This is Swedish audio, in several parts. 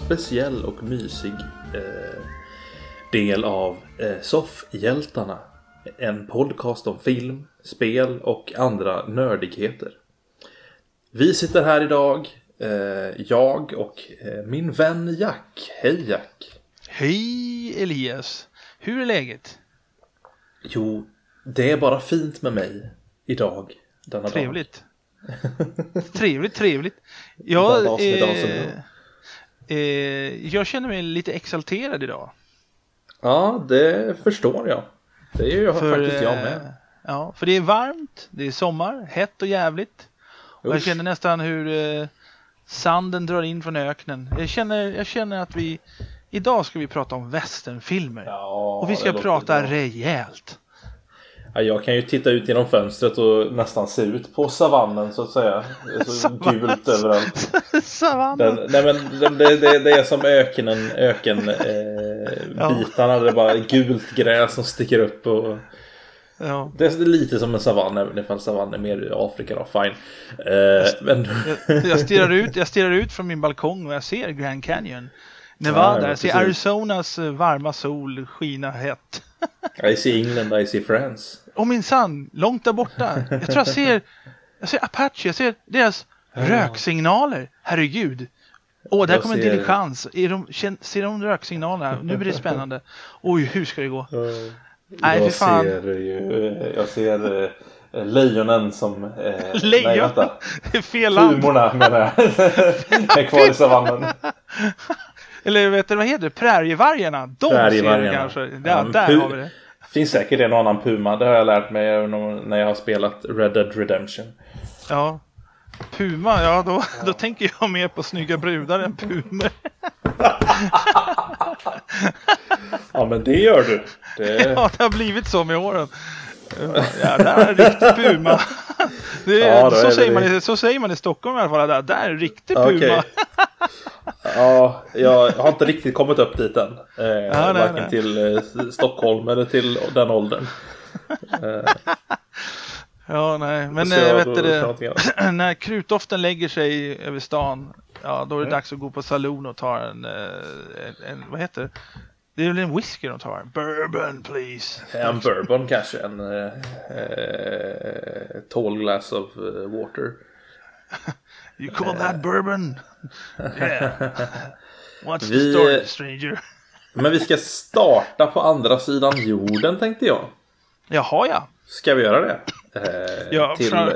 speciell och mysig del av Soffhjältarna. En podcast om film, spel och andra nördigheter. Vi sitter här idag, jag och min vän Jack. Hej Jack. Hej Elias. Hur är läget? Jo, det är bara fint med mig idag. Denna Trevligt. Dag. Trevligt. Jag känner mig lite exalterad idag. Ja, det förstår jag. Det är ju faktiskt jag med. Ja, för det är varmt, det är sommar, hett och jävligt. Och jag känner nästan hur sanden drar in från öknen. Jag känner att idag ska vi prata om westernfilmer. Ja, och vi ska prata rejält. Ja, jag kan ju titta ut genom fönstret och nästan se ut på savannen så att säga. Det är så gult överallt. Savannen. Det är som bitarna. Det är bara gult gräs som sticker upp. Och ja. Det är lite som en savann. Även ifall savann är mer i Afrika då, fine. Men jag stirrar ut från min balkong och jag ser Grand Canyon. Nevada, jag ser Arizonas varma sol skina hett. I see England, I see France. Och min sann, långt där borta. Jag tror jag ser Apache, jag ser deras röksignaler. Herregud. Där kommer en diligens. Ser de röksignalerna? Nu blir det spännande. Oj, hur ska det gå? Nej, för fan. Jag ser lejonen som... Lejon? Nej, vänta. Det är fel land. Pumorna menar jag. Är kvar i savannen. Eller vet du vad heter det? Prärievargarna. De ser det kanske. Där har vi det. Finns säkert en annan puma. Det har jag lärt mig när jag har spelat Red Dead Redemption. Ja. Puma, ja då tänker jag mer på snygga brudar än pumer. Ja, men det gör du. Ja, det har blivit så med åren. Ja, där är en riktig puma. Så säger man i Stockholm i alla fall. Där är en riktig puma. Okay. Ja, jag har inte riktigt kommit upp dit än. Varken till Stockholm eller till den åldern. Ja, nej. Men när krutdoften lägger sig över stan, ja, då är det dags att gå på saloon och ta en vad heter det? Det är väl en whisky de tar. Bourbon, please. En bourbon kanske. En tall glass of water. You call that bourbon? Yeah. What's the story, stranger? Men vi ska starta på andra sidan jorden, tänkte jag. Jaha, ja. Ska vi göra det? Ja,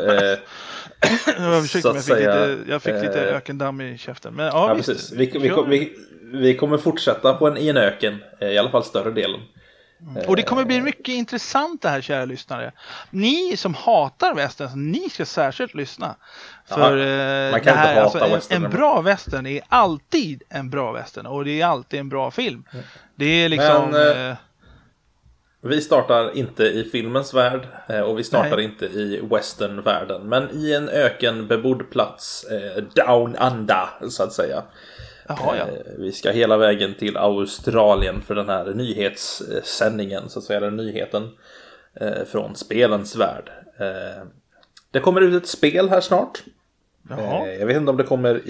jag fick lite ökendamm i käften. Men ja, precis. Vi kommer fortsätta i en öken, i alla fall större delen. Och det kommer bli mycket intressant det här, kära lyssnare. Ni som hatar western, ni ska särskilt lyssna. För man kan inte hata western. En bra western är alltid en bra western. Och det är alltid en bra film. Det är liksom... Vi startar inte i filmens värld och vi startar inte i westernvärlden, men i en ökenbebodd plats down under, så att säga. Jaha, ja. Vi ska hela vägen till Australien för den här nyhetssändningen, så att säga, den nyheten från spelens värld. Det kommer ut ett spel här snart. Jag vet inte om det kommer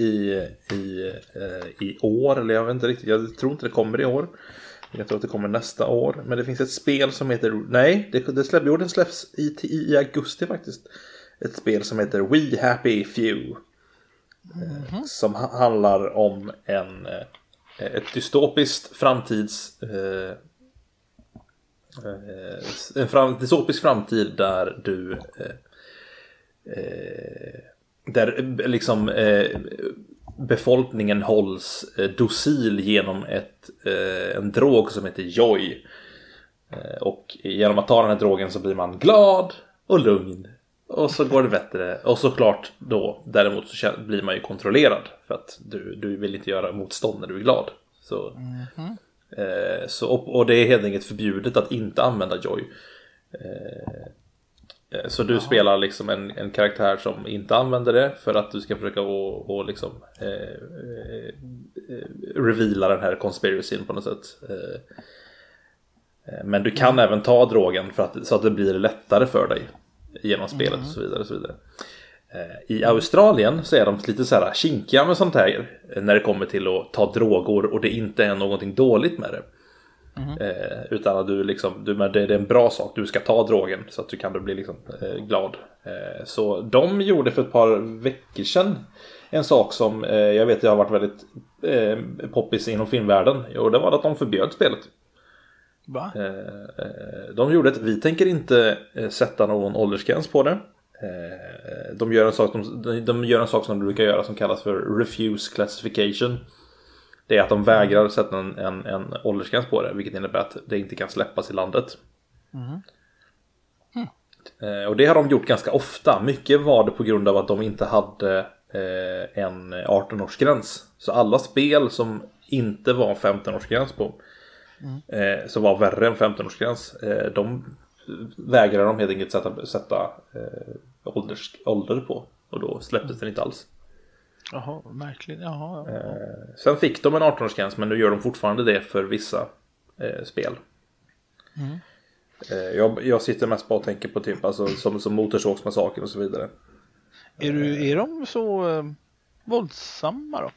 i år, eller jag vet inte riktigt. Jag tror inte det kommer i år. Jag tror att det kommer nästa år. Men det finns ett spel som heter... Nej, jorden släpps i augusti faktiskt. Ett spel som heter We Happy Few. Som handlar om ett dystopiskt dystopisk framtid där du... där liksom... befolkningen hålls docil genom en drog som heter Joy. Och genom att ta den här drogen så blir man glad och lugn. Och så går det bättre. Och såklart då, däremot så blir man ju kontrollerad. För att du vill inte göra motstånd när du är glad. Och det är helt enkelt förbjudet att inte använda Joy. Så du spelar liksom en karaktär som inte använder det för att du ska försöka och liksom reveala den här conspiracyn på något sätt. Men du kan även ta drogen så att det blir lättare för dig genom spelet och så vidare och så vidare. I Australien så är de lite så här kinkiga med sånt här när det kommer till att ta droger och det inte är någonting dåligt med det. Utan att du liksom, det är en bra sak, du ska ta drogen så att du kan bli liksom, glad. Så de gjorde för ett par veckor sedan en sak som jag vet jag har varit väldigt poppis inom filmvärlden, och det var att de förbjöd spelet. Va? De gjorde att vi tänker inte sätta någon åldersgräns på det. De gör en sak som de brukar göra som kallas för refuse classification. Det är att de vägrar sätta en åldersgräns på det, vilket innebär att det inte kan släppas i landet. Och det har de gjort ganska ofta. Mycket var det på grund av att de inte hade en 18-årsgräns. Så alla spel som inte var 15-årsgräns på, så var värre än 15-årsgräns, de vägrar de helt enkelt sätta ålder på. Och då släpptes den inte alls. Jaha, märkligt. Jaha. Sen fick de en 18-årsgräns, men nu gör de fortfarande det för vissa spel. Jag sitter mest på och tänker på typ alltså, som Motorsågsmassakern och så vidare. Är de så våldsamma då?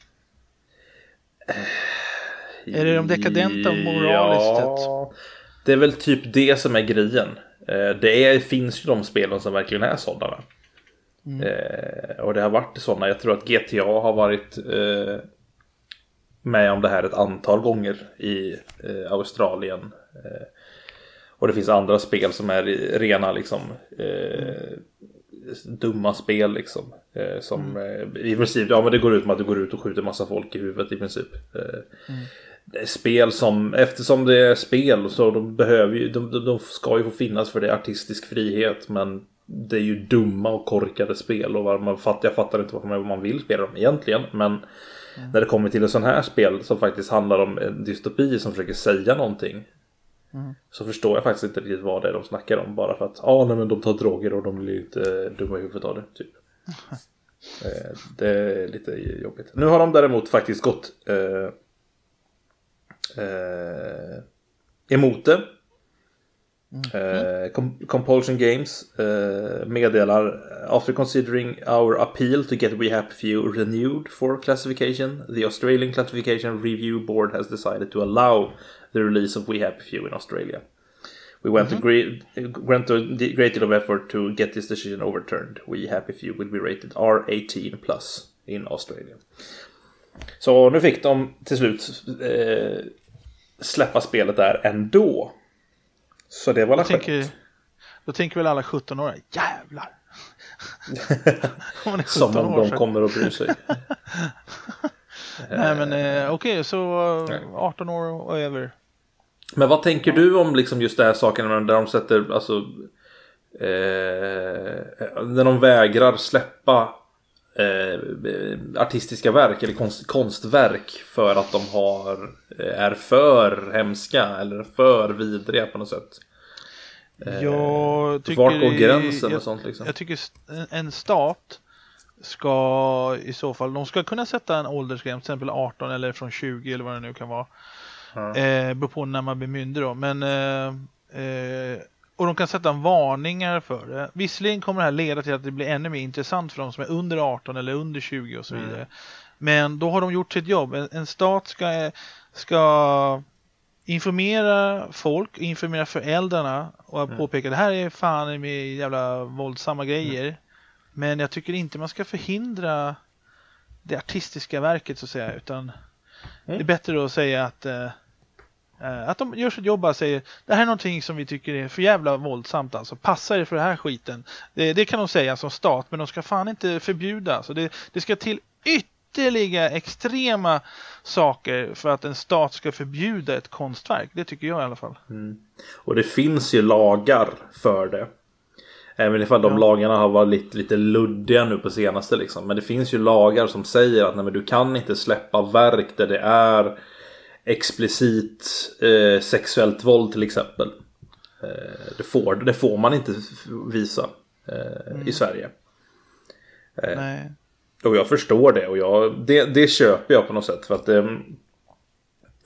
Är det de dekadenta moraliskt sett? Det är väl typ det som är grejen. Finns ju de spelen som verkligen är sådana. Och det har varit sådana. Jag tror att GTA har varit med om det här ett antal gånger i Australien. Och det finns andra spel som är rena liksom dumma spel liksom, som i princip, ja men det går ut med att du går ut och skjuter massa folk i huvudet i princip. Det är spel som, eftersom det är spel så de ska ju få finnas för det är artistisk frihet, men det är ju dumma och korkade spel, och jag fattar inte varför man vill spela dem egentligen, men när det kommer till en sån här spel som faktiskt handlar om en dystopi som försöker säga någonting, så förstår jag faktiskt inte riktigt vad det är de snackar om, bara för att nej, men de tar droger och de blir inte dumma i huvudet av det typ. Det är lite jobbigt. Nu har de däremot faktiskt gått emot det. Compulsion Games meddelar: after considering our appeal to get We Happy Few renewed for classification, the Australian Classification Review Board has decided to allow the release of We Happy Few in Australia. We went to a great deal of effort to get this decision overturned. We Happy Few will be rated R18+ in Australia. Så nu fick de till slut släppa spelet där ändå. Så det var då tänker väl alla 17-åringar, jävlar. Som om de kommer att bry sig. Nej men okej, så 18 år och över. Men vad tänker du om liksom just det här saken där de sätter alltså när de vägrar släppa artistiska verk eller konstverk för att de är för hemska eller för vidriga på något sätt? Jag tycker, vart går gränsen och sånt liksom? Jag tycker en stat ska i så fall, de ska kunna sätta en åldersgräns, till exempel 18 eller från 20 eller vad det nu kan vara. Beror på när man blir myndig då. Men och de kan sätta varningar för det. Visserligen kommer det här leda till att det blir ännu mer intressant för de som är under 18 eller under 20 och så vidare. Men då har de gjort sitt jobb. En stat ska informera folk, informera föräldrarna och påpeka det här är fan med jävla våldsamma grejer. Men jag tycker inte man ska förhindra det artistiska verket så att säga, utan det är bättre att säga att de gör sitt jobb och säger det här är någonting som vi tycker är för jävla våldsamt, alltså passa er för det här skiten. Det kan de säga som stat, men de ska fan inte förbjuda. Så det ska till ytterligare extrema saker för att en stat ska förbjuda ett konstverk. Det tycker jag i alla fall. Och det finns ju lagar för det. Även ifall de lagarna har varit lite luddiga nu på senaste liksom. Men det finns ju lagar som säger att nej, men du kan inte släppa verk där det är explicit sexuellt våld till exempel. Det får man inte visa i Sverige. Nej. Och jag förstår det. Och det köper jag på något sätt. För att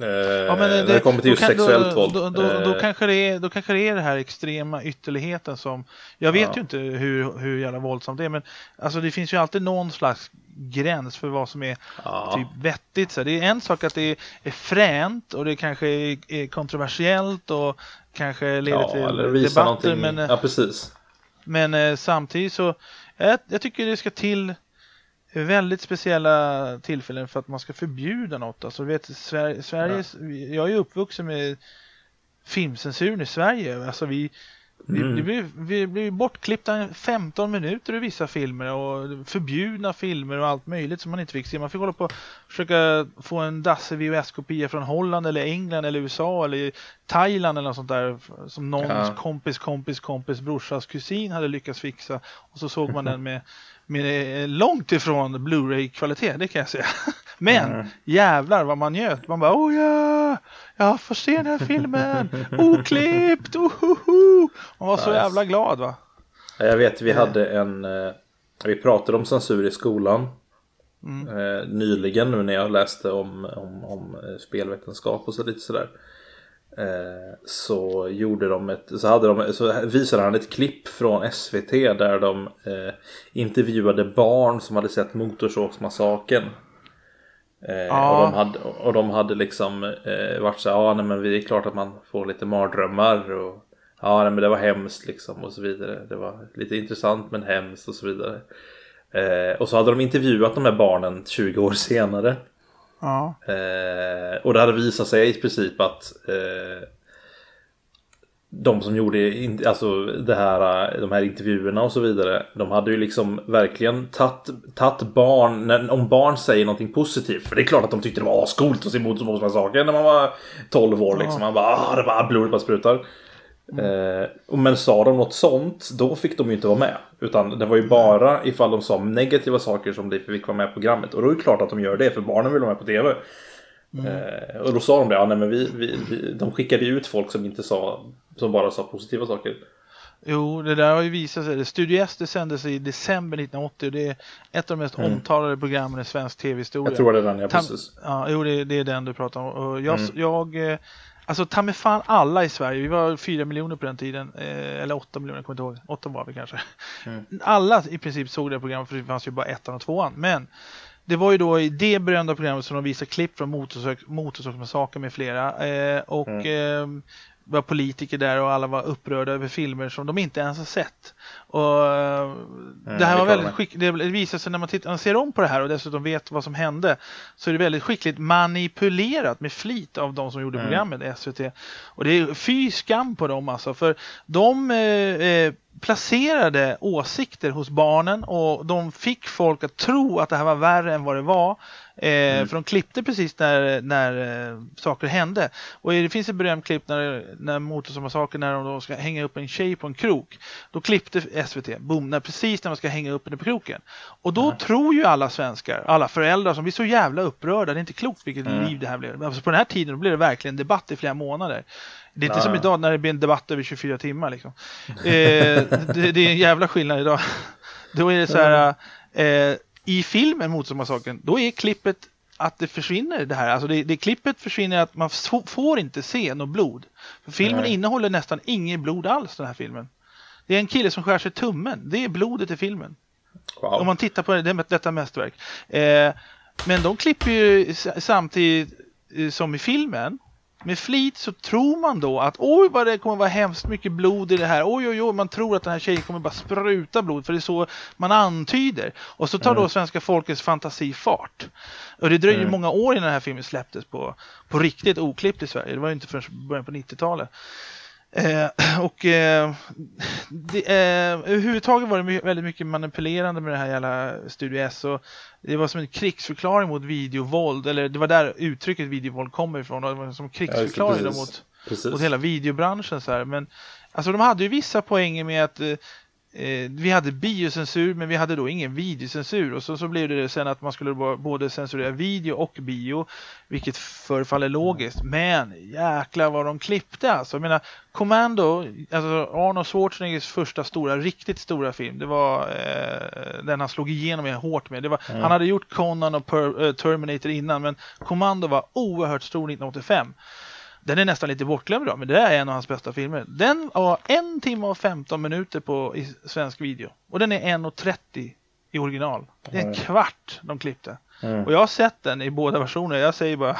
Ja, men när det kommer till just sexuellt våld. Då kanske det är det här extrema ytterligheten som... Jag vet ju inte hur jävla våldsamt det är, men alltså det finns ju alltid någon slags gräns för vad som är typ vettigt. Så det är en sak att det är fränt och det kanske är kontroversiellt och kanske leder till debatter. Men, ja, precis. Men samtidigt så... Jag tycker det ska till väldigt speciella tillfällen för att man ska förbjuda något. Alltså, vet, Sveriges, jag är ju uppvuxen med filmcensuren i Sverige. Alltså, vi blir bortklippta 15 minuter i vissa filmer och förbjudna filmer och allt möjligt som man inte fick se. Man fick hålla på och försöka få en dasse VHS-kopia från Holland eller England eller USA eller Thailand eller något sånt där som någons kompis brorsas kusin hade lyckats fixa, och så såg man den med långt ifrån Blu-ray-kvalitet, det kan jag säga. Men jävlar vad man njöt. Man bara, jag får se den här filmen. Oklippt, Man var så jävla glad, va? Jag vet, vi hade vi pratade om censur i skolan nyligen nu när jag läste om spelvetenskap och så lite sådär. Så visade han ett klipp från SVT där de intervjuade barn som hade sett Motorsågsmassakern. Och de hade liksom varit så nej, men det är klart att man får lite mardrömmar och nej, men det var hemskt liksom och så vidare. Det var lite intressant men hemskt och så vidare. Och så hade de intervjuat de här barnen 20 år senare. Ja. Och det hade visat sig i princip att de som gjorde de här intervjuerna och så vidare, de hade ju liksom verkligen tagit barn, om barn säger någonting positivt, för det är klart att de tyckte det var ascoolt att se Motorsågsmassakern när man var 12 år liksom. Man bara, det var blodet bara sprutar. Men sa de något sånt, då fick de ju inte vara med, utan det var ju bara ifall de sa negativa saker som de fick vara med på programmet, och då är det klart att de gör det, för barnen vill vara med på tv. Och då sa de det, men de skickade ut folk som bara sa positiva saker. Jo, det där har ju visat sig. Studio S, det sändes i december 1980 och det är ett av de mest omtalade programmen i svensk tv-historia. Jag tror det är den, precis. Det är den du pratar om. Och jag alltså ta med fan alla i Sverige. Vi var 4 miljoner på den tiden. Eller 8 miljoner, jag kommer inte ihåg. 8 var vi kanske. Alla i princip såg det programmet, för det fanns ju bara 1 och 2. Men det var ju då i det berömda programmet som de visade klipp från Motorsågsmassakern med flera. Var politiker där och alla var upprörda över filmer som de inte ens har sett. Och det här var väldigt skickligt. Det visar sig när man ser om på det här och dessutom vet vad som hände, så är det väldigt skickligt manipulerat med flit av de som gjorde programmet SVT. Och det är fy skam på dem alltså, för de placerade åsikter hos barnen och de fick folk att tro att det här var värre än vad det var. För de klippte precis när saker hände. Och det finns ett berömt klipp när Motorsågsmassakern, när de då ska hänga upp en tjej på en krok. Då klippte SVT, precis när man ska hänga upp den på kroken. Och då tror ju alla svenskar, alla föräldrar som blir så jävla upprörda, det är inte klokt vilket liv det här blev. Alltså på den här tiden då blev det verkligen debatt i flera månader. Det är inte som idag när det blir en debatt över 24 timmar liksom. Det är en jävla skillnad idag. Då är det så här... I filmen Motorsågsmassakern, då är klippet att det försvinner det här. Alltså det klippet försvinner att man får inte se något blod. För filmen innehåller nästan inget blod alls, den här filmen. Det är en kille som skär sig tummen. Det är blodet i filmen. Wow. Om man tittar på detta mästerverk. Men de klipper ju samtidigt som i filmen. Med flit så tror man då att vad det kommer vara hemskt mycket blod i det här. Oj, man tror att den här tjejen kommer bara spruta blod, för det är så man antyder. Och så tar då svenska folkets fantasi fart. Och det dröjer många år innan den här filmen släpptes på riktigt oklippt i Sverige. Det var ju inte förrän början på 90-talet. Överhuvudtaget var det väldigt mycket manipulerande med det här jävla Studio S, och det var som en krigsförklaring mot videovåld, eller det var där uttrycket videovåld kommer ifrån, och det var som krigsförklaring mot hela videobranschen så här. Men alltså de hade ju vissa poänger med att vi hade biocensur, men vi hade då ingen videocensur, och så blev det sen att man skulle både censurera video och bio, vilket förefaller logiskt, men jäklar vad de klippte alltså. Jag menar, Commando, alltså Arnold Schwarzeneggers första riktigt stora film, det var den han slog igenom hårt med. Det var, han hade gjort Conan och Terminator innan, men Commando var oerhört stor 1985. Den är nästan lite bortglömd då, men det är en av hans bästa filmer. Den var 1 timme och 15 minuter i svensk video. Och den är 1:30 i original. Det är en kvart de klippte. Och jag har sett den i båda versioner. Jag säger bara,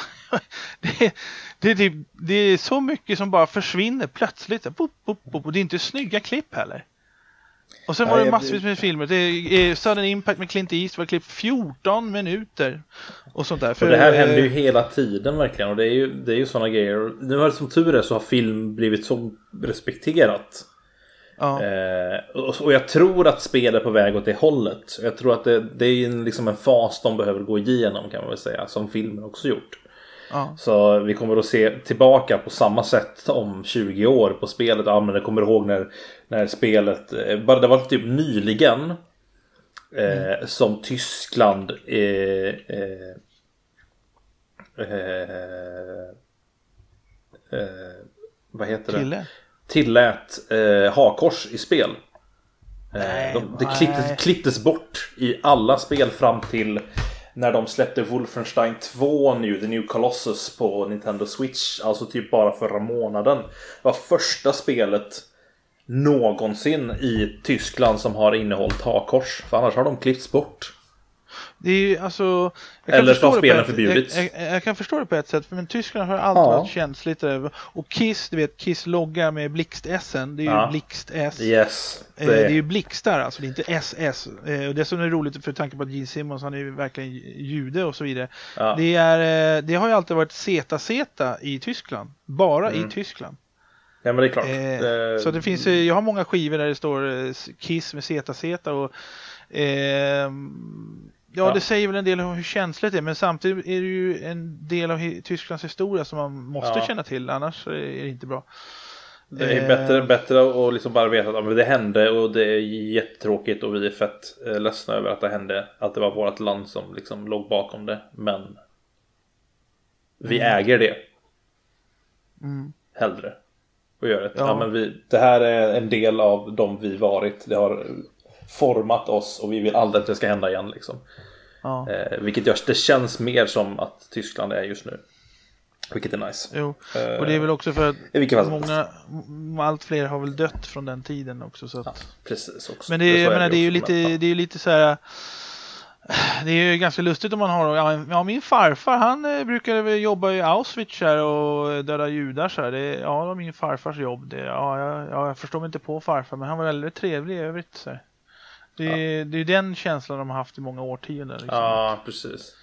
det är så mycket som bara försvinner plötsligt. Och det är inte snygga klipp heller. Och sen var det massvis med filmer. Det är Sudden Impact med Clint Eastwood, klipp 14 minuter och sånt där. För det här händer ju hela tiden verkligen, och det är ju såna grejer. Nu har det som tur är så har film blivit så respekterat. Ja. Och jag tror att spel är på väg åt det hållet. Jag tror att det är liksom en fas de behöver gå igenom, kan man väl säga, som filmen också gjort. Ja. Så vi kommer att se tillbaka på samma sätt om 20 år på spelet. Ja, men jag kommer ihåg när spelet det var typ nyligen som Tyskland vad heter det? Tillät hakors i spel. Det klipptes bort i alla spel fram till när de släppte Wolfenstein 2 nu, The New Colossus på Nintendo Switch, alltså typ bara förra månaden. Det var första spelet någonsin i Tyskland som har innehållit hakors, för annars har de klippts bort. Det är ju alltså, eller så har spelen förbjudits. Jag kan förstå det på ett sätt, men Tyskland har alltid varit känsligt över. Och Kiss, du vet, Kiss loggar med blixt-S-en, det är ju blixt-S. Yes, det är ju blixtar, alltså det är inte SS. Och det som är roligt för tanke på att Gene Simmons, han är ju verkligen jude och så vidare. Det har ju alltid varit ZZ i Tyskland, bara i Tyskland. Ja, men det är klart. Så det finns, jag har många skivor där det står Kiss med ZZ och det säger väl en del om hur känsligt det är, men samtidigt är det ju en del av Tysklands historia som man måste känna till, annars är det inte bra. Det är bättre att liksom bara veta att det hände och det är jättetråkigt och vi är fett ledsna över att det hände, att det var vårt land som liksom låg bakom det, men vi äger det hellre och gör det. Men det här är en del av de vi varit, det har format oss och vi vill aldrig att det ska hända igen liksom. Vilket det känns mer som att Tyskland är just nu, vilket är nice. Jo. Och det är väl också för att allt fler har väl dött från den tiden också, så att... precis också. Men det är ju lite så här. Det är ju ganska lustigt om man har min farfar, han brukade jobba i Auschwitz här och döda judar så här. Det var min farfars jobb. Jag förstår mig inte på farfar, men han var väldigt trevlig i övrigt så här. Det är den känslan de har haft i många årtionden liksom. Ja, precis.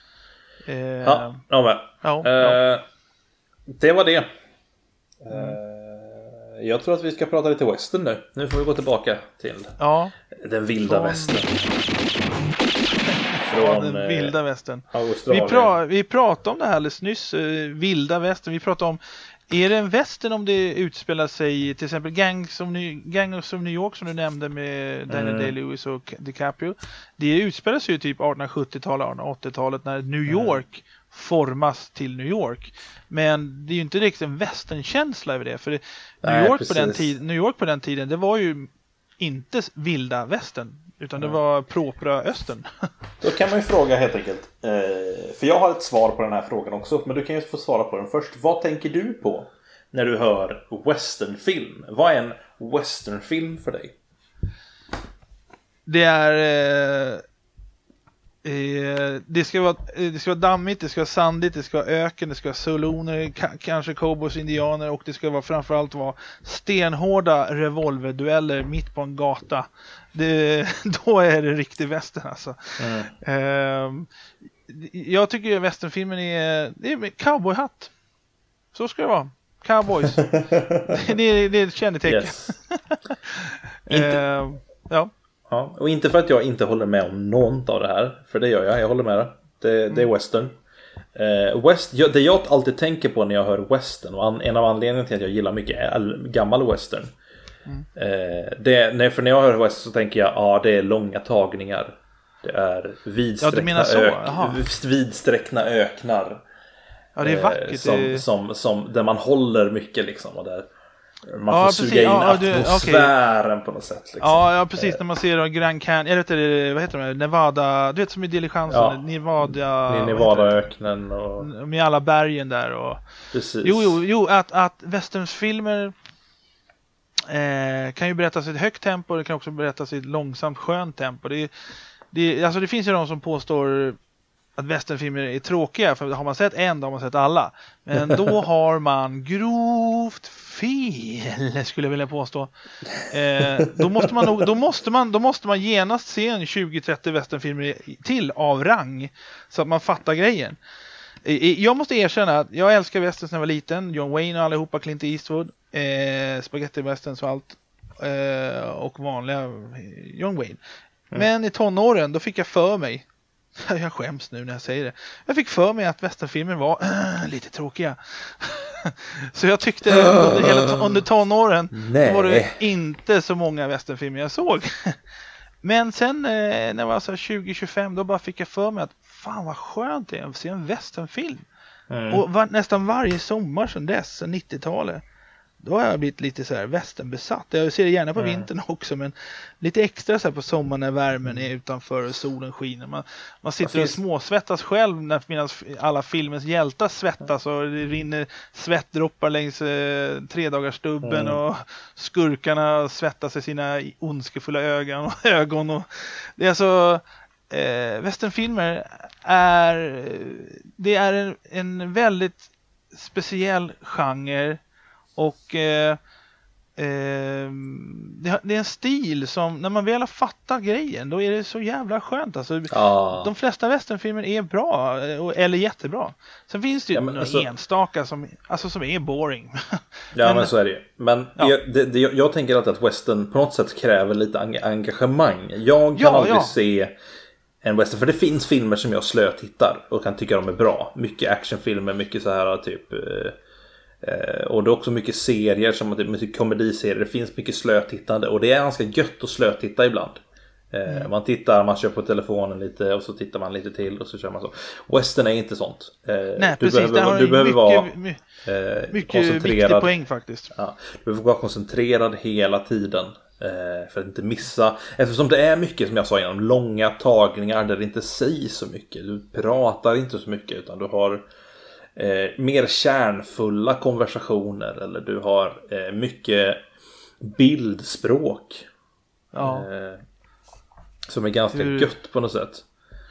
Det var det. Jag tror att vi ska prata lite western nu. Nu får vi gå tillbaka till den vilda västern. Den vilda västern. Vi pratade om det här alldeles nyss, vilda västern. Vi pratade om, är det en västern om det utspelar sig till exempel Gangs of New York som du nämnde med Daniel Day-Lewis och DiCaprio. Det utspelar sig ju typ 1870-talet, 1880-talet när New York formas till New York. Men det är ju inte riktigt en västernkänsla över det, för New York på den tiden, det var ju inte vilda västern, utan det var propra östern. Då kan man ju fråga helt enkelt, för jag har ett svar på den här frågan också, men du kan ju få svara på den först. Vad tänker du på när du hör westernfilm? Vad är en westernfilm för dig? Det är det ska vara dammigt, det ska vara sandigt, det ska vara öken, det ska vara soloner, kanske cowboys, indianer, och det ska vara framförallt vara stenhårda revolverdueller mitt på en gata. Då är det riktig västern alltså. Jag tycker västernfilmen det är cowboyhatt. Så ska det vara. Cowboys. det är ett kännetecken. Yes. Ja, och inte för att jag inte håller med om något av det här, för det gör jag håller med det. Det är western. Det jag alltid tänker på när jag hör western, och en av anledningarna till att jag gillar mycket gammal western, För när jag hör western så tänker jag det är långa tagningar. Det är vidsträckna öknar. Ja, det är vackert. Som där man håller mycket liksom, och där man får suga in atmosfären på något sätt liksom. Ja, precis, när man ser Grand Canyon, jag vet inte, vad heter det, Nevada, du vet som i Diligensen, Nevada-öknen och med alla bergen där och precis. Jo, att westernsfilmer kan ju berättas i ett högt tempo, det kan också berättas i ett långsamt skönt tempo. Det finns ju de som påstår att westernfilmer är tråkiga, för har man sett en, då har man sett alla. Men då har man grovt fel, skulle jag vilja påstå. Då måste man genast se en 20-30 westernfilmer till av rang, så att man fattar grejen. Jag måste erkänna att jag älskar westerns när jag var liten. John Wayne och allihopa, Clint Eastwood, spaghetti westerns och allt, och vanliga John Wayne. Men i tonåren, då fick jag för mig, jag skäms nu när jag säger det, jag fick för mig att westernfilmer var lite tråkiga. Så jag tyckte under tonåren var det inte så många westernfilmer jag såg. Men sen när jag var så 20-25, då bara fick jag för mig att fan vad skönt det är att se en westernfilm. Och nästan varje sommar sedan dess, sedan 90-talet, då har jag blivit lite så här westernbesatt. Jag ser det gärna på vintern också, men lite extra så här på sommaren när värmen är utanför och solen skiner. Man sitter och småsvettas själv medan alla filmens hjältar svettas och det rinner svettdroppar längs 3-dagarsstubben och skurkarna svettas i sina ondskefulla ögon. Och det är alltså westernfilmer är en väldigt speciell genre. Och det är en stil som, när man väl har fattat grejen, då är det så jävla skönt. Alltså, de flesta westernfilmer är bra eller jättebra. Sen finns det ju enstaka som är boring. Men så är det ju. Men jag tänker alltid att western på något sätt kräver lite engagemang. Jag kan aldrig se en western, för det finns filmer som jag slötittar och kan tycka de är bra. Mycket actionfilmer, mycket så här typ... och det är också mycket serier, som mycket komediserier. Det finns mycket slötittande, och det är ganska gött att slötitta ibland. Man kör på telefonen lite, och så tittar man lite till, och så kör man så. Western är inte sånt. Nej, du behöver vara mycket viktig poäng faktiskt. Ja, du behöver vara koncentrerad hela tiden, för att inte missa. Eftersom det är mycket, som jag sa innan, långa tagningar där det inte sägs så mycket. Du pratar inte så mycket, utan du har mer kärnfulla konversationer, eller du har mycket bildspråk som är ganska gött på något sätt.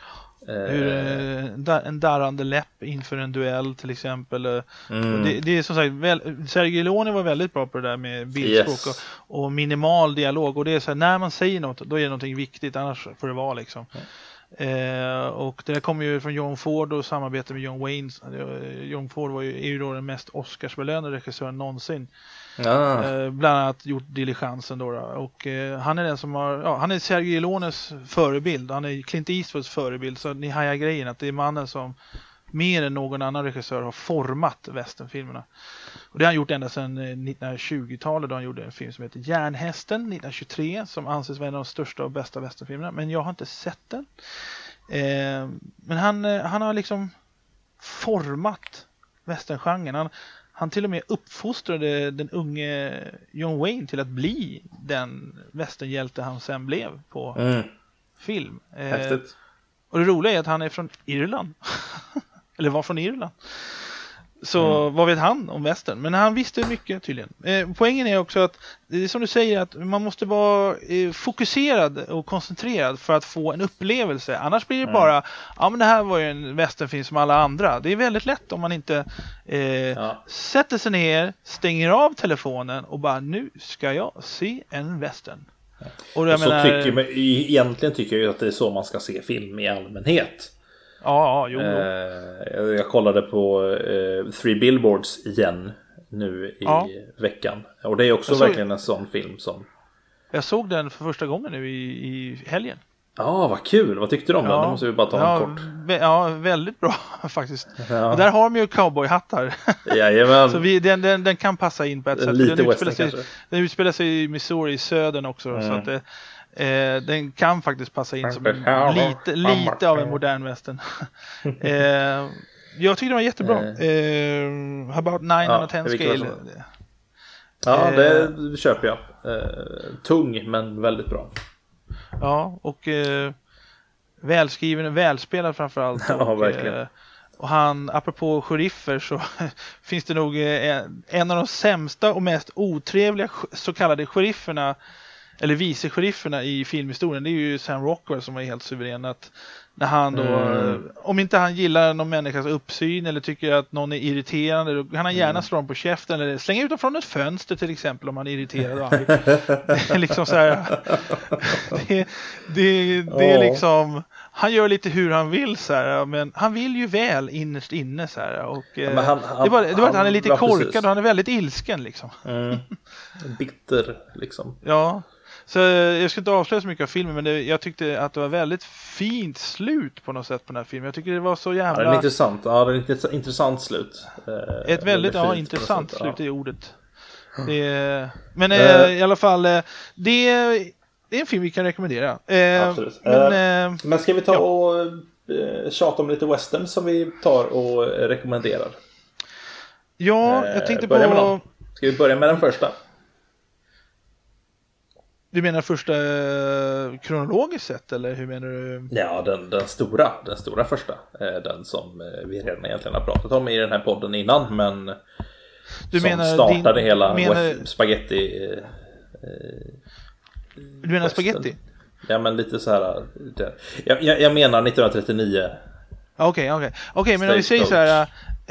En darrande läpp inför en duell till exempel. Det är som sagt Sergio Leone var väldigt bra på det där med bildspråk och minimal dialog, och det är så här, när man säger något, då är det någonting viktigt, annars får det vara liksom. Och det där kommer ju från John Ford och samarbete med John Wayne. John Ford är ju då den mest Oscarsbelönade regissören någonsin. Bland annat gjort Diligensen då. Och han är den som han är Sergio Leones förebild. Han är Clint Eastwoods förebild. Så ni hajar grejen att det är mannen som mer än någon annan regissör har format westernfilmerna. Och det har han gjort ända sedan 1920-talet, då han gjorde en film som heter Järnhästen 1923, som anses vara en av de största och bästa westernfilmerna. Men jag har inte sett den. Men han har liksom format westerngenren. Han till och med uppfostrade den unge John Wayne till att bli den westernhjälte han sen blev på film. Häftigt. Och det roliga är att han är från Irland. Eller var från Irland. Så vad vet han om western? Men han visste mycket tydligen. Poängen är också att det är som du säger, att man måste vara fokuserad och koncentrerad för att få en upplevelse. Annars blir det bara, men det här var ju en westernfilm som alla andra. Det är väldigt lätt om man inte sätter sig ner, stänger av telefonen och bara, nu ska jag se en western. Och egentligen tycker jag ju att det är så man ska se film i allmänhet. Jo. Jag kollade på Three Billboards igen nu i veckan. Och det är också verkligen en sån film som... Jag såg den för första gången nu i helgen. Ja, vad kul. Vad tyckte du om den? Nu måste vi bara ta en kort. Ja, väldigt bra faktiskt. Ja. Och där har de ju cowboyhattar. Jajamän. Så den kan passa in på ett sätt. Lite western kanske. Den utspelar sig i Missouri, i södern också. Så att den kan faktiskt passa in som lite av en modern western. Jag tycker den var jättebra. About 9 out of 10 scale. Ja, det köper jag. Tung men väldigt bra. Ja, och välskriven och välspelad framförallt. Ja, verkligen. Och han, apropå sheriffer, så finns det nog en av de sämsta och mest otrevliga så kallade sherifferna, eller vice sherifferna i filmhistorien. Det är ju Sam Rockwell som var helt suverän. Att när han då, om inte han gillar någon människas uppsyn eller tycker att någon är irriterande, då kan han gärna slå dem på käften eller slänga ut dem från ett fönster till exempel om han är irriterad. Det är liksom så här, det är liksom, han gör lite hur han vill så här, men han vill ju väl innerst inne så här, och det var att han är lite korkad precis. Och han är väldigt ilsken liksom. Bitter liksom. Ja. Så jag ska inte avslöja så mycket av filmen, men jag tyckte att det var väldigt fint slut på något sätt på den här filmen. Jag tycker det var så jävla... Ja, det är intressant. Ja, det är ett intressant slut. Ett väldigt intressant slut i ordet. Men i alla fall, det är en film vi kan rekommendera. Absolut. Men ska vi ta och tjata om lite western som vi tar och rekommenderar? Ja, jag tänkte börja med någon. Ska vi börja med den första? Du menar första kronologiskt sett, eller hur menar du? Ja, den stora första. Den som vi redan egentligen har pratat om i den här podden innan, men du som startade hela spaghetti. Du menar spaghetti? Ja, men lite så här. Jag menar 1939. Okej, men om vi säger så här...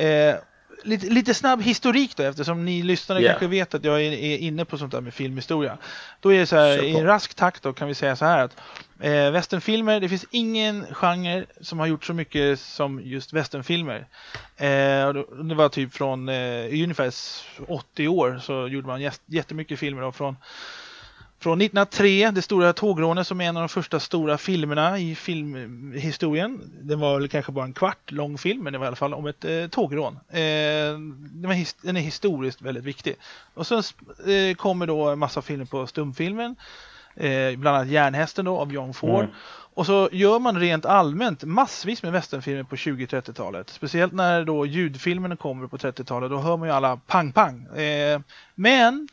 Lite snabb historik då, eftersom ni lyssnare kanske vet att jag är inne på sånt där med filmhistoria. Då är det så här, i en rask takt då kan vi säga så här att westernfilmer, det finns ingen genre som har gjort så mycket som just westernfilmer. Det var typ från ungefär 80 år så gjorde man jättemycket filmer då, från 1903, det stora tågrånet som är en av de första stora filmerna i filmhistorien. Det var väl kanske bara en kvart lång film, men det var i alla fall om ett tågrån. Den är historiskt väldigt viktig. Och sen kommer då en massa filmer på stumfilmen. Bland annat Järnhästen då, av John Ford. Och så gör man rent allmänt massvis med westernfilmer på 20-30-talet. Speciellt när då ljudfilmerna kommer på 30-talet. Då hör man ju alla pang-pang. Men...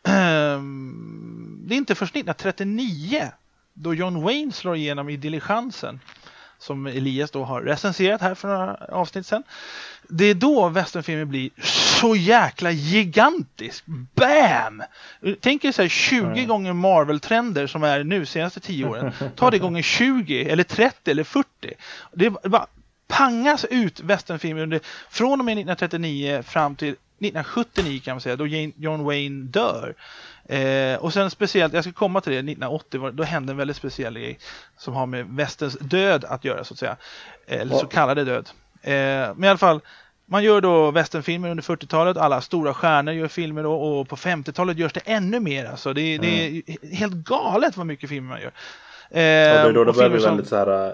det är inte först 1939 då John Wayne slår igenom i Diligensen, som Elias då har recenserat här för några avsnitt sedan. Det är då westernfilmen blir så jäkla gigantisk. Bam! Tänk er så här 20 gånger Marvel-trender som är nu senaste 10 åren. Ta det gånger 20 eller 30 eller 40. Det är bara pangas ut westernfilmer från och med 1939 fram till 1979 kan man säga, då John Wayne dör. Och sen speciellt, jag ska komma till det, 1980 då hände en väldigt speciell grej som har med västerns död att göra så att säga. Eller så kallade död. Men i alla fall, man gör då westernfilmer under 40-talet, alla stora stjärnor gör filmer då, och på 50-talet görs det ännu mer. Alltså det är helt galet vad mycket filmer man gör. Och det är då det börjar bli väldigt så här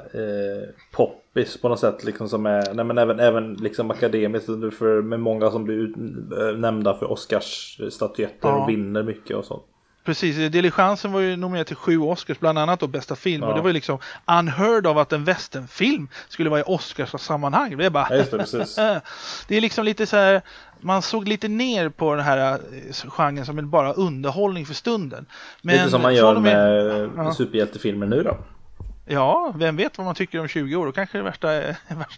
poppis på något sätt liksom, som är, nej, men även liksom akademiskt med många som blir nämnda för Oscars-statyetter och vinner mycket och sånt. Precis, Diligensen var ju nominerad till 7 Oscars, bland annat då bästa film. Och det var ju liksom unheard of att en westernfilm skulle vara i Oscars-sammanhang. Det är bara... Just det, precis. Det är liksom lite så här, man såg lite ner på den här genren som en bara underhållning för stunden. Men lite som man gör med superhjältefilmer nu då. Ja, vem vet vad man tycker om 20 år. Då kanske det är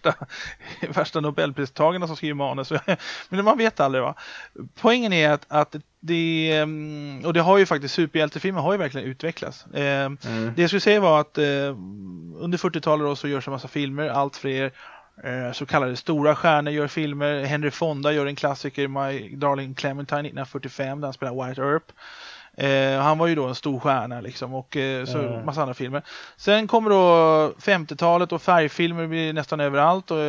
värsta Nobelpristagarna som skriver manus. Men man vet aldrig, va. Poängen är att det, och det har ju faktiskt, superhjältefilmer har ju verkligen utvecklats. Det jag skulle säga var att under 40-talet då så görs en massa filmer, allt fler så kallade stora stjärnor gör filmer. Henry Fonda gör en klassiker, My Darling Clementine 1945, där han spelar Wyatt Earp. Han var ju då en stor stjärna liksom, och så massa andra filmer. Sen kommer då 50-talet och färgfilmer blir nästan överallt, och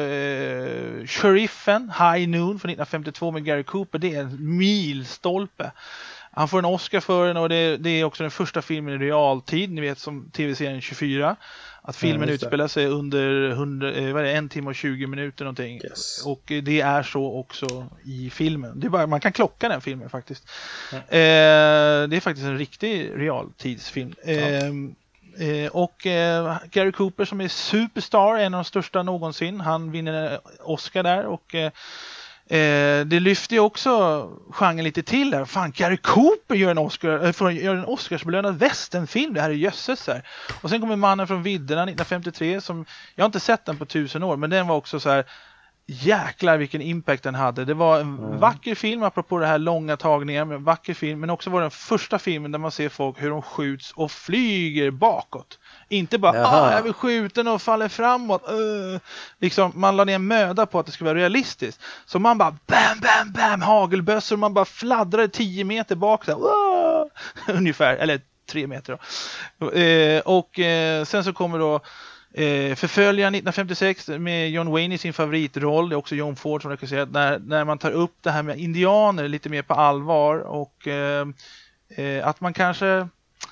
Sheriffen, High Noon från 1952 med Gary Cooper, det är en milstolpe. Han får en Oscar för den och det är också den första filmen i realtid, ni vet som tv-serien 24. Att filmen utspelar sig under 1 timme och 20 minuter någonting. Yes. Och det är så också i filmen. Det är bara, man kan klocka den filmen faktiskt. Det är faktiskt en riktig realtidsfilm. Och Gary Cooper som är superstar, en av de största någonsin. Han vinner Oscar där och det lyfter ju också genren lite till där. Fan, Gary Cooper gör en Oscarsbelönad westernfilm. Det här är jösses här. Och sen kommer Mannen från vidderna 1953 som jag har inte sett den på 1000 år, men den var också så här, jäklar vilken impact den hade. Det var en vacker film, apropå det här långa tagningen, en vacker film, men också var den första filmen där man ser folk hur de skjuts och flyger bakåt. Inte bara, jag vill skjuta och faller framåt. Liksom, man la ner möda på att det skulle vara realistiskt. Så man bara, bam, bam, bam, hagelbössor, man bara fladdrade 10 meter bak där. Ungefär, eller 3 meter då. Sen så kommer då förföljaren 1956 med John Wayne i sin favoritroll. Det är också John Ford som regisserat. När man tar upp det här med indianer lite mer på allvar och att man kanske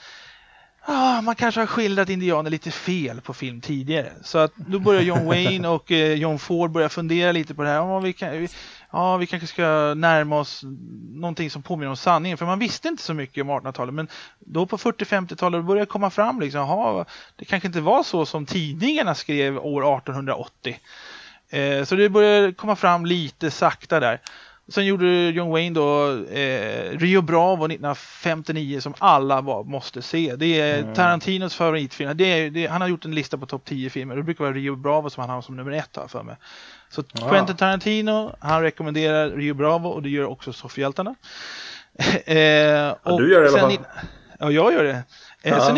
har skildrat indianer lite fel på film tidigare. Så att då börjar John Wayne och John Ford börja fundera lite på det här. Vi kanske ska närma oss någonting som påminner om sanningen. För man visste inte så mycket om 1800-talet. Men då på 40-50-talet började det komma fram liksom, det kanske inte var så som tidningarna skrev år 1880. Så det började komma fram lite sakta där. Sen gjorde John Wayne då Rio Bravo 1959 som alla måste se. Det är Tarantinos favoritfilm. Han har gjort en lista på topp 10 filmer. Det brukar vara Rio Bravo som han har som nummer 1 för mig. Så Quentin Tarantino, han rekommenderar Rio Bravo och det gör också Soffhjältarna. Du gör det i alla fall. Ja, jag gör det. Sen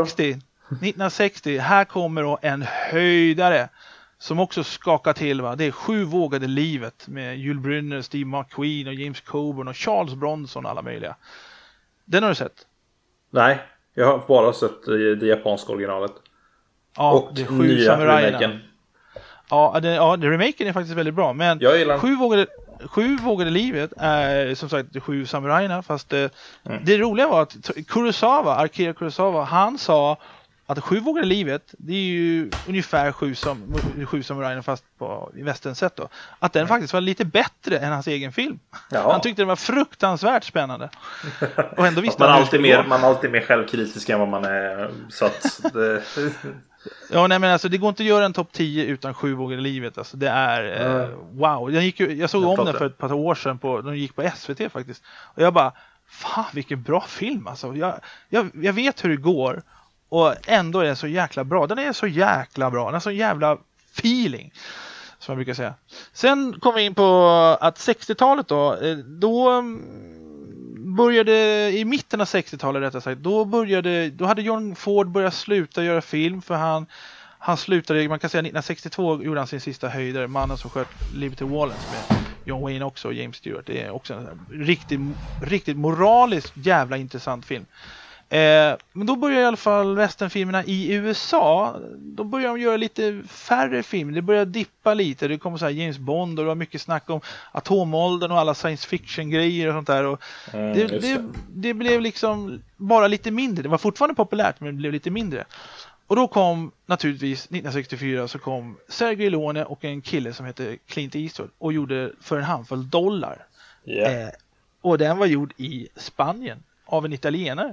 1960, här kommer då en höjdare som också skakar till, va? Det är 7 vågade livet med Jules Brynner, Steve McQueen och James Coburn och Charles Bronson och alla möjliga. Den har du sett? Nej, jag har bara sett det japanska originalet. Ja, och det är 7 nya samurajerna. remaken. Remaken är faktiskt väldigt bra, men jag gillar 7 vågade livet är som sagt de 7 samurajerna, fast det roliga var att Akira Kurosawa, han sa att 7 vågade livet, det är ju ungefär 7 samurajerna fast i västerns sätt då. Att den faktiskt var lite bättre än hans egen film. Ja. Han tyckte det var fruktansvärt spännande. Och ändå visste man är alltid mer självkritisk än vad man är, så att det... Ja, nej, men alltså det går inte att göra en topp 10 utan 7 vågade livet. Alltså det är wow. Jag såg om den för ett par år sedan de gick på SVT faktiskt. Och jag bara, fan vilken bra film alltså. Jag vet hur det går. Och ändå är den så jäkla bra. Den är så jäkla bra. Den har så jävla feeling, som jag brukar säga. Sen kom vi in på att 60-talet då började, i mitten av 60-talet rättare sagt, då hade John Ford börjat sluta göra film, för han slutade, man kan säga 1962 gjorde han sin sista höjdare, Mannen som sköt Liberty Valance med John Wayne också och James Stewart. Det är också en riktigt moraliskt jävla intressant film. Men då börjar i alla fall westernfilmerna i USA, då börjar de göra lite färre filmer. Det börjar dippa lite. Det kommer så här James Bond och det var mycket snack om atomåldern och alla science fiction grejer och sånt där. Och det blev liksom bara lite mindre. Det var fortfarande populärt, men det blev lite mindre. Och då kom naturligtvis 1964 så kom Sergio Leone och en kille som heter Clint Eastwood och gjorde För en handfull dollar. Yeah. Och den var gjord i Spanien av en italienare.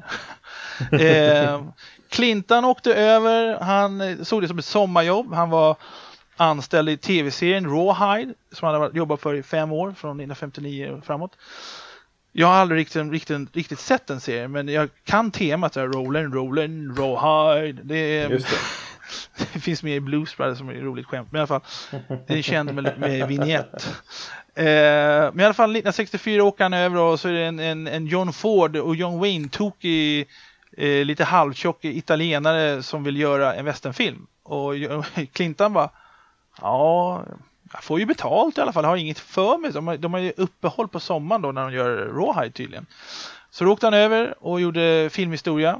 Clinton åkte över, han såg det som ett sommarjobb. Han var anställd i tv-serien Rawhide som han hade jobbat för i 5 år, från 1959 och framåt. Jag har aldrig riktigt sett den serien, men jag kan temat där, Rollin', Rawhide. Det finns med i Blues Brothers som är ett roligt skämt, men i alla fall det är känd med vignett. Men i alla fall 1964 åker han över och så är det en John Ford och John Wayne tog i lite halvtjock italienare som vill göra en westernfilm. Och Clinton bara, ja, jag får ju betalt i alla fall, jag har inget för mig. De har ju uppehåll på sommaren då när de gör Rawhide tydligen. Så då åkte han över och gjorde filmhistoria.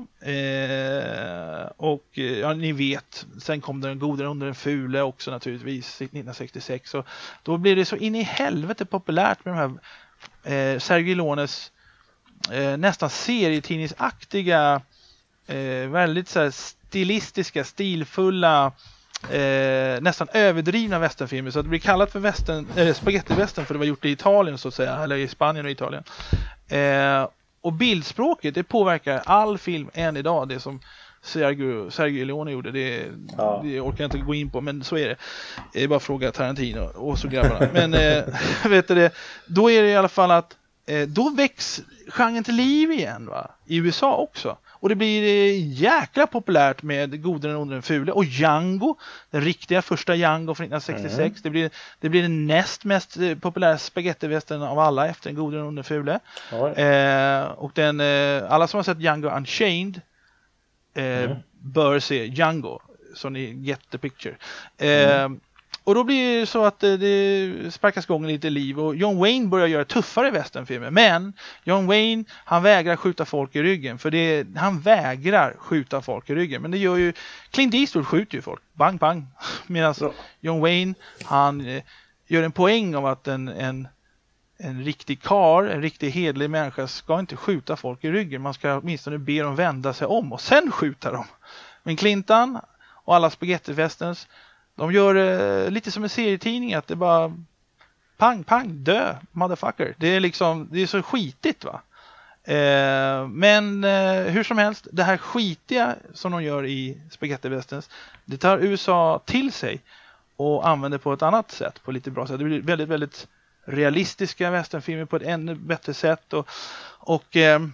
Och ja, ni vet, sen kom Den gode under den fule också naturligtvis 1966. Och då blev det så in i helvete populärt med de här Sergio Leones nästan serietidningsaktiga, väldigt så här stilistiska, stilfulla, nästan överdrivna westernfilmer, så att det blir kallat för spaghetti-western för det var gjort i Italien så att säga, eller i Spanien och Italien. Och bildspråket, det påverkar all film än idag. Det som Sergio Leone gjorde, det orkar jag inte gå in på, men så är det. Det är bara fråga Tarantino och så grabbarna. Men vet du det, då är det i alla fall att då väcks genren till liv igen, va? I USA också. Och det blir jäkla populärt med Gode, den onde, den fule. Och Django, den riktiga första Django från 1966. Det blir den näst mest populära spaghetti-västern av alla efter den Gode, den onde, den fule. Och alla som har sett Django Unchained bör se Django. Så ni get the picture. Och då blir det så att det sparkas igång lite liv och John Wayne börjar göra tuffare westernfilmer. Men John Wayne, han vägrar skjuta folk i ryggen. Han vägrar skjuta folk i ryggen. Men det gör ju, Clint Eastwood skjuter ju folk. Bang, bang. Medan John Wayne, han gör en poäng av att en riktig karl, en riktig hedlig människa ska inte skjuta folk i ryggen. Man ska åtminstone be dem vända sig om och sen skjuta dem. Men Clinton och alla spaghetti-westerns, de gör lite som en serietidning, att det bara pang, pang, dö, motherfucker. Det är så skitigt, va? Men hur som helst, det här skitiga som de gör i spaghetti-westerns, det tar USA till sig och använder på ett annat sätt, på lite bra sätt. Det blir väldigt, väldigt realistiska westernfilmer på ett ännu bättre sätt. Och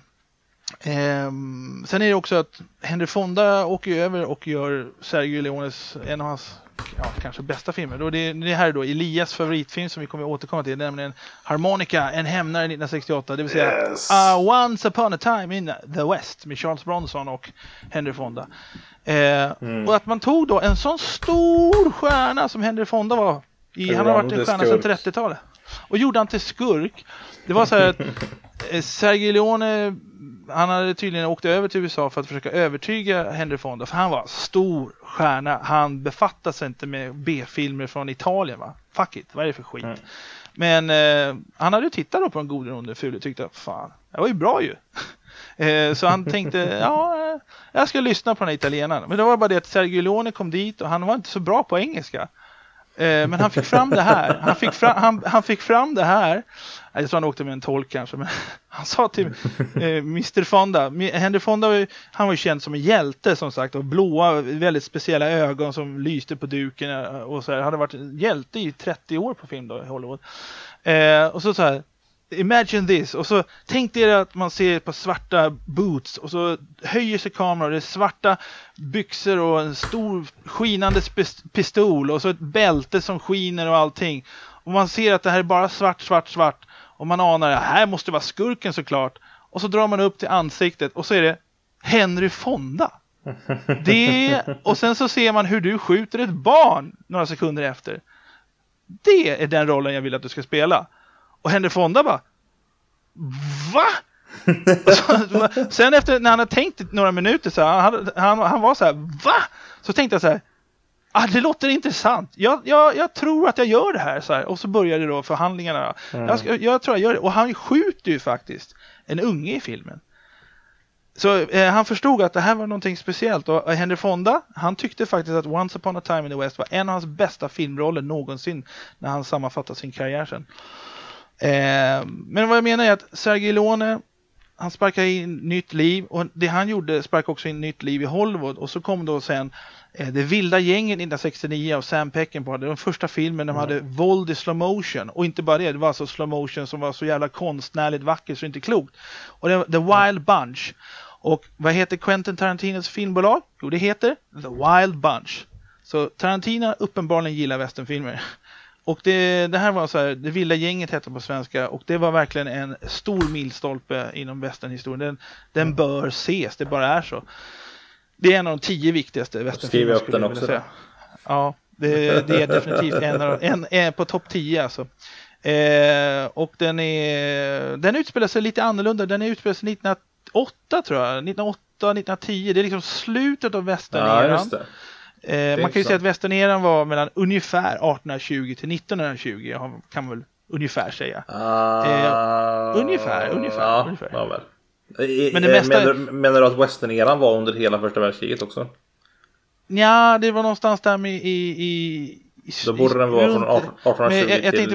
sen är det också att Henry Fonda åker över och gör Sergio Leones, en av hans kanske bästa filmer. Det här är då Elias favoritfilm som vi kommer att återkomma till, nämligen Harmonica, en hämnare 1968, det vill säga Once upon a time in the West med Charles Bronson och Henry Fonda. Och att man tog då en sån stor stjärna som Henry Fonda var han har varit en stjärna sedan 30-talet och gjorde han till skurk. Det var så här att Sergio Leone, han hade tydligen åkt över till USA för att försöka övertyga Henry Fonda, för han var stor stjärna. Han befattade sig inte med B-filmer från Italien, va? Fuck it, vad är det för skit? Men han hade tittat då på en god under ful och tyckte, fan, det var ju bra ju. Så han tänkte, jag ska lyssna på den italienaren. Men det var bara det att Sergio Leone kom dit och han var inte så bra på engelska. Men han fick fram det här. Han fick fram det här. Jag tror han åkte med en tolk kanske. Men han sa till Mr. Fonda. Henry Fonda, han var ju känd som en hjälte som sagt. Och blåa, väldigt speciella ögon som lyste på duken. Och så här. Han hade varit en hjälte i 30 år på film då i Hollywood. Och så här. Imagine this. Och så tänkte er att man ser på svarta boots och så höjer sig kameran, det är svarta byxor och en stor skinande pistol och så ett bälte som skiner och allting. Och man ser att det här är bara svart och man anar att här måste vara skurken såklart. Och så drar man upp till ansiktet och så är det Henry Fonda. Och sen så ser man hur du skjuter ett barn några sekunder efter. Det är den rollen jag vill att du ska spela. Och Henry Fonda bara, va? Sen efter när han hade tänkt några minuter så han var så här, va? Så tänkte jag så här, det låter intressant. Jag tror att jag gör det här så här. Och så började då förhandlingarna. Jag tror jag gör det. Och han skjuter ju faktiskt en unge i filmen. Så han förstod att det här var någonting speciellt. Och Henry Fonda, han tyckte faktiskt att Once upon a time in the West var en av hans bästa filmroller någonsin när han sammanfattade sin karriär sen. Men vad jag menar är att Sergio Leone, han sparkade in nytt liv, och det han gjorde sparkade också in nytt liv i Hollywood. Och så kom då sen Det vilda gänget 1969 av Sam Peckinpah. Det var den första filmen de hade våld i slow motion. Och inte bara det var alltså slow motion som var så jävla konstnärligt vacker så inte klokt. Och det var The Wild Bunch. Och vad heter Quentin Tarantinos filmbolag? Jo, det heter The Wild Bunch. Så Tarantino uppenbarligen gillar westernfilmer. Och det här var så här, Det vilda gänget hette på svenska, och det var verkligen en stor milstolpe inom westernhistorien. Den bör ses, det bara är så. Det är en av de 10 viktigaste westernfilmerna. Skriv upp den också. Säga. Ja, det är definitivt en på topp 10 alltså. Och den utspelar sig lite annorlunda. Den utspelar sig 1908 tror jag. 1908-1910. Det är liksom slutet av westerneran. Ja, just det. Man kan ju säga att westerneran var mellan ungefär 1820 till 1920. Kan man väl ungefär säga. Ungefär. Ja, väl. Men det mesta... Menar du att western-eran var under hela första världskriget också? Ja, det var någonstans där med då borde den vara från 1820 till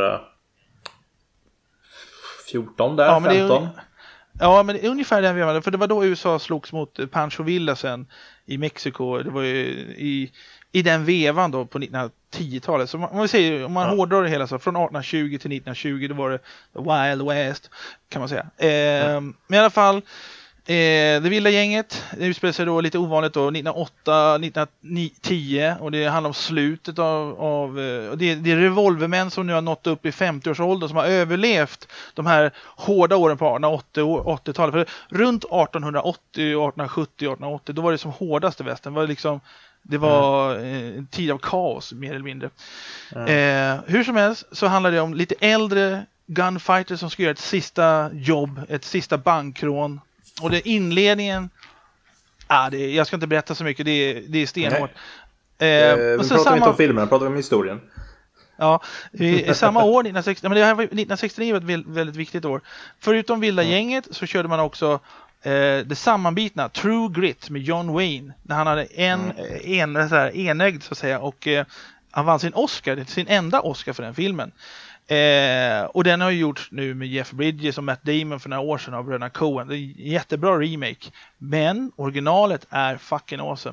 1914 där, ja, 15. Ja, men det är ungefär den vevan. För det var då USA slogs mot Pancho Villa sen i Mexiko. Det var ju i den vevan då på 1910-talet. Så man säger, om man hårdrar det hela så från 1820 till 1920 då var det Wild West kan man säga. Men i alla fall det vilda gänget, det utspelar sig då lite ovanligt då 1908, 1910 och det handlar om slutet av det är revolvermän som nu har nått upp i 50-årsåldern som har överlevt de här hårda åren på 1880-talet. För runt 1880, 1870, 1880 då var det som hårdast i västern. Det var en tid av kaos mer eller mindre. Hur som helst så handlar det om lite äldre gunfighters som ska göra ett sista jobb, ett sista bankrån. Och det inledningen jag ska inte berätta så mycket, det är stenhårt. Vi pratar inte om filmen, vi pratar om historien. Ja, i samma år 1969 var ett väldigt viktigt år. Förutom vilda gänget så körde man också det sammanbitna True Grit med John Wayne när han hade enögd så att säga och han vann sin enda Oscar för den filmen. Och den har ju gjorts nu med Jeff Bridges och Matt Damon för några år sedan av bröderna Coen. Det är en jättebra remake. Men originalet är fucking awesome.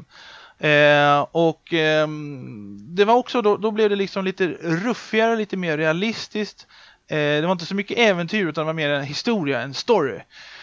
Det var också då blev det liksom lite ruffigare, lite mer realistiskt. Det var inte så mycket äventyr utan det var mer en historia, en story.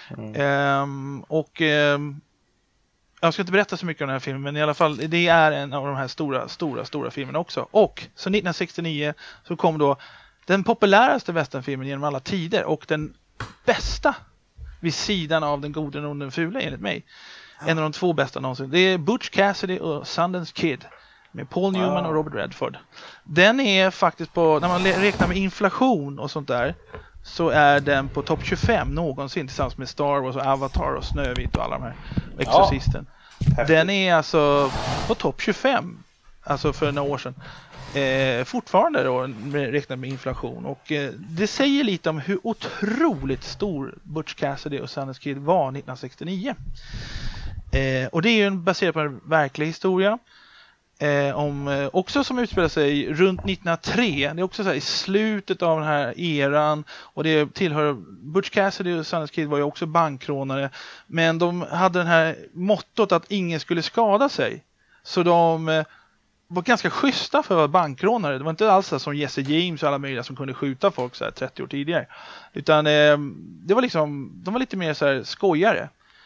Jag ska inte berätta så mycket om den här filmen, men i alla fall det är en av de här stora filmerna också. Och så 1969 så kom då den populäraste westernfilmen genom alla tider och den bästa vid sidan av Den gode och den fula enligt mig. En av de 2 bästa någonsin. Det är Butch Cassidy och Sundance Kid med Paul Newman och Robert Redford. Den är faktiskt på, när man räknar med inflation och sånt där, så är den på topp 25 någonsin tillsammans med Star Wars och Avatar och Snövit och alla de här. Exorcisten. Den är alltså på topp 25 alltså för några år sedan. Fortfarande då räknat med inflation och det säger lite om hur otroligt stor Butch Cassidy och Sundance Kid var 1969. Och det är ju baserat på en verklig historia också som utspelar sig runt 1903. Det är också så här, i slutet av den här eran och det tillhör Butch Cassidy och Sundance Kid var ju också bankrånare, men de hade den här mottot att ingen skulle skada sig. Så de var ganska schyssta för att vara bankrånare. Det var inte alls så som Jesse James och alla möjliga som kunde skjuta folk så här 30 år tidigare. Utan det var liksom, de var lite mer så här skojare.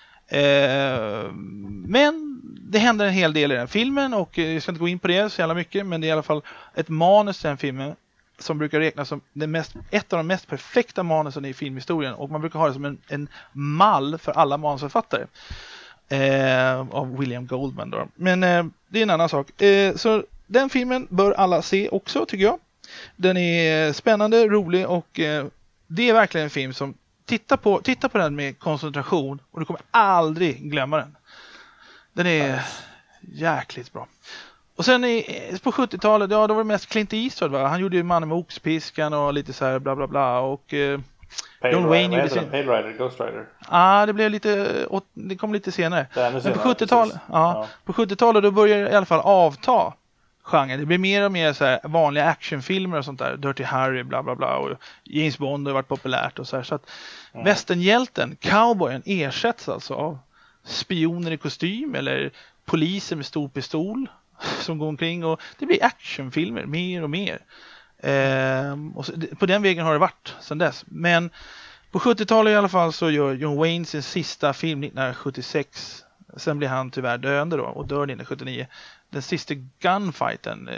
Men det händer en hel del i den filmen och jag ska inte gå in på det så jävla mycket, men det är i alla fall ett manus till den filmen som brukar räknas som ett av de mest perfekta manusen i filmhistorien och man brukar ha det som en mall för alla manusförfattare. Av William Goldman då. Men det är en annan sak. Så den filmen bör alla se också tycker jag. Den är spännande, rolig och det är verkligen en film som titta på den med koncentration och du kommer aldrig glömma den. Den är jäkligt bra. Och sen på 70-talet, då var det mest Clint Eastwood va? Han gjorde ju Mannen med oxpiskan och lite så här bla bla bla och John Wayne gjorde sin... Pale Rider, Ghost Rider. Det blev det kom lite senare. Men på 70-talet, på 70-talet då började i alla fall avta genren. Det blir mer och mer så här vanliga actionfilmer och sånt där. Dirty Harry, bla bla bla. Och James Bond har varit populärt och så här. Så att västernhjälten, cowboyen, ersätts alltså av spioner i kostym eller poliser med stor pistol som går omkring. Och det blir actionfilmer mer och mer. Och så, på den vägen har det varit sedan dess. Men på 70-talet i alla fall så gör John Wayne sin sista film 1976. Sen blir han tyvärr döende då och dör 1979. Den sista gunfighten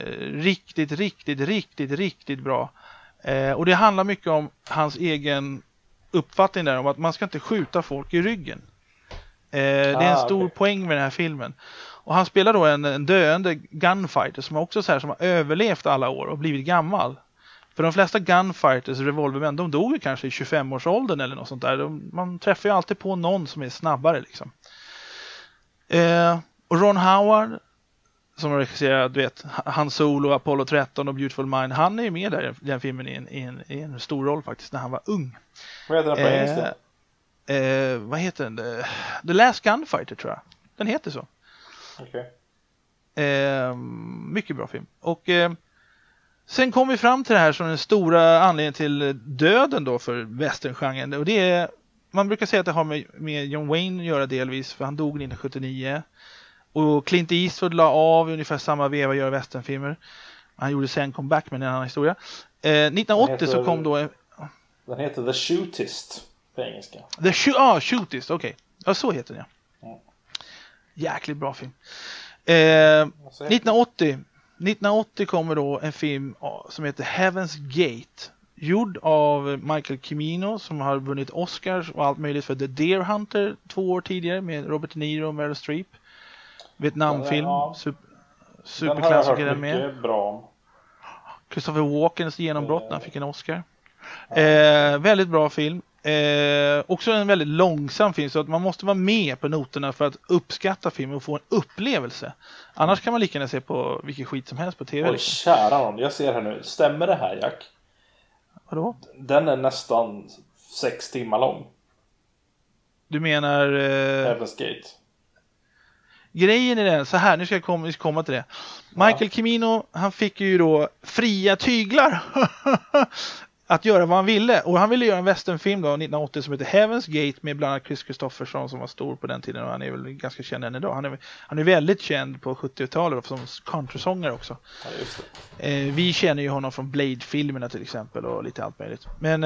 riktigt bra. Och det handlar mycket om hans egen uppfattning där om att man ska inte skjuta folk i ryggen. Det är en stor poäng med den här filmen. Och han spelar då en döende gunfighter som också så här, som har överlevt alla år och blivit gammal. För de flesta gunfighters, revolvermän, de dog ju kanske i 25-årsåldern eller något sånt där. Man träffar ju alltid på någon som är snabbare liksom. Och Ron Howard som har regisserat, du vet, Han Solo, Apollo 13 och Beautiful Mind, han är med där i den filmen i en stor roll faktiskt när han var ung. Vad heter den på engelska? vad heter den? The Last Gunfighter tror jag. Den heter så. Okay. Mycket bra film. Och sen kom vi fram till det här som den stora anledningen till döden då för westerngenren. Och det är, man brukar säga att det har med John Wayne att göra delvis, för han dog 1979. Och Clint Eastwood la av ungefär samma veva att göra westernfilmer. Han gjorde sen comeback med en annan historia. 1980 så kom då... Den heter The Shootist på engelska. Shootist, okej. Ja, så heter den, ja. Jäkligt bra film. 1980 kommer då en film som heter Heaven's Gate. Gjord av Michael Cimino som har vunnit Oscars och allt möjligt för The Deer Hunter 2 år tidigare med Robert De Niro och Meryl Streep. Vietnamfilm. Superklassiker den med. Mycket bra om. Christopher Walkens genombrott när han fick en Oscar. Väldigt bra film. Också en väldigt långsam film, så att man måste vara med på noterna för att uppskatta filmen och få en upplevelse. Annars kan man lika gärna se på vilken skit som helst på tv. Oj, kära någon, jag ser här nu. Stämmer det här, Jack? Vadå? Den är nästan 6 timmar lång. Du menar... Heaven's Gate. Grejen är den, så här, nu ska jag komma till det. Michael Cimino, han fick ju då fria tyglar att göra vad han ville. Och han ville göra en westernfilm då 1980 som heter Heaven's Gate med bland annat Chris Christopherson som var stor på den tiden, och han är väl ganska känd än idag. Han är väldigt känd på 70-talet som countrysångare också. Ja, just det. Vi känner ju honom från Blade-filmerna till exempel och lite allt möjligt. Men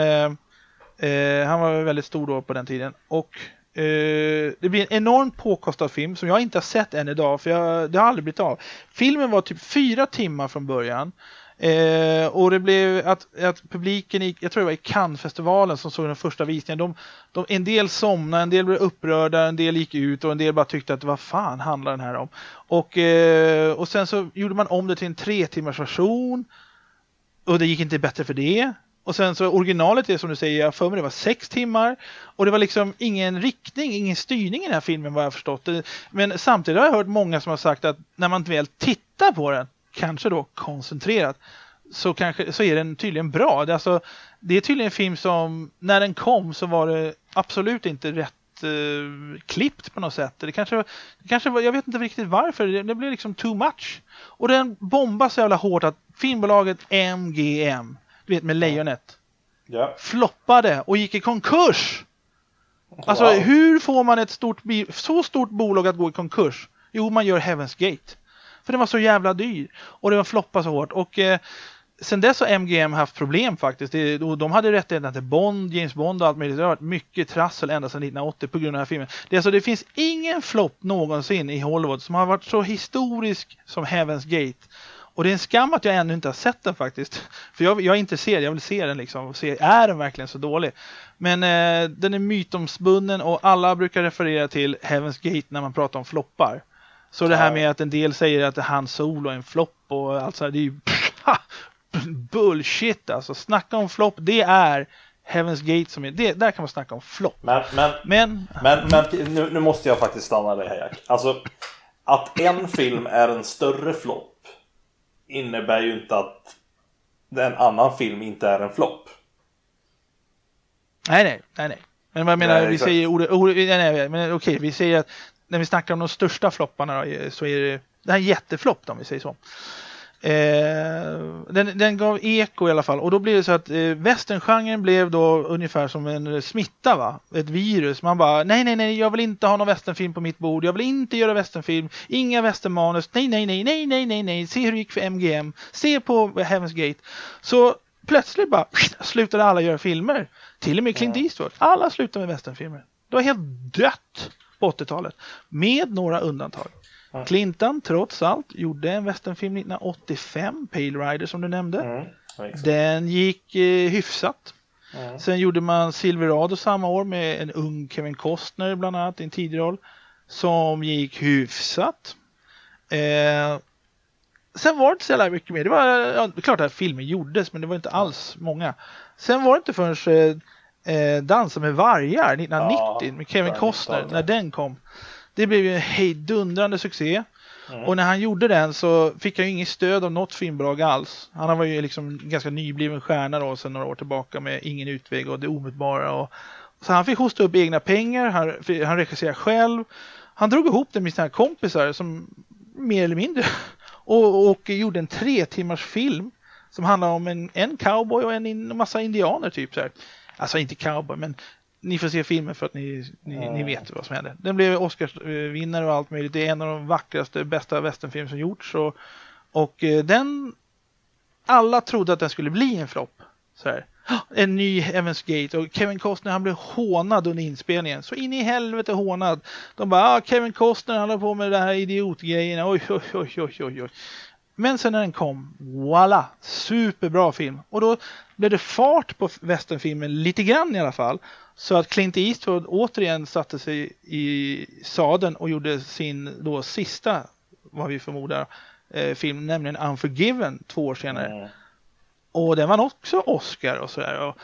han var väldigt stor då på den tiden. Och det blir en enormt påkostad film som jag inte har sett än idag, för det har aldrig blivit av. Filmen var typ 4 timmar från början. Och det blev att publiken jag tror det var i Cannes-festivalen som såg den första visningen, en del somnade, en del blev upprörda, en del gick ut och en del bara tyckte att vad fan handlar den här om. Och sen så gjorde man om det till en 3 timmars version och det gick inte bättre för det. Och sen så originalet är som du säger, för mig det var 6 timmar. Och det var liksom ingen riktning, ingen styrning i den här filmen vad jag förstått. Men samtidigt har jag hört många som har sagt att när man väl tittar på den, kanske då koncentrerat, så är den tydligen bra. Det är tydligen en film som, när den kom så var det absolut inte rätt klippt på något sätt. Det kanske var, jag vet inte riktigt varför, det blev liksom too much. Och den bombas så jävla hårt att filmbolaget MGM, du vet med lejonet, floppade och gick i konkurs. Alltså hur får man ett så stort bolag att gå i konkurs? Jo, man gör Heaven's Gate. För det var så jävla dyr. Och det var floppat så hårt. Och sen dess har MGM haft problem faktiskt. De hade rättigheten till Bond, James Bond och allt möjligt. Det har varit mycket trassel ända sedan 1980 på grund av den här filmen. Det finns ingen flopp någonsin i Hollywood som har varit så historisk som Heaven's Gate. Och det är en skam att jag ännu inte har sett den faktiskt. För jag är intresserad, jag vill se den liksom. Och se, är den verkligen så dålig? Men den är mytomspunnen och alla brukar referera till Heaven's Gate när man pratar om floppar. Så det här med att en del säger att Han Solo är en flopp och allt så här, det är ju bullshit alltså. Snacka om flopp, det är Heaven's Gate som är, där kan man snacka om flopp. Men nu måste jag faktiskt stanna dig här, Jack. Alltså, att en film är en större flopp innebär ju inte att en annan film inte är en flopp. Nej. Men vad jag menar, vi säger men okej, vi säger att när vi snackar om de största flopparna då, så är det här jätteflopp om vi säger så. Den gav eko i alla fall. Och då blev det så att westerngenren blev då ungefär som en smitta, va? Ett virus. Man bara, nej, jag vill inte ha någon westernfilm på mitt bord. Jag vill inte göra westernfilm. Inga westernmanus. Nej. Se hur det gick för MGM. Se på Heaven's Gate. Så plötsligt bara slutade alla göra filmer. Till och med Clint Eastwood. Alla slutade med westernfilmer. Det var helt dött på 80-talet. Med några undantag. Clinton trots allt gjorde en westernfilm 1985, Pale Rider som du nämnde. Den gick hyfsat. Sen gjorde man Silverado samma år med en ung Kevin Costner bland annat i en tidig roll som gick hyfsat. Sen var det inte så jävla mycket mer. Det var klart att filmen gjordes, men det var inte alls många. Sen var det inte förrän Dansa med vargar 1990 med Kevin Costner, när den kom. Det blev ju en hejdundrande succé. Och när han gjorde den så fick han ju ingen stöd av något filmbolag alls. Han var ju liksom ganska nybliven stjärna då sedan några år tillbaka med ingen utväg och det omutbara. Så han fick hosta upp egna pengar, han regisserade själv. Han drog ihop det med sina kompisar som mer eller mindre och gjorde en 3 timmars film som handlar om en cowboy och en massa indianer typ så här. Alltså inte cowboy, men ni får se filmen för att ni vet vad som händer. Den blev Oscarsvinnare och allt möjligt. Det är en av de vackraste, bästa westernfilmer som gjorts. Och den... Alla trodde att den skulle bli en flopp. Så här. En ny Heaven's Gate. Och Kevin Costner, han blev hånad under inspelningen. Så in i helvete hånad. De bara, Kevin Costner, han håller på med det här idiotgrejerna. Oj. Men sen när den kom, voila, superbra film. Och då blev det fart på westernfilmen, lite grann i alla fall. Så att Clint Eastwood återigen satte sig i sadeln och gjorde sin då sista, vad vi förmodar, film, nämligen Unforgiven 2 år senare. Och den vann också Oscar och sådär.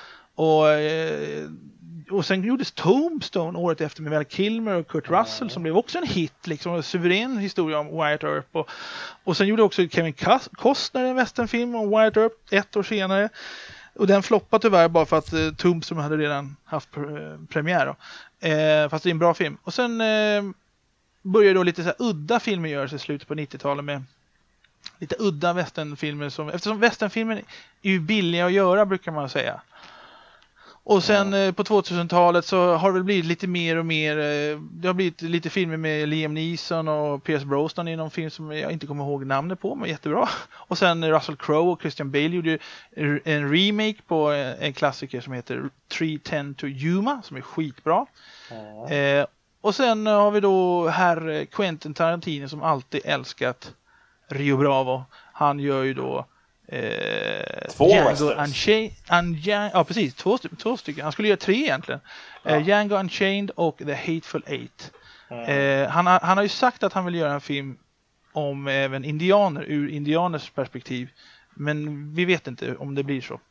Och sen gjordes Tombstone året efter med Val Kilmer och Kurt Russell som blev också en hit, liksom en suverän historia om Wyatt Earp. Och sen gjorde också Kevin Costner en westernfilm om Wyatt Earp 1 år senare. Och den floppade tyvärr bara för att Tombstone hade redan haft premiär då. Fast det är en bra film. Och sen började då lite så här udda filmer göras i slutet på 90-talet med lite udda westernfilmer eftersom westernfilmer är ju billiga att göra, brukar man säga. Och sen på 2000-talet så har det väl blivit lite mer och mer, det har blivit lite filmer med Liam Neeson och Pierce Brosnan i någon film som jag inte kommer ihåg namnet på, men jättebra. Och sen Russell Crowe och Christian Bale gjorde en remake på en klassiker som heter 3:10 to Yuma, som är skitbra. Och sen har vi då herr Quentin Tarantino som alltid älskat Rio Bravo. Han gör ju då Django Unchained. Ja, precis. Två stycken. Han skulle göra 3 egentligen. Django Unchained och The Hateful Eight. Han har ju sagt att han vill göra en film om även indianer, ur indianers perspektiv. Men vi vet inte om det blir så.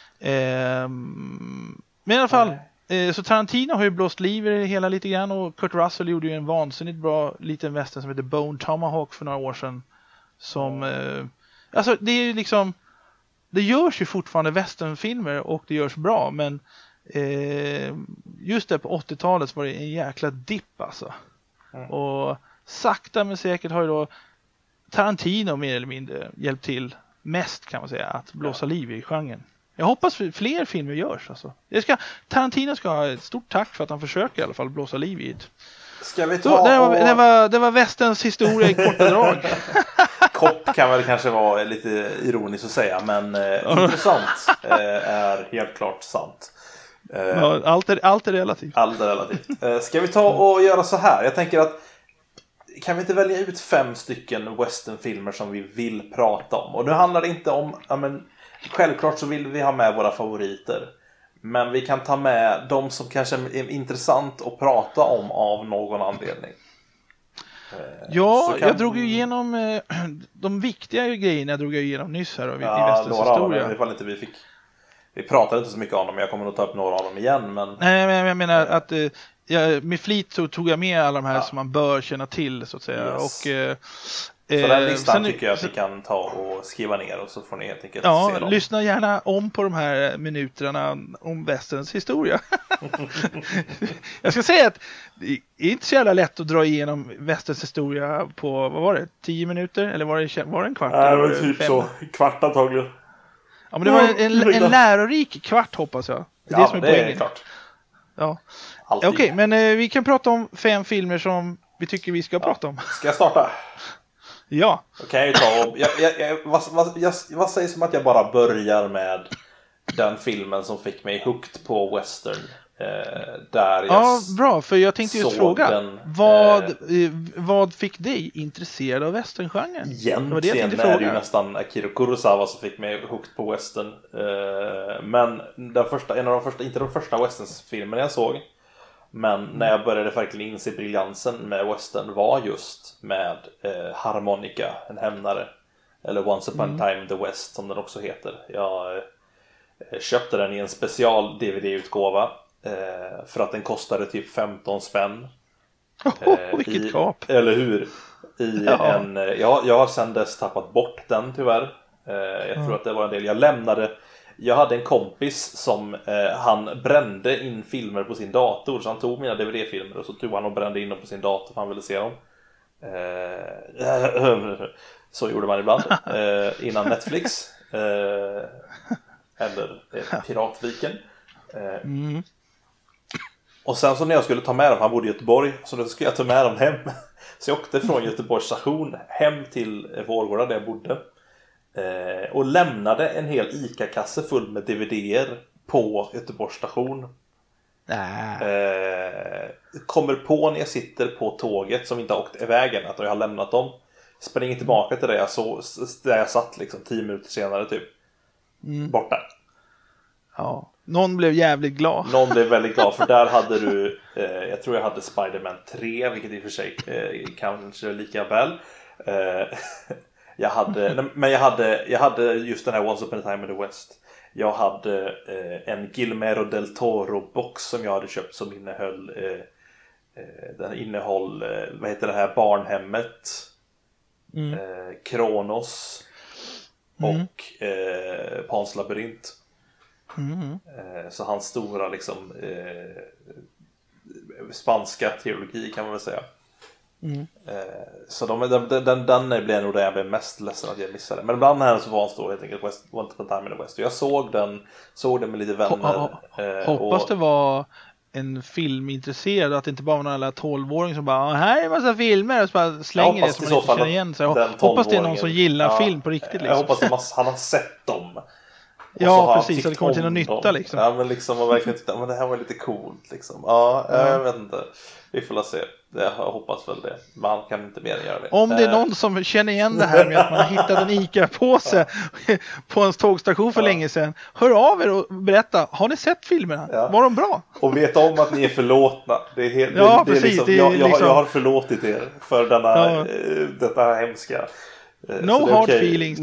Men i alla fall, så Tarantino har ju blåst liv i det hela lite grann. Och Kurt Russell gjorde ju en vansinnigt bra liten western som heter Bone Tomahawk för några år sedan. Som... Alltså det är ju liksom, det görs ju fortfarande westernfilmer och det görs bra, men just där på 80-talet så var det en jäkla dipp alltså. Och sakta men säkert har ju då Tarantino mer eller mindre hjälpt till mest, kan man säga, att blåsa liv i genren. Jag hoppas fler filmer görs alltså. Tarantino ska ha ett stort tack för att han försöker i alla fall blåsa liv i det. Ska vi ta så, det var västerns historia i korta drag. Kopp kan väl kanske vara lite ironiskt att säga, men intressant är helt klart sant. Allt är relativt. Allt är relativt. Ska vi ta och göra så här? Jag tänker att kan vi inte välja ut 5 stycken westernfilmer som vi vill prata om? Och nu handlar det inte om, självklart så vill vi ha med våra favoriter. Men vi kan ta med de som kanske är intressant att prata om av någon anledning. Ja, jag drog ju igenom de viktiga grejerna jag drog igenom nyss här i västerns historia. Ifall inte vi pratade inte så mycket om dem, men jag kommer nog ta upp några av dem igen. Nej, men jag menar att med flit så tog jag med alla de här som man bör känna till, så att säga. Yes. Och, så den listan tycker jag att vi kan ta och skriva ner, och så får ni helt enkelt se dem. Lyssna gärna om på de här minuterna om västerns historia. Jag ska säga att det är inte så jävla lätt att dra igenom västerns historia på, vad var det, 10 minuter? Eller var det en kvart? Nej, det var typ 5? Så, kvart antagligen. Ja, men det var en lärorik kvart, hoppas jag. Det är det som är poängen. Är klart. Ja. Okej, men vi kan prata om 5 filmer som vi tycker vi ska prata om. Ska jag starta? Ja. Okej, vad sägs om att jag bara börjar med den filmen som fick mig hooked på western? Där bra, för jag tänkte just fråga vad fick dig intresserad av westerngenren? Egentligen är det ju nästan Akira Kurosawa som fick mig hooked på western. Men inte de första westernsfilmerna jag såg, men när jag började verkligen inse briljansen med western var just med Harmonica, en hämnare, eller Once Upon a Time in the West som den också heter. Jag köpte den i en special DVD-utgåva för att den kostade typ 15 spänn. Vilket kap! Eller hur? Jag har sedan dess tappat bort den tyvärr. Jag tror att det var en del. Jag lämnade Jag hade en kompis som han brände in filmer på sin dator. Så han tog mina DVD-filmer och så tog han och brände in dem på sin dator för han ville se dem. Så gjorde man ibland innan Netflix eller Piratviken. Och sen så när jag skulle ta med dem, han bodde i Göteborg, så då skulle jag ta med dem hem. Så jag åkte från Göteborgs station hem till Vårgårda där jag bodde. Och lämnade en hel ICA-kasse full med DVDer på Göteborgs station. Kommer på när jag sitter på tåget som inte har åkt i vägen att jag har lämnat dem. Springer tillbaka till där jag satt liksom 10 minuter senare typ. Borta. Ja. Någon blev jävligt glad. Någon blev väldigt glad för där hade du jag tror jag hade Spider-Man 3, vilket i och för sig kanske lika väl. Jag hade just den här Once Upon a Time in the West. Jag hade en Guillermo del Toro-box som jag hade köpt som innehöll vad heter det här barnhemmet, Kronos och Pans labyrint. Så hans stora liksom spanska teologi kan man väl säga. Så den blev nog det jag blev mest ledsen att jag missade. Men ibland här så var han stor helt enkelt Once Upon a Time in the West. Och jag såg den med lite vänner. Hoppas det var en filmintresserad, att det inte bara var någon 12-åring som bara här är en massa filmer och så bara slänger det som man inte känner igen sig. Hoppas det är någon som gillar film på riktigt liksom. Jag hoppas att han har sett dem. Ja, precis, att det kommer till någon nytta liksom. Ja, men liksom man verkligen tyckte men det här var lite coolt liksom. Jag vet inte. Vi får se. Jag hoppas väl det. Man kan inte mer än göra det. Om det är någon som känner igen det här med att man har hittat en ICA-påse på en tågstation för länge sedan, hör av er och berätta, har ni sett filmerna? Var de bra? Och vet om att ni är förlåtna. Det är helt, jag har förlåtit er för detta hemska. No hard feelings.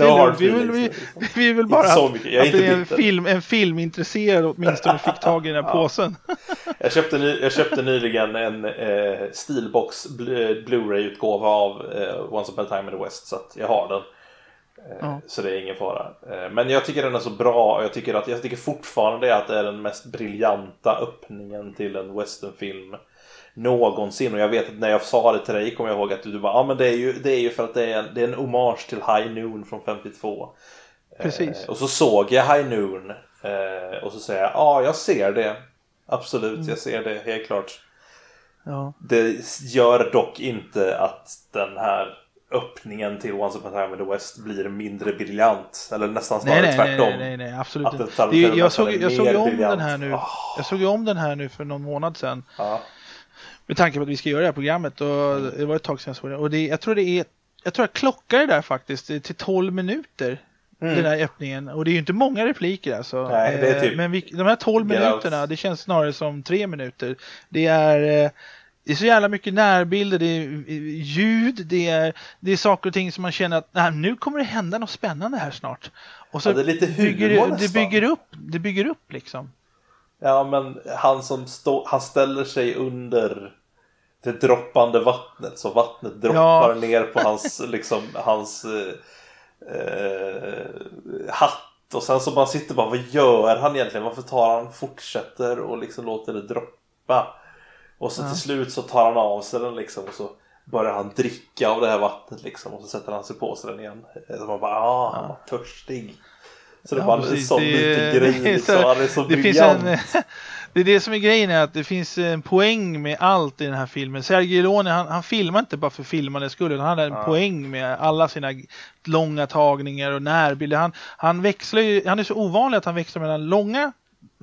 Vi vill bara att det är en filmintresserad åtminstone fick tag i den här påsen. Jag köpte nyligen en Steelbox Blu-ray-utgåva av Once Upon a Time in the West, så att jag har den. Så det är ingen fara. Men jag tycker den är så bra. Jag tycker fortfarande att det är den mest briljanta öppningen till en westernfilm någonsin. Och jag vet att när jag sa det till dig kommer jag ihåg att du bara men det är ju för att det är en hommage till High Noon från 52. Precis. Och så såg jag High Noon och så säger jag jag ser det. Absolut, jag ser det helt klart. Ja. Det gör dock inte att den här öppningen till Once Upon a Time in the West blir mindre briljant, eller nästan snarare tvärtom. Nej, absolut inte. Jag såg ju om den här nu. Jag såg ju om den här nu för någon månad sedan. Ja. Med tanke på att vi ska göra det här programmet, och det var ett tag sedan jag såg det. Och jag tror jag klockar det där faktiskt till 12 minuter. Den här öppningen. Och det är ju inte många repliker alltså. Nej, det är typ men de här 12 minuterna, det känns snarare som 3 minuter. Det är så jävla mycket närbilder, det är ljud, det är saker och ting som man känner att nu kommer det hända något spännande här snart. Och så det är lite det bygger upp liksom. Ja, men han ställer sig under det droppande vattnet, så vattnet droppar ner på hans hatt, och sen så man sitter bara, vad gör han egentligen? Varför fortsätter och liksom låter det droppa? Och så till slut så tar han av sig den liksom, och så börjar han dricka av det här vattnet liksom, och så sätter han sig på sig den igen. Så man bara, han var törstig. Så det är bara en sån liten grej liksom. Det är så briljant. Det är det som är grejen, är att det finns en poäng med allt i den här filmen. Sergio Leone, han filmar inte bara för filmandets skull, utan han har en poäng med alla sina långa tagningar och närbilder. Han växlar ju, han är så ovanlig att han växlar mellan långa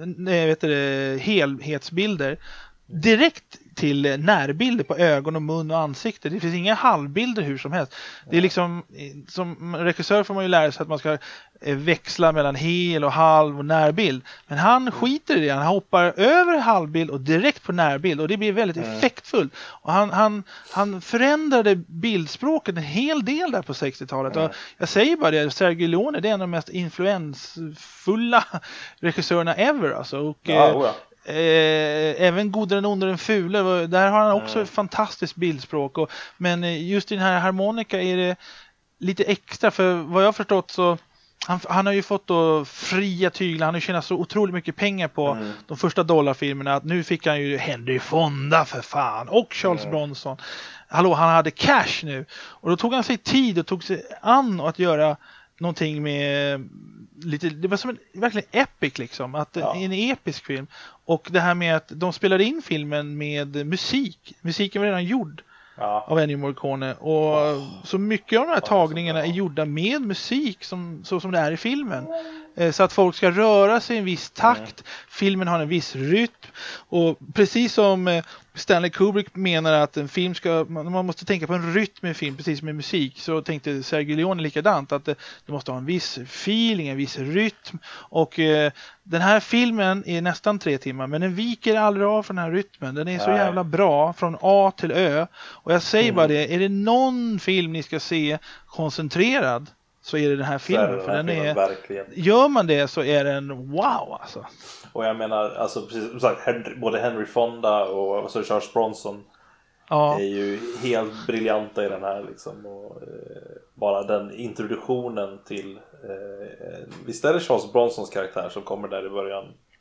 helhetsbilder direkt till närbilder på ögon och mun och ansikte. Det finns inga halvbilder hur som helst. Det är liksom, som regissör får man ju lära sig att man ska växla mellan hel och halv och närbild. Men han skiter i det. Han hoppar över halvbild och direkt på närbild. Och det blir väldigt effektfullt. Och han förändrade bildspråket en hel del där på 60-talet. Och jag säger bara det, Sergio Leone, det är en av de mest influensfulla regissörerna ever. Alltså. Och, även Godare än Ondare än Fule, där har han också ett fantastiskt bildspråk. Men just i den här harmonika är det lite extra, för vad jag har förstått så han har ju fått då fria tyglar. Han har ju tjänat så otroligt mycket pengar på de första dollarfilmerna. Att nu fick han ju Henry Fonda för fan. Och Charles Bronson. Hallå, han hade cash nu. Och då tog han sig tid och tog sig an att göra någonting med lite, det var som en verkligen epic liksom, att en episk film. Och det här med att de spelade in filmen med musik. Musiken var redan gjord av Ennio Morricone, och så mycket av de här tagningarna är gjorda med musik så som det är i filmen. Så att folk ska röra sig i en viss takt. Filmen har en viss rytm, och precis som Stanley Kubrick menar att en film man måste tänka på en rytm i en film precis som med musik, så tänkte Sergio Leone likadant, att det måste ha en viss feeling, en viss rytm. Och den här filmen är nästan 3 timmar, men den viker aldrig av från den här rytmen. Den är så jävla bra från A till Ö. Och jag säger bara det, är det någon film ni ska se koncentrerad, så är det den här filmen. För den är, verkligen. Gör man det så är den wow alltså. Och jag menar, alltså precis som sagt, både Henry Fonda och så Charles Bronson är ju helt briljanta i den här liksom. Och bara den introduktionen till visst är det Charles Bronsons karaktär som kommer där i början?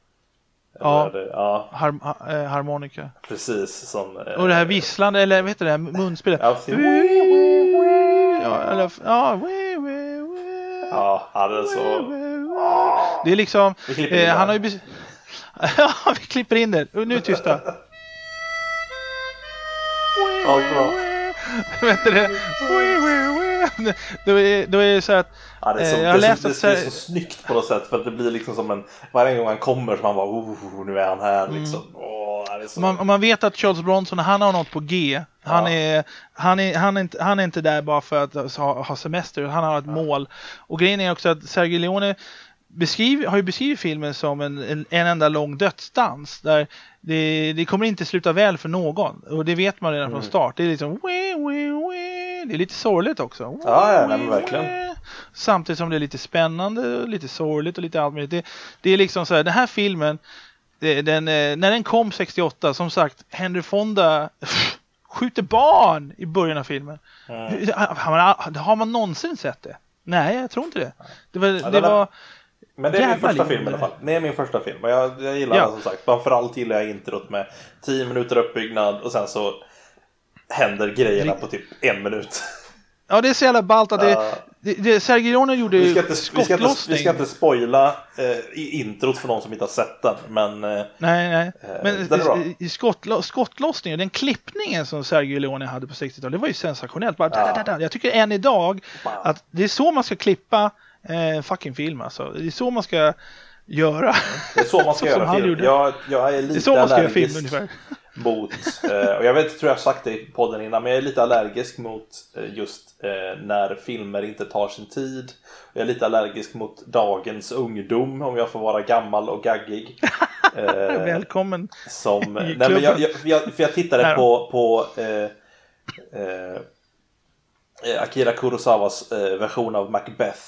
Harmonika. Precis som och det här visslande, eller vad heter det här munspelet? Det är så. Det är liksom han har ju vi klipper in det. Nu är tysta. Vet du det? Då är det så att det är så snyggt på något sätt, för att det blir liksom som en, varje gång han kommer så man bara nu är han här liksom. Man vet att Charles Bronson, han har något på G. Han är inte där bara för att ha semester. Han har ett mål. Och grejen är också att Sergio Leone har ju beskrivit filmen som en enda lång dödsdans. Där det kommer inte sluta väl för någon. Och det vet man redan från start. Det är liksom det är lite sorgligt också. Men verkligen. Samtidigt som det är lite spännande, lite sorgligt och lite allt möjligt. Det är liksom så här, den här filmen, när den kom 68, som sagt, Henry Fonda skjuter barn i början av filmen. Har man någonsin sett det? Nej, jag tror inte det. Det var men det är min första film i alla fall. Det är min första film. Och jag gillar det som sagt. Framförallt gillar jag introt med 10 minuter uppbyggnad och sen så händer grejerna på typ 1 minut. Ja, det är så jävla ballt att Sergio Leone gjorde skottlossning. Vi ska inte spoila introt för någon som inte har sett den, men nej. Men i skottlossningen, den klippningen som Sergio Leone hade på 60-talet, det var ju sensationellt. Jag tycker än idag att det är så man ska klippa fucking film alltså. Det är så man ska göra. Det är så man ska göra film. Jag är lite allergisk mot, och jag tror jag har sagt det i podden innan, men jag är lite allergisk mot just när filmer inte tar sin tid. Jag är lite allergisk mot dagens ungdom, om jag får vara gammal och gaggig. Välkommen. Jag tittade på Akira Kurosawas version av Macbeth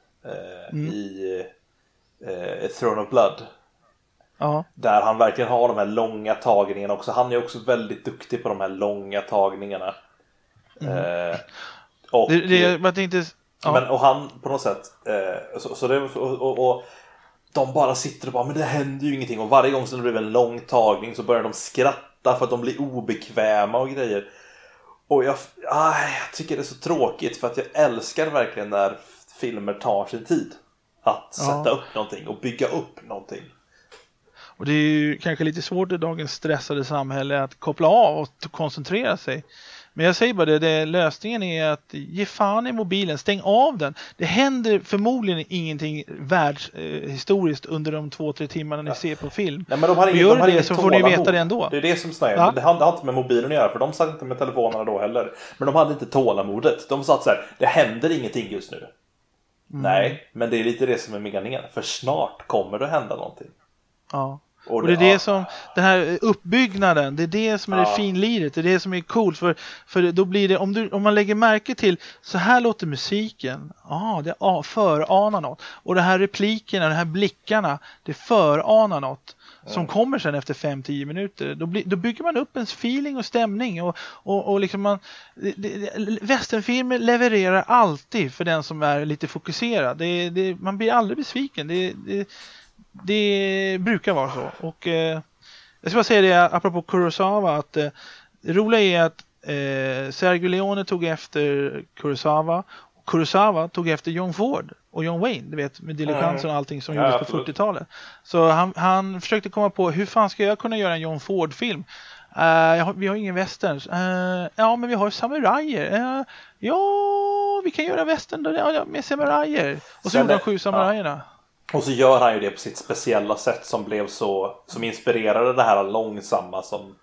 i Throne of Blood. Där han verkligen har de här långa tagningarna också. Han är också väldigt duktig på de här långa tagningarna. Och han på något sätt och de bara sitter och bara, men det händer ju ingenting. Och varje gång som det blir en lång tagning så börjar de skratta för att de blir obekväma och grejer. Och jag tycker det är så tråkigt, för att jag älskar verkligen när filmer tar sin tid att sätta upp någonting och bygga upp någonting. Och det är ju kanske lite svårt i dagens stressade samhälle att koppla av och koncentrera sig. Men jag säger bara lösningen är att ge fan i mobilen, stäng av den. Det händer förmodligen ingenting världshistoriskt under de 2-3 timmarna ni ser på film. Nej, men de har inget så får ni veta det ändå. Det är det som snöar. Det hade inte med mobilen att göra, för de satt inte med telefonerna då heller. Men de hade inte tålamodet. De satt så här, det händer ingenting just nu. Nej, men det är lite det som är meningen. För snart kommer det att hända någonting. Ja. Och det är det som, den här uppbyggnaden, det är det som är det finliret, det är det som är coolt. För då blir det, om man lägger märke till, så här låter musiken, det föranar något. Och det här replikerna, de här blickarna, det föranar något. Som kommer sen efter 5-10 minuter. Då bygger man upp ens feeling och stämning. Och liksom västernfilmer levererar alltid för den som är lite fokuserad. Man blir aldrig besviken. Det brukar vara så. Och jag ska bara säga det apropå Kurosawa, att det roliga är att Sergio Leone tog efter Kurosawa. Kurosawa tog efter John Ford och John Wayne, du vet, med diligensen och allting som gjordes på 40-talet. Så han försökte komma på, hur fan ska jag kunna göra en John Ford-film? Vi har ingen westerns. Men vi har samurajer. Vi kan göra western med samurajer. Och så gjorde han 7 samurajerna. Och så gör han ju det på sitt speciella sätt som blev som inspirerade det här långsamma som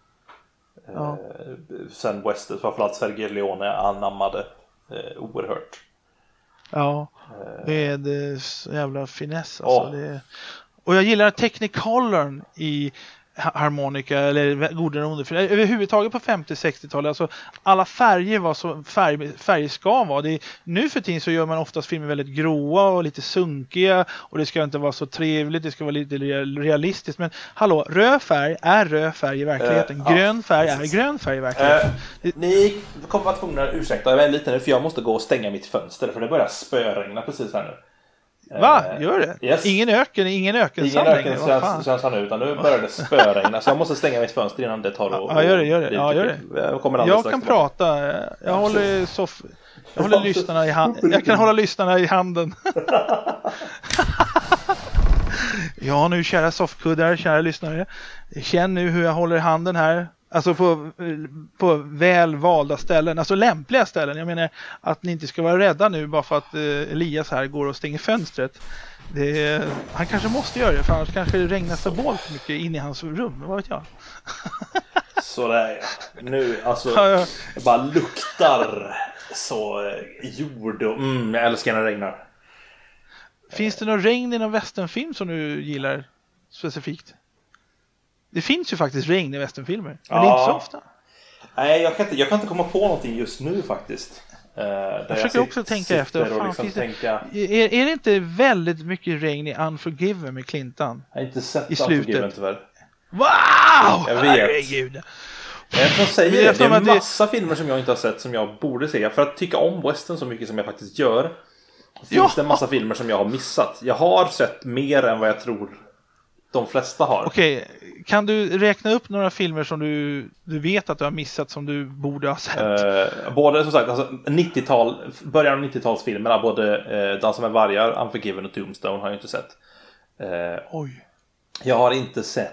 sen western, framförallt Sergio Leone, anammade oerhört. Ja, det är så jävla finess alltså. Och jag gillar Technicolorn i harmonika eller goda under, för överhuvudtaget på 50-60-talet, alltså alla färger var så färger ska vara. Nu för tiden så gör man oftast filmer väldigt gråa och lite sunkiga, och det ska inte vara så trevligt, det ska vara lite realistiskt, men hallå, röd färg är röd färg i verkligheten, grön färg är grön färg i verkligheten. Ni kommer vara tvungna att ursäkta mig lite nu, för jag måste gå och stänga mitt fönster, för det börjar spöregna precis här nu. Va? Gör det? Yes. Ingen öken känns han nu, utan nu börjar det spöregna, så jag måste stänga mitt fönster innan det tar och... Ja, gör det. Jag kan prata. Jag håller lyssnarna i handen. Jag kan hålla lyssnarna i handen. Ja, nu kära soffkuddar, kära lyssnare. Känn nu hur jag håller handen här. Alltså på väl valda ställen, alltså lämpliga ställen. Jag menar att ni inte ska vara rädda nu bara för att Elias här går och stänger fönstret. Han kanske måste göra det, för annars kanske det regnar så för mycket in i hans rum, vad vet jag. Sådär, nu alltså jag bara luktar så jord och jag älskar när det regnar. Finns det någon regn i någon westernfilm som du gillar specifikt? Det finns ju faktiskt regn i westernfilmer, men det är inte så ofta. Nej, jag kan inte komma på någonting just nu faktiskt. Jag försöker också tänka efter. Fan, liksom är det inte väldigt mycket regn i Unforgiven med Clinton? Jag har inte sett i slutet. Unforgiven tyvärr. Wow! Jag vet. Herregud. Jag säger det är en massa filmer som jag inte har sett som jag borde se. För att tycka om western så mycket som jag faktiskt gör, finns det en massa filmer som jag har missat. Jag har sett mer än vad jag tror de flesta har. Okej, kan du räkna upp några filmer som du vet att du har missat som du borde ha sett? Både som sagt, alltså 90-tal, början av 90-talsfilmerna, både Dansa med vargar, Unforgiven och Tombstone har jag inte sett. Oj. Jag har inte sett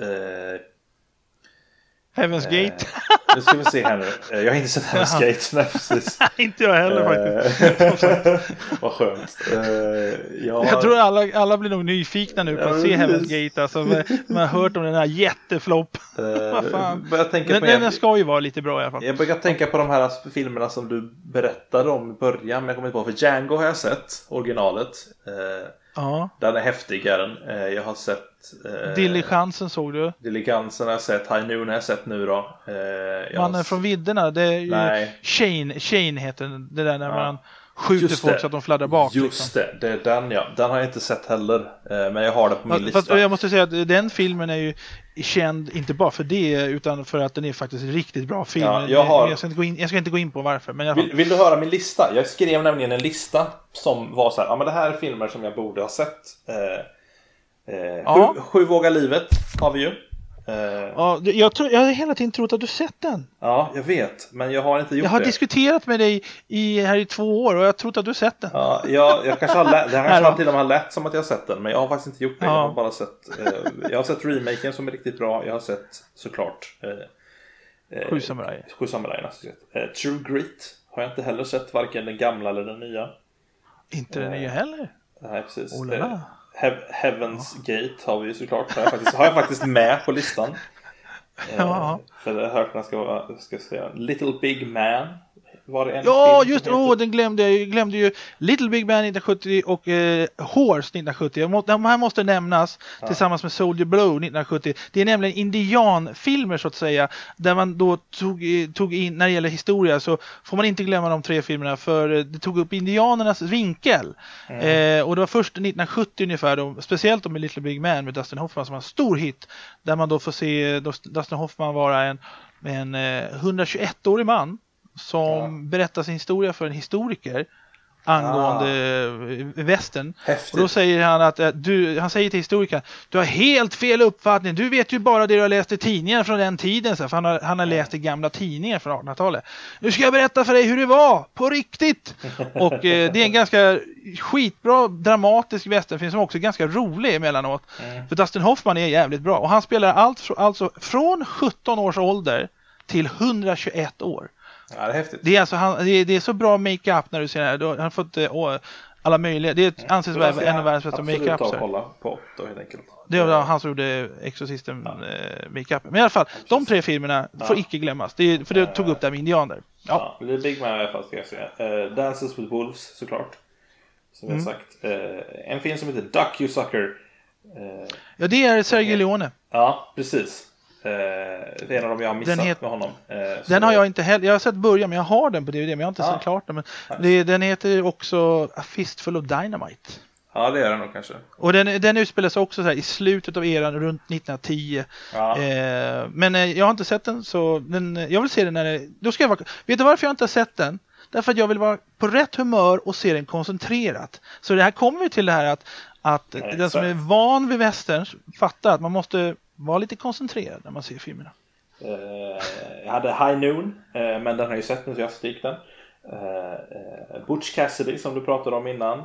Heaven's Gate. Nu ska vi se här nu. Jag har inte sett Heaven's Gate. Nej, precis. Inte jag heller faktiskt. Vad skönt. Jag tror alla blir nog nyfikna nu på att se Heaven's Gate. Alltså, man har hört om den här jätteflopp. Vad fan. Den ska ju vara lite bra i alla fall. Jag börjar tänka på de här filmerna som du berättade om i början. Men jag kommer inte på, för Django har jag sett, originalet. Den är häftigare. Jag har sett Diligensen såg du? Diligensen har jag sett. High Noon har jag sett nu då. Mannen från vidderna, det är ju Shane heter det där när man skjuter folk så att de fladdrar bak. Just liksom. Det är den, ja. Den har jag inte sett heller, men jag har det på min lista. Jag måste säga att den filmen är ju känd inte bara för det, utan för att den är faktiskt en riktigt bra film. Jag ska inte gå in på varför, men vill du höra min lista? Jag skrev nämligen en lista som var så här, men det här är filmer som jag borde ha sett. 7 vågar livet har vi ju. Jag har hela tiden trott att du sett den. Ja, jag vet, men jag har inte gjort det. Jag har diskuterat med dig här i 2 år och jag trott att du sett den. Ja, jag kanske har till och med lätt som att jag har sett den, men jag har faktiskt inte gjort det. Jag har bara sett jag har sett remaken som är riktigt bra. Jag har sett såklart 7 samurajer. 7 samurajerna. True Grit har jag inte heller sett, varken den gamla eller den nya. Inte den nya heller. Nej, precis. Heaven's Gate har vi ju såklart. Har jag faktiskt med på listan. För det här ska säga Little Big Man Var det en Ja, film just den glömde jag. Glömde ju Little Big Man 1970 och Horse 1970. De här måste nämnas tillsammans med Soldier Blow 1970. Det är nämligen indianfilmer så att säga, där man då tog in, när det gäller historia så får man inte glömma de 3 filmerna, för det tog upp indianernas vinkel. Och det var först 1970 ungefär då, speciellt med Little Big Man med Dustin Hoffman som var en stor hit, där man då får se Dustin Hoffman vara en 121-årig man som berättar sin historia för en historiker angående västern. Häftigt. Och då säger han att han säger till historikern, du har helt fel uppfattning, du vet ju bara det du har läst i tidningar från den tiden, så för han har läst i gamla tidningar från 1800-talet. Nu ska jag berätta för dig hur det var på riktigt. Och det är en ganska skitbra dramatisk västernfilm som också är ganska rolig emellanåt. För Dustin Hoffman är jävligt bra och han spelar alltså från 17 års ålder till 121 år. Ja, det är häftigt. Det är, alltså, det är så bra make-up när du ser det här. Han har fått alla möjliga. Det anses vara en av världens bästa make-ups. Absolut att kolla på då helt enkelt. Det var han som gjorde Exorcisten make-up. Men i alla fall, de 3 filmerna får icke glömmas. För det tog upp det med indianer. Ja, det är Big Man i alla fall ska jag säga. Dances with Wolves såklart. Som jag sagt. En film som heter Duck You Sucker. Ja, det är Sergio Leone. Ja, precis. Det är en av dem jag har missat med honom. Den har jag inte heller. Jag har sett början, men jag har den på DVD, men jag har inte sett klart den. Men den heter också A Fistful of Dynamite. Ja, det är den nog kanske. Och den utspelar sig också så här i slutet av eran runt 1910. Ja. Men jag har inte sett den, så jag vill se den när då ska jag vara. Vet du varför jag inte har sett den? Därför att jag vill vara på rätt humör och se den koncentrerat. Så det här kommer vi till det här att den som är van vid västerns fattar att man måste vara lite koncentrerad när man ser filmerna. Jag hade High Noon, men den har jag ju sett nu så jag stick den. Butch Cassidy som du pratade om innan.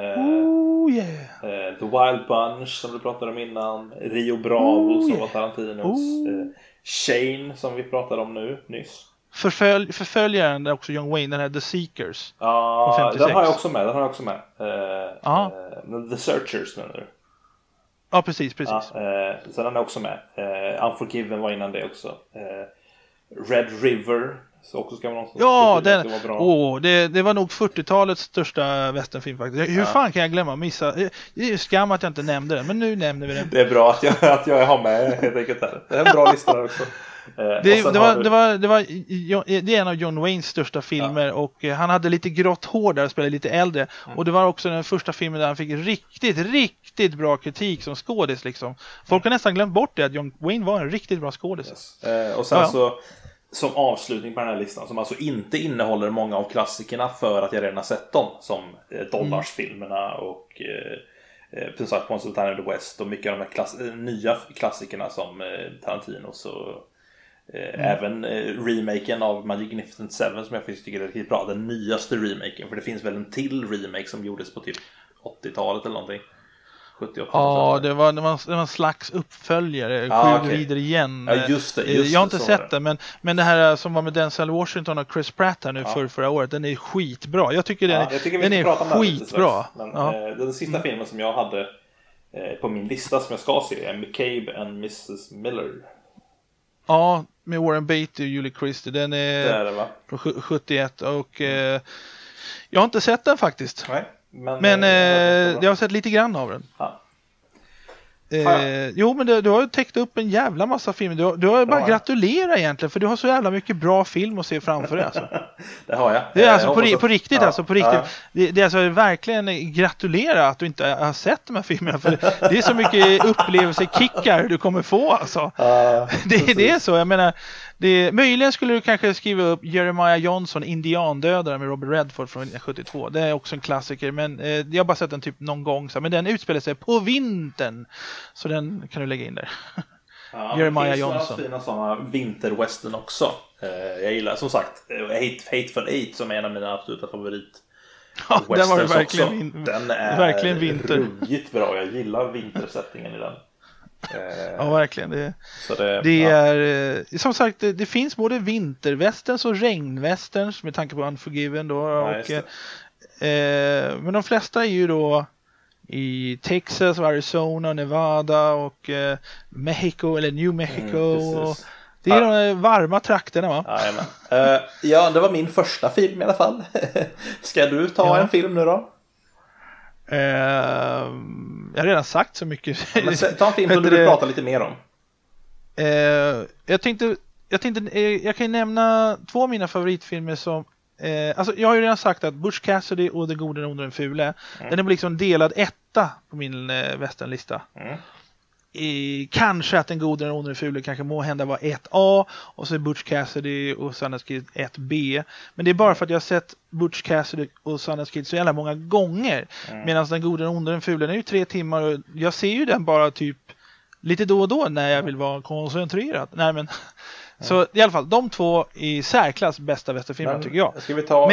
The Wild Bunch som du pratade om innan. Rio Bravo som var Tarantinos. Shane som vi pratade om nyss. Förföljaren där också John Wayne, den här The Seekers. Ja, den har jag också med. The Searchers menar du? Ja, precis. Ja, så den är också med. Unforgiven var innan det också. Red River så också ska man någonstans. Ja, det var nog 40-talets största västernfilm faktiskt. Hur fan kan jag missa? Det är ju skam att jag inte nämnde den, men nu nämner vi den. Det är bra att jag har med helt enkelt här. Det är en bra lista där också. Det är en av John Waynes största filmer och han hade lite grått hår där och spelade lite äldre. Och det var också den första filmen där han fick riktigt bra kritik som skådis liksom. Folk har nästan glömt bort det, att John Wayne var en riktigt bra skådis. Yes. Och sen så som avslutning på den här listan, som alltså inte innehåller många av klassikerna för att jag redan har sett dem, som Dollarsfilmerna och som sagt Once Upon a Time in the West och mycket av de här nya klassikerna som Tarantinos och även remaken av Magnificent Seven som jag tycker är riktigt bra, den nyaste remaken, för det finns väl en till remake som gjordes på typ 80-talet eller någonting. 78. Ja, det var en slags uppföljare. Vidare igen. Ja, just det, jag har inte sett det, men det här som var med Denzel Washington och Chris Pratt här nu förra året, den är skitbra. Jag tycker den är skitbra. Men den sista filmen som jag hade på min lista som jag ska se är McCabe and Mrs. Miller. Ja, med Warren Beatty och Julie Christie. Den är från 71 och jag har inte sett den faktiskt. Nej. Men jag har sett lite grann av den. Jo, men du har ju täckt upp en jävla massa filmer. Du har bara gratulera egentligen, för du har så jävla mycket bra film att se framför dig. Alltså. Det har jag. Det är alltså på riktigt. Alltså, på riktigt. Det är alltså verkligen gratulera att du inte har sett de här filmerna. För det är så mycket upplevelsekickar du kommer få. Alltså. Det är så, jag menar. Möjligen skulle du kanske skriva upp Jeremiah Johnson, Indiandödare med Robert Redford från 1972. Det är också en klassiker, men jag har bara sett den typ någon gång. Men den utspelar sig på vintern, så den kan du lägga in där. Jeremiah Johnson. Det finns fina sådana vinterwestern också. Jag gillar som sagt Hateful Eight som är en av mina absoluta favorit. Ja, den var det verkligen, den är verkligen vinter. Ruggigt bra, jag gillar vintersättningen i den. Ja, verkligen. Det är som sagt, det finns både vintervästerns och regnvästerns med tanke på Unforgiven då. Men de flesta är ju då i Texas, Arizona, Nevada och Mexico eller New Mexico. Det är de varma trakterna, va? Ja, det var min första film i alla fall. Ska du ta en film nu då? Jag har redan sagt så mycket. Men ta en film som du vill prata lite mer om. Jag kan nämna 2 av mina favoritfilmer som alltså jag har ju redan sagt att Butch Cassidy och Den gode, den onde, den fule, den är liksom delad etta på min västernlista. Kanske att Den gode, den onde, den fule kanske må hända var 1A och så är Butch Cassidy och Sundance Kid 1B. Men det är bara för att jag har sett Butch Cassidy och Sundance Kid så jävla många gånger. Medan Den gode, den onde, den fule, den är ju 3 timmar och jag ser ju den bara typ lite då och då när jag vill vara koncentrerad. Nej, men så i alla fall, de 2 i särklass bästa västerfilmer tycker jag. Ska vi ta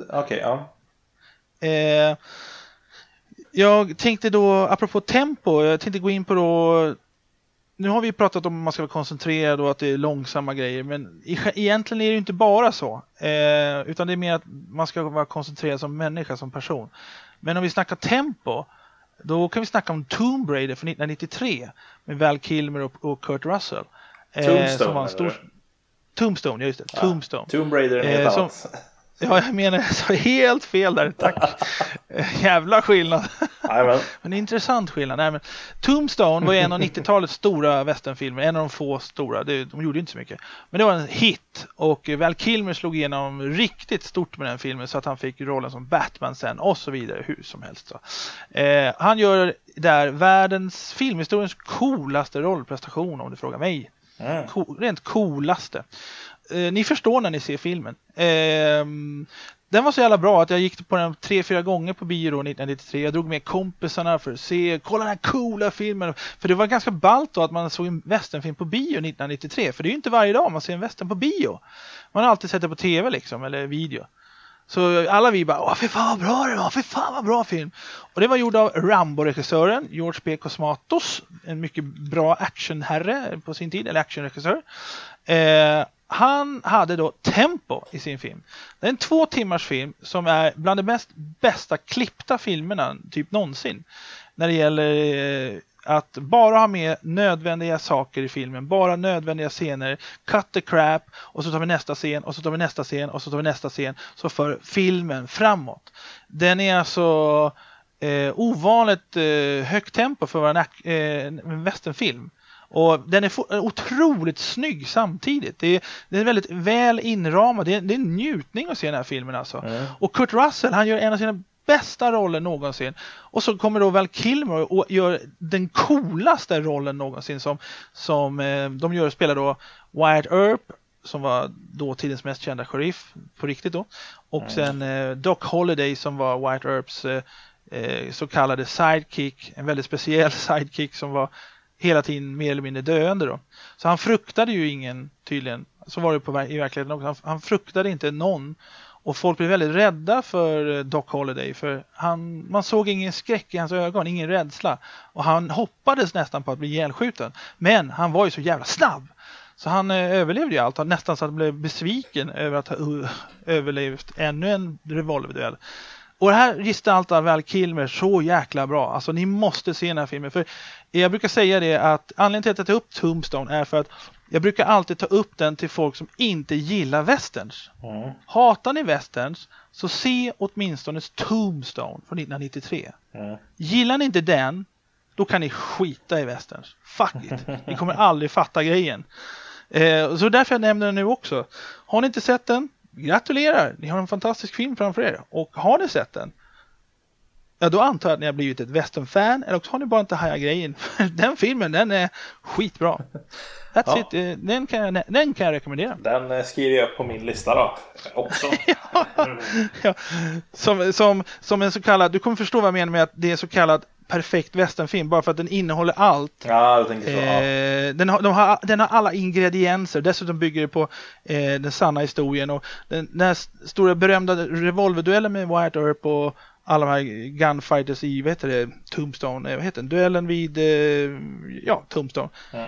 jag tänkte då, apropå tempo, jag tänkte gå in på då, nu har vi pratat om att man ska vara koncentrerad och att det är långsamma grejer, men egentligen är det ju inte bara så, utan det är mer att man ska vara koncentrerad som människa, som person. Men om vi snackar tempo, då kan vi snacka om Tomb Raider från 1993 med Val Kilmer och Kurt Russell. Som var en stor... Tombstone, ja just det. Ja, Tombstone. Tomb Raider är helt annat. Ja, jag menar, jag sa helt fel där, tack. Jävla skillnad. Men intressant skillnad. Nej, men Tombstone var en av 90-talets stora westernfilmer, en av de få stora, de gjorde inte så mycket. Men det var en hit och Val Kilmer slog igenom riktigt stort med den filmen så att han fick rollen som Batman sen och så vidare, hur som helst. Så. Han gör där världens filmhistoriens coolaste rollprestation om du frågar mig. Rent coolaste. Ni förstår när ni ser filmen. Den var så jävla bra att jag gick på den 3-4 gånger på bio 1993. Jag drog med kompisarna för att kolla den här coola filmen. För det var ganska ballt då att man såg en westernfilm på bio 1993. För det är ju inte varje dag man ser en western på bio. Man har alltid sett det på tv liksom, eller video. Så alla vi bara, fy fan vad bra det var, fy fan vad bra film. Och det var gjord av Rambo-regissören George P. Cosmatos, en mycket bra actionherre på sin tid, eller actionregissör. Han hade då tempo i sin film. Det är en 2 timmars film som är bland de bästa klippta filmerna typ någonsin. När det gäller att bara ha med nödvändiga saker i filmen, bara nödvändiga scener, cut the crap och så tar vi nästa scen och så tar vi nästa scen och så tar vi nästa scen, så för filmen framåt. Den är alltså ovanligt högt tempo för att vara en westernfilm. Och den är otroligt snygg samtidigt. Det är väldigt väl inramad. Det är en njutning att se den här filmen alltså. Och Kurt Russell, han gör en av sina bästa roller någonsin. Och så kommer då Val Kilmer och gör den coolaste rollen någonsin som de spelar då Wyatt Earp, som var då tidens mest kända sheriff på riktigt då. Och sen Doc Holliday som var Wyatt Earps så kallade sidekick, en väldigt speciell sidekick som var hela tiden mer eller mindre döende då. Så han fruktade ju ingen, tydligen. Så var det i verkligheten också. Han fruktade inte någon. Och folk blev väldigt rädda för Doc Holliday. För man såg ingen skräck i hans ögon, ingen rädsla. Och han hoppades nästan på att bli ihjälskjuten. Men han var ju så jävla snabb. Så han överlevde ju allt. Han nästan så att han blev besviken över att ha överlevt ännu en revolverduell. Och det här gestaltar Val Kilmer så jäkla bra. Alltså ni måste se den här filmen. För jag brukar säga det att anledningen till att jag tar upp Tombstone är för att jag brukar alltid ta upp den till folk som inte gillar westerns. Hatar ni westerns så se åtminstone Tombstone från 1993. Gillar ni inte den, då kan ni skita i westerns. Fuck it. Ni kommer aldrig fatta grejen. Så därför jag nämner den nu också. Har ni inte sett den? Gratulerar, ni har en fantastisk film framför er. Och har ni sett den? Ja, då antar jag att ni har blivit ett westernfan. Eller också har ni bara inte haja grejen. Den filmen, den är skitbra. That's it. Den kan jag rekommendera. Den skriver jag på min lista då också. Ja. Som en så kallad, du kommer förstå vad jag menar med att det är så kallad perfekt westernfilm, bara för att den innehåller allt. Ja, jag tänker så. Den har alla ingredienser. Dessutom bygger det på den sanna historien. Och den här stora berömda revolverduellen med Wyatt Earp och alla de här gunfighters i, Tombstone, vad heter den? Duellen vid Tombstone.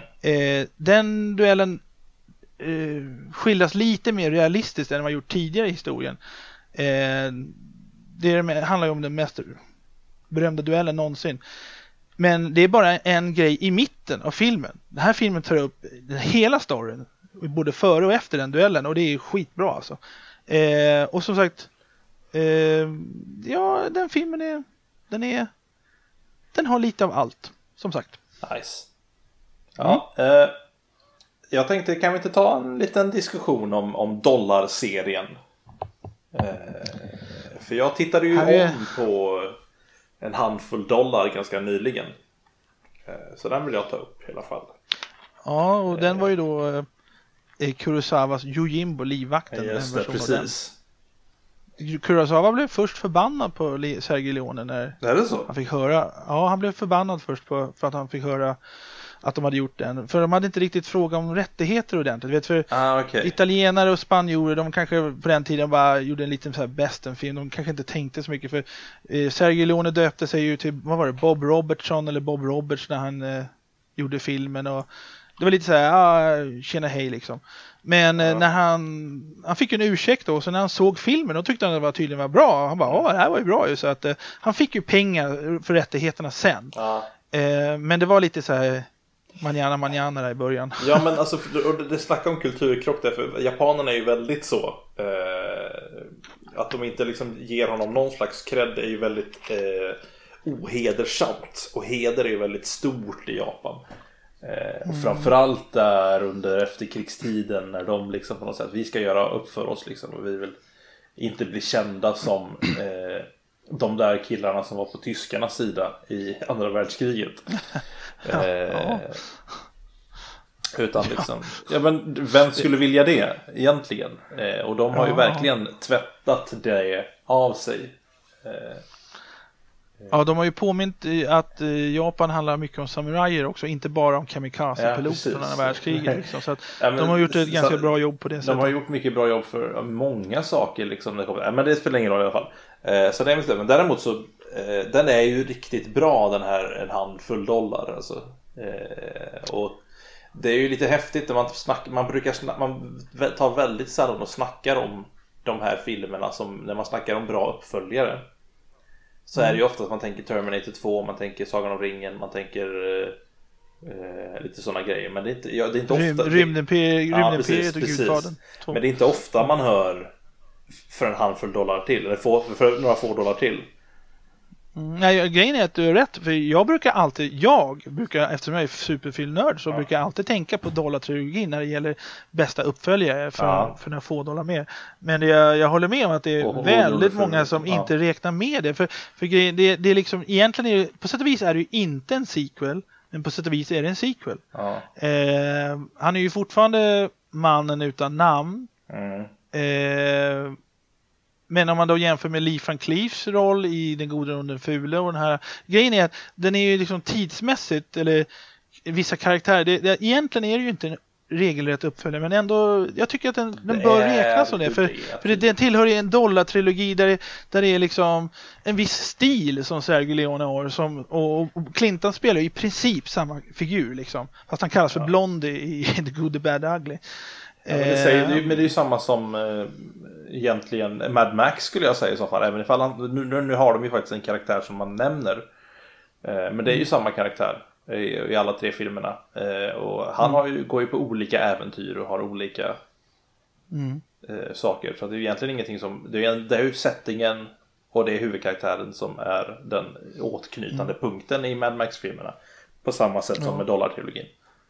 Den duellen skildras lite mer realistiskt än vad gjort tidigare i historien. Det handlar ju om den mest berömda duellen någonsin. Men det är bara en grej i mitten av filmen. Den här filmen tar upp hela storyn. både före och efter den duellen, och det är skitbra alltså. Och som sagt, ja, den filmen den har lite av allt, som sagt. Nice. Ja, jag tänkte, kan vi inte ta en liten diskussion om dollarserien? För jag tittade ju om på en handfull dollar ganska nyligen. Så den vill jag ta upp i alla fall. Ja, och den var ju då Kurosawas Yojimbo, livvakten. Just det, precis. Kurosawa blev först förbannad på Sergio Leone när är det så? Han fick höra. Ja, han blev förbannad först för att han fick höra att de hade gjort den. För de hade inte riktigt frågat om rättigheter ordentligt. Vet, för italienare och spanjorer, de kanske på den tiden bara gjorde en liten så här bästenfilm. De kanske inte tänkte så mycket, för Sergio Leone döpte sig ju till, vad var det, Bob Robertson eller Bob Roberts när han gjorde filmen, och det var lite så här, tjena hej liksom. Men när han fick en ursäkt då, så när han såg filmen, då tyckte han att det tydligen var bra. Han bara, det här var ju bra ju. Så att han fick ju pengar för rättigheterna sen. Men det var lite så här manjana där i början. Ja, men alltså, det snackar om kulturkrock där, för japanerna är ju väldigt så. Att de inte liksom ger honom någon slags cred är ju väldigt ohedersamt. Och heder är ju väldigt stort i Japan. Och framförallt där under efterkrigstiden, när de liksom på något sätt, vi ska göra upp för oss liksom, och vi vill inte bli kända som de där killarna som var på tyskarnas sida i andra världskriget. Utan liksom, ja, men vem skulle vilja det egentligen? Och de har ju verkligen tvättat det av sig. Ja, de har ju påmint att Japan handlar mycket om samurajer också, inte bara om kamikaze-piloter från andra världskriget liksom. Så att de har gjort ett ganska bra jobb på det sättet. De har gjort mycket bra jobb för många saker liksom. Men det spelar ingen roll i alla fall. Så det är, men däremot så den är ju riktigt bra, den här en handfull dollar alltså. Och det är ju lite häftigt när man tar väldigt sällan och snackar om de här filmerna, som när man snackar om bra uppföljare. Så är det ju ofta att man tänker Terminator 2, man tänker Sagan om ringen, man tänker lite sådana grejer. Men det är inte ofta. Rymdimperiet och Gudfadern 2. Men det är inte ofta man hör för en handfull dollar till, eller för några få dollar till. Nej, grejen är att du är rätt, för jag brukar, eftersom jag är superfilmnörd, så brukar jag alltid tänka på dollartrilogin när det gäller bästa uppföljare för några få dollar mer. Men jag håller med om att det är väldigt många som inte räknar med det. För det är liksom, egentligen på sätt och vis är det ju inte en sequel, men på sätt och vis är det en sequel. Han är ju fortfarande mannen utan namn. Men om man då jämför med Lee Van Cleefs roll i Den gode och den fule, och den här grejen är att den är ju liksom tidsmässigt, eller vissa karaktärer, egentligen är det ju inte en regelrätt uppföljare, men ändå, jag tycker att den bör räknas som det, för det tillhör ju en dollartrilogi där det är liksom en viss stil som Sergio Leone har, och Clinton spelar ju i princip samma figur liksom, fast han kallas för Blondie i The Good, The Bad, The Ugly. Men det är ju samma som egentligen Mad Max, skulle jag säga i så fall. Även ifall nu har de ju faktiskt en karaktär som man nämner. Men det är ju samma karaktär i alla tre filmerna. Och han går ju på olika äventyr och har olika saker. Så det är egentligen ingenting som... Det är ju settingen och det är huvudkaraktären som är den åtknytande punkten i Mad Max-filmerna. På samma sätt som med dollartrilogin.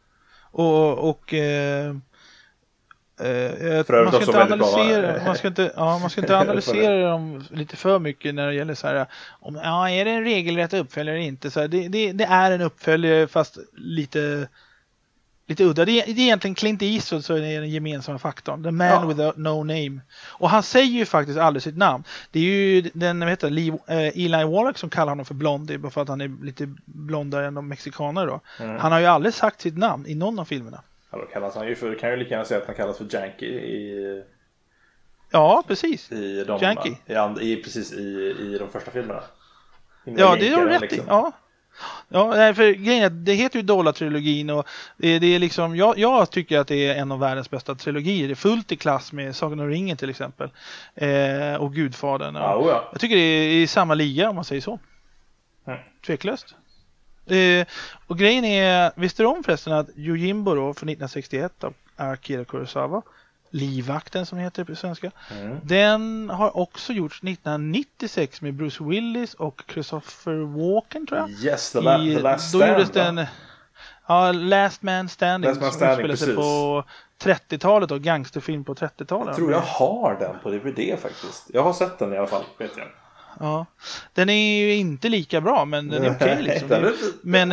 Man ska inte analysera dem lite för mycket när det gäller så här, om är det en regelrätt uppföljare eller inte, så här, det är en uppföljare fast lite udda. Det är egentligen Clint Eastwood, så är det den gemensamma faktorn, the man with no name, och han säger ju faktiskt aldrig sitt namn. Det är ju den Eli Wallach som kallar honom för Blondie, bara för att han är lite blondare än de mexikaner då. Han har ju aldrig sagt sitt namn i någon av filmerna. Då kallas han ju kan ju lika gärna säga att han kallas för Janky i... Ja, precis. Janky. Precis i de första filmerna. Ja, det är ju rätt liksom. Ja, för grejen, det heter ju Dollar-trilogin, och det är liksom, jag tycker att det är en av världens bästa trilogier. Det är fullt i klass med Sagan om ringen till exempel. Och Gudfadern. Jag tycker det är i samma liga, om man säger så. Tveklöst. Och grejen är, visste du om förresten att Yojimbo då från 1961 av Akira Kurosawa. Livvakten som heter på svenska. Den har också gjorts 1996 med Bruce Willis och Christopher Walken, tror jag. Yes, the last då stand, gjordes den Last Man Standing, som spelade sig på 30-talet och gangsterfilm på 30-talet. Jag tror jag har den på DVD faktiskt. Jag har sett den i alla fall, vet jag. Ja. Den är ju inte lika bra, men den är okej liksom. Men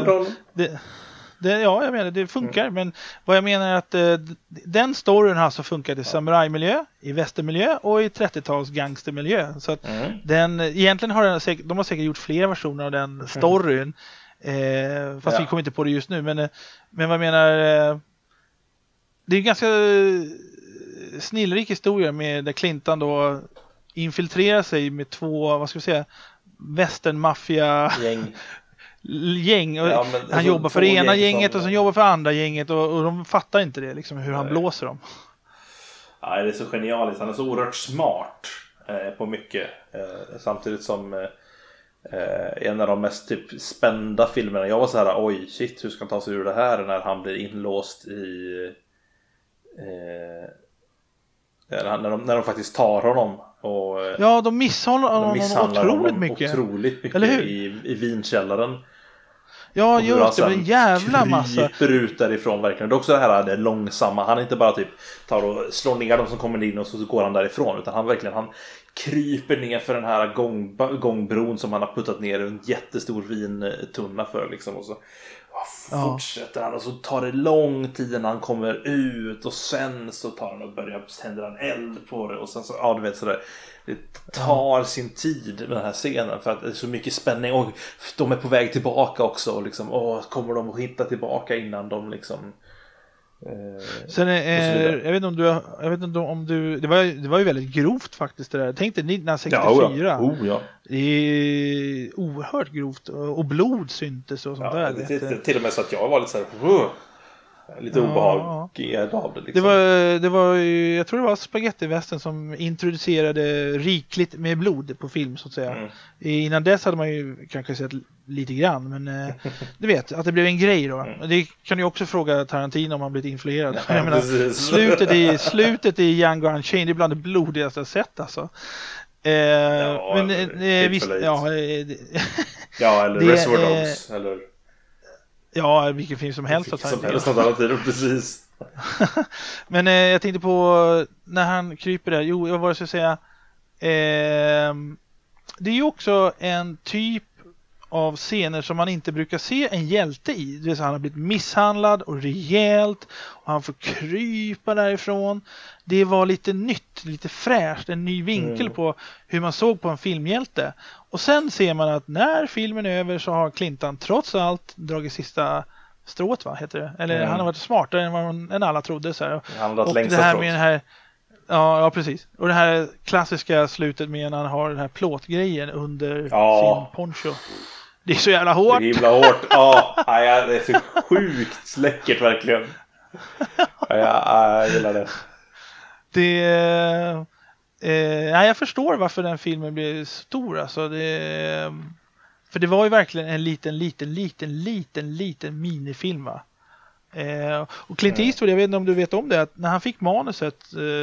ja, jag menar det funkar, men vad jag menar är att den storyn har alltså funkat i samurajmiljö, i västermiljö och i 30-tals gangstermiljö. Så att den egentligen har de har säkert gjort fler versioner av den storyn. Fast vi kommer inte på det just nu, men vad jag menar, det är en ganska snillrik historia med där Clinton då infiltrerar sig med två, vad ska vi säga, västernmaffia gäng. Och han jobbar för det ena gänget och sen jobbar för andra gänget, och de fattar inte det liksom, hur han blåser dem. Ja, det är så genialiskt. Han är så oerhört smart på mycket, samtidigt som en av de mest typ spända filmerna. Jag var så här, oj shit, hur ska han ta sig ur det här, när han blir inlåst i när de faktiskt tar honom och, ja, de misshandlar honom otroligt mycket eller hur? I vinkällaren. Ja, just det, en jävla massa. Kryper ut därifrån verkligen. Det är också det långsamma. Han inte bara typ tar och slår ner de som kommer in och så går han därifrån, utan han kryper ner för den här gångbron som han har puttat ner en jättestor vintunna för liksom, och så fortsätter han, och så tar det lång tid när han kommer ut, och sen så tar han och börjar tända en eld på det, och sen så, du vet sådär. Det tar sin tid med den här scenen, för att det är så mycket spänning, och de är på väg tillbaka också, och liksom, kommer de att hitta tillbaka innan de liksom sen jag vet inte om du det var ju väldigt grovt faktiskt det där. Tänk dig 1964. Ja. Det är oerhört grovt, och blod syntes och sånt där. Det till och med så att jag var lite så här lite obehaglig av det liksom. Det var jag tror det var spagettivästen som introducerade rikligt med blod på film, så att säga. Innan dess hade man ju kanske sett lite grann, men du vet att det blev en grej då. Det kan ju också fråga Tarantino om han blivit influerad. Jag menar, slutet i Django Unchained, det är bland det blodigaste jag sett alltså. Men visst, eller Reservoir Dogs eller vilken film som helst. Precis. Men jag tänkte på när han kryper där. Jo, jag var så att säga. Det är ju också en typ av scener som man inte brukar se en hjälte i. Det vill säga, han har blivit misshandlad och rejält, och han får krypa därifrån. Det var lite nytt, lite fräscht, en ny vinkel på hur man såg på en filmhjälte. Och sen ser man att när filmen är över så har Clinton trots allt dragit sista strået, heter det? Eller han har varit smartare än alla trodde. Så här. Och det här med den här, ja, precis. Och det här klassiska slutet med när han har den här plåtgrejen under sin poncho. Det är så jävla hårt. Det är himla hårt. Det är så sjukt läckert verkligen. Jag gillar det. Jag förstår varför den filmen blev stor. Alltså för det var ju verkligen en liten minifilm, va? Och Clint Eastwood, jag vet inte om du vet om det, att när han fick manuset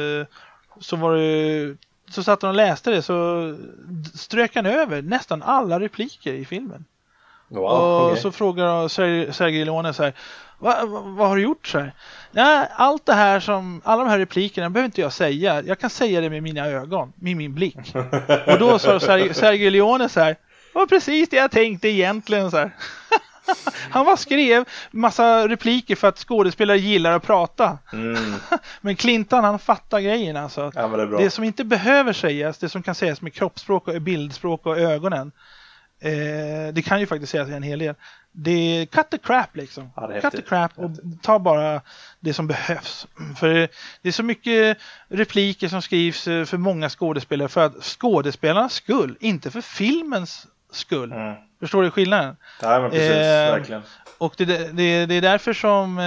så satt han och läste det, så strök han över nästan alla repliker i filmen. Och så frågar Sergej Leone så här, vad har du gjort så här? Nej, allt det här alla de här replikerna behöver inte jag säga. Jag kan säga det med mina ögon, med min blick. Och då sa Sergej Leone så här, det var precis det jag tänkte egentligen så här. Han bara skrev massa repliker för att skådespelare gillar att prata. Men Clinton, han fattar grejen alltså. Ja, det som inte behöver sägas, det som kan sägas med kroppsspråk och bildspråk och ögonen, det kan ju faktiskt sägas en hel del. Det är cut the crap liksom. Cut the crap och ta bara det som behövs. För det är så mycket repliker som skrivs för många skådespelare för att skådespelarnas skull, inte för filmens skull. Förstår du skillnaden? Ja, men precis, verkligen. Och det är därför som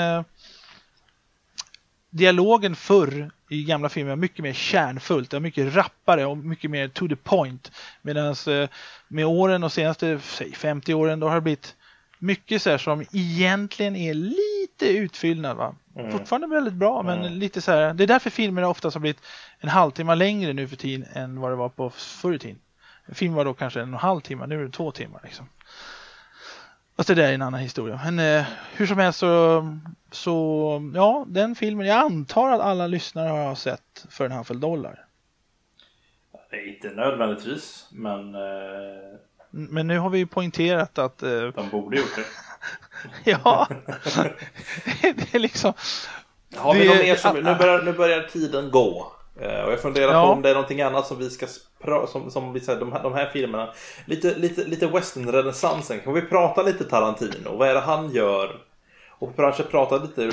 dialogen förr i gamla filmer är mycket mer kärnfullt, det är mycket rappare och mycket mer to the point. Medan med åren och senaste 50 åren då har det blivit mycket så här som egentligen är lite utfyllnad, va? Fortfarande väldigt bra, men lite så här. Det är därför filmer oftast har blivit en halvtimme längre nu för tiden än vad det var på förr i tiden. En film var då kanske 1,5 timme, nu är det 2 timmar liksom. Fast det där är en annan historia. Men hur som helst så ja, den filmen, jag antar att alla lyssnare har sett för $1,5. Det är inte nödvändigtvis, men nu har vi poängterat att de borde gjort det. ja. Det är liksom har vi något mer som, nu börjar tiden gå. Och jag funderar på om det är någonting annat som vi ska som vi säger, de här filmerna lite western-renässansen. Kan vi prata lite Tarantino? Vad är det han gör? Och kanske prata lite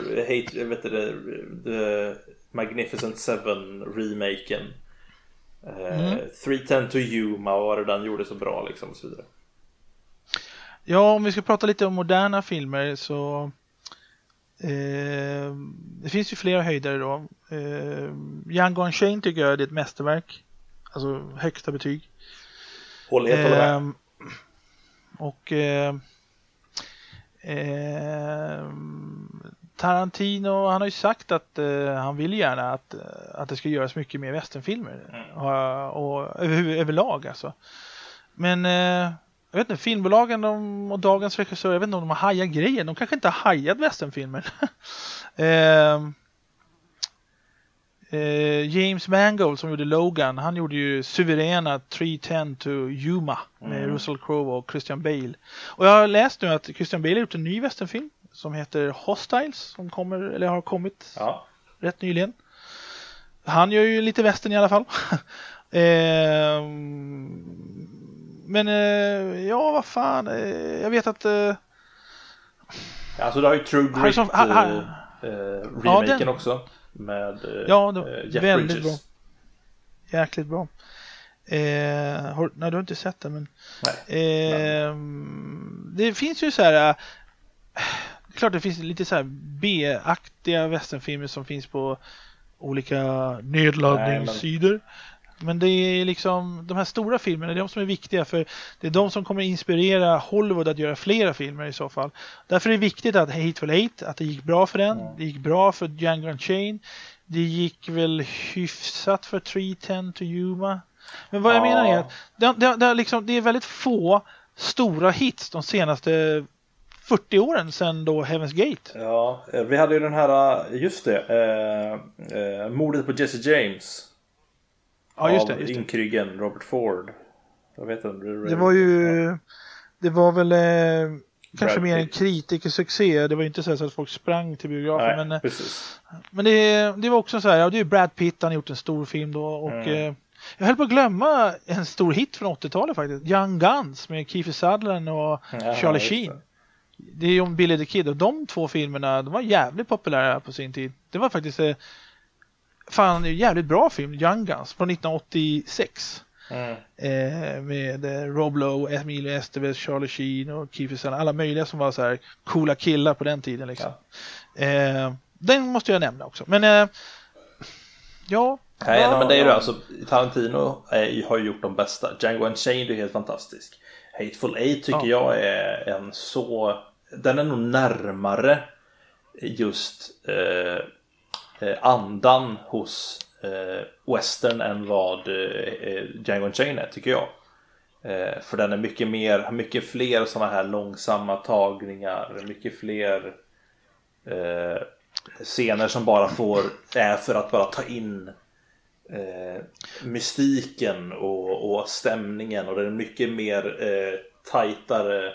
The Magnificent Seven remaken. 3:10 to Yuma, vad var det den gjorde så bra liksom och så vidare. Ja, om vi ska prata lite om moderna filmer så det finns ju flera höjdare då. Django Unchained tycker jag är ett mästerverk. Alltså högsta betyg. Håller med. Och Tarantino, han har ju sagt att han vill gärna att det ska göras mycket mer westernfilmer. Och överlag alltså. Men jag vet inte, filmbolagen och dagens regissörer, jag vet inte om de har hajat grejer. De kanske inte har hajat westernfilmer. James Mangold som gjorde Logan, han gjorde ju suveräna 3:10 to Yuma med Russell Crowe och Christian Bale. Och jag har läst nu att Christian Bale har gjort en ny westernfilm som heter Hostiles, som har kommit rätt nyligen. Han gör ju lite western i alla fall. Men ja, vad fan, jag vet att alltså det har ju True Grit remaken också med Jeff väldigt Bridges. Bra. Jäkligt bra. Nej, du har inte sett det, men det finns ju så här klart det finns lite så här B-aktiga westernfilmer som finns på olika nedladdningssidor. Men det är liksom de här stora filmerna, det är de som är viktiga, för det är de som kommer inspirera Hollywood att göra flera filmer i så fall. Därför är det viktigt att Hateful Eight, att det gick bra för den. Det gick bra för Django Unchained. Det gick väl hyfsat för 3:10 to Yuma. Men vad jag menar är att det är väldigt få stora hits de senaste 40 åren sedan då Heaven's Gate. Ja, vi hade ju den här, just det, mordet på Jesse James. Ja, just det. Inkryggen Robert Ford. Jag vet inte. Det var väl kanske mer en kritikersuccé. Det var ju inte så att folk sprang till biografen. Nej, men det var också så här, ja, det är Brad Pitt, han har gjort en stor film då. Och jag höll på att glömma en stor hit från 80-talet faktiskt. Young Guns med Kiefer Sutherland och Charlie Sheen. Det är ju om Billy the Kid, och de två filmerna, de var jävligt populära på sin tid. Det var faktiskt en jävligt bra film, Young Guns, från 1986. Med Rob Lowe, Emilio Estevez, Charlie Sheen och Kiefer Sutherland, alla möjliga som var så här coola killar på den tiden liksom. Den måste jag nämna också. Men ja. Nej, men det är ju alltså Tarantino har ju gjort de bästa. Django Unchained är helt fantastisk. Hateful Eight tycker jag är den är nog närmare just andan hos western än vad Django Unchained är, tycker jag. För den är mycket fler sådana här långsamma tagningar, mycket fler scener som bara är för att bara ta in mystiken och stämningen, och den är mycket mer tajtare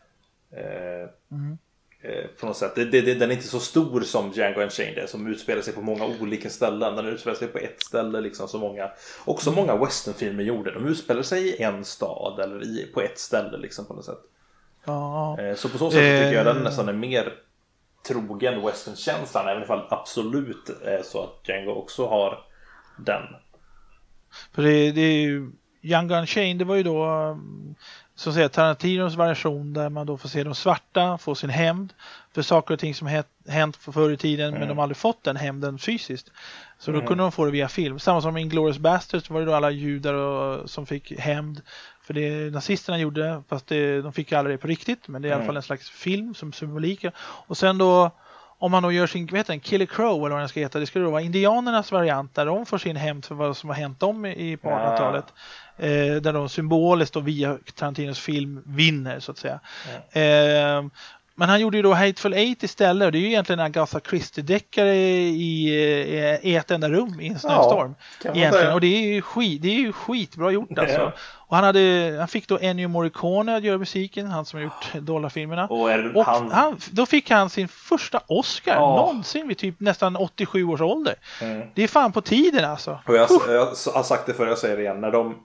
på något sätt. Den är inte så stor som Django Unchained är, som utspelar sig på många olika ställen. Den utspelar sig på ett ställe liksom, så många westernfilmer gjorde. De utspelar sig i en stad eller på ett ställe liksom, på något sätt. Så på så sätt tycker jag den nästan är mer trogen westernkänslan, även ifall absolut är så att Django också har den. För det är ju Django Unchained, det var ju då så att säga Tarantinos variation, där man då får se de svarta få sin hämnd för saker och ting som hänt förr i tiden, men de aldrig fått den hämnden fysiskt. Så då kunde de få det via film. Samma som Inglourious Basterds var det då alla judar som fick hämnd för det nazisterna gjorde, fast de fick aldrig det på riktigt, men det är i alla fall en slags film som symbolik. Och sen då om man då gör sin, vad heter den, Killer Crow eller vad den ska heta, det skulle då vara indianernas variant där de får sin hämnd för vad som har hänt dem på 1800-talet. Där de symboliskt då via Tarantinos film vinner så att säga. Men han gjorde ju då Hateful Eight istället, och det är ju egentligen Agatha Christie-deckare i ett enda rum i en snöstorm. Egentligen. Och det är ju skitbra gjort alltså. Och han fick då Ennio Morricone att göra musiken, han som har gjort dollarfilmerna. Och då fick han sin första Oscar någonsin vid typ nästan 87 års ålder. Det är fan på tiden alltså. Och jag har sagt det förr, jag säger det igen, när de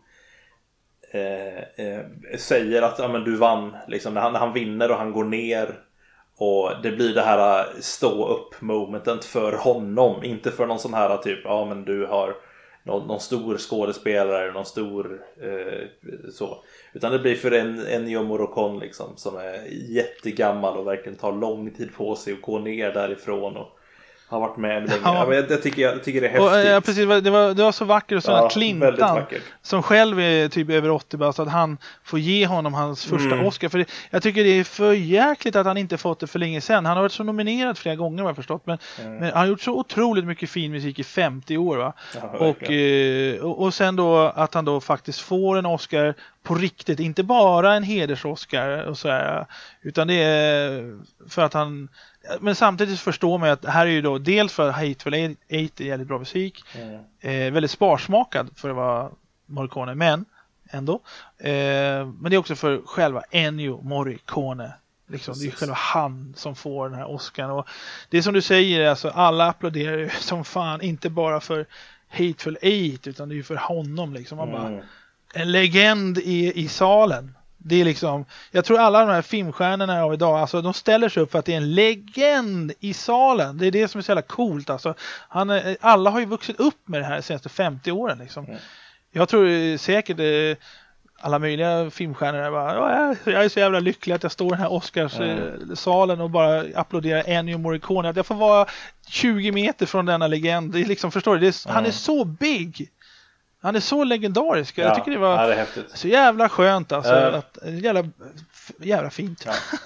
säger att men du vann liksom, när han vinner och han går ner och det blir det här stå upp momentet för honom, inte för någon sån här typ men du har någon stor skådespelare, någon stor så, utan det blir för en Ennio Morricone liksom, som är jättegammal och verkligen tar lång tid på sig att gå ner därifrån och har varit med länge. Ja, men jag tycker det är häftigt. Och, precis, det var så vackert och sådana Clintan som själv är typ över 80 bara, så att han får ge honom hans första Oscar. För jag tycker det är för jäkligt att han inte fått det för länge sedan. Han har varit så nominerad flera gånger, vad jag förstått. Men han har gjort så otroligt mycket fin musik i 50 år va. Ja, och sen då att han då faktiskt får en Oscar på riktigt, inte bara en heders-Oscar och så här, utan det är för att han, men samtidigt förstår man att det här är ju då dels för Hateful Eight är jävligt bra musik, väldigt sparsmakad för att vara Morricone, men ändå men det är också för själva Ennio Morricone liksom, det är själva han som får den här Oscar, och det är som du säger, alltså, alla applåderar ju som fan, inte bara för Hateful Eight utan det är ju för honom liksom, man bara en legend i salen. Det är liksom, jag tror alla de här filmstjärnorna av idag, alltså de ställer sig upp för att det är en legend i salen. Det är det som är så jävla coolt alltså. Alla har ju vuxit upp med det här de senaste 50 åren liksom. Jag tror säkert alla möjliga filmstjärnor bara, jag är så jävla lycklig att jag står i den här Oscars-salen och bara applåderar Ennio Morricone. Att jag får vara 20 meter från denna legend. Det är liksom, förstår du? Han är så big. Han är så legendarisk. Jag tycker det var det är häftigt. Så jävla skönt alltså, jävla fint.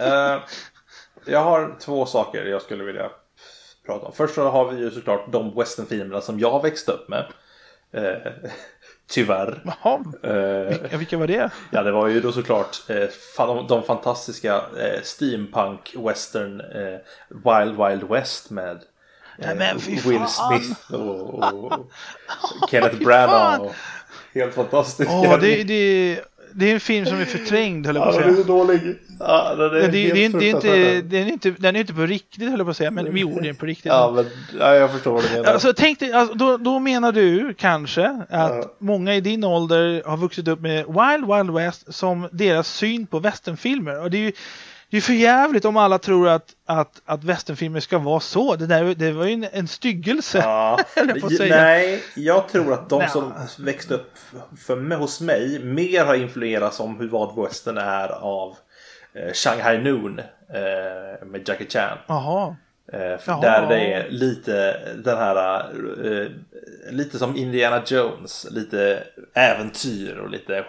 Jag har två saker jag skulle vilja prata om. Först så har vi ju såklart de westernfilmerna som jag växte upp med. Tyvärr. Vilka var det? Ja, det var ju då såklart de fantastiska steampunk western Wild Wild West med Will Smith och Kenneth Branagh och helt fantastiska. Det är en film som är förträngd, höll jag på att säga. Den är dålig. Den är inte på riktigt, höll jag på att säga, men jo, det är på riktigt. Jag förstår vad du menar. Alltså, tänk dig, alltså, då menar du kanske att många i din ålder har vuxit upp med Wild Wild West som deras syn på westernfilmer, och det är ju för jävligt om alla tror att westernfilmer ska vara så. Det var ju en styggelse. Ja. Nej, jag tror att de som växte upp hos mig mer har influerats om vad western är av Shanghai Noon med Jackie Chan. Jaha. Där det är lite den här lite som Indiana Jones, lite äventyr och lite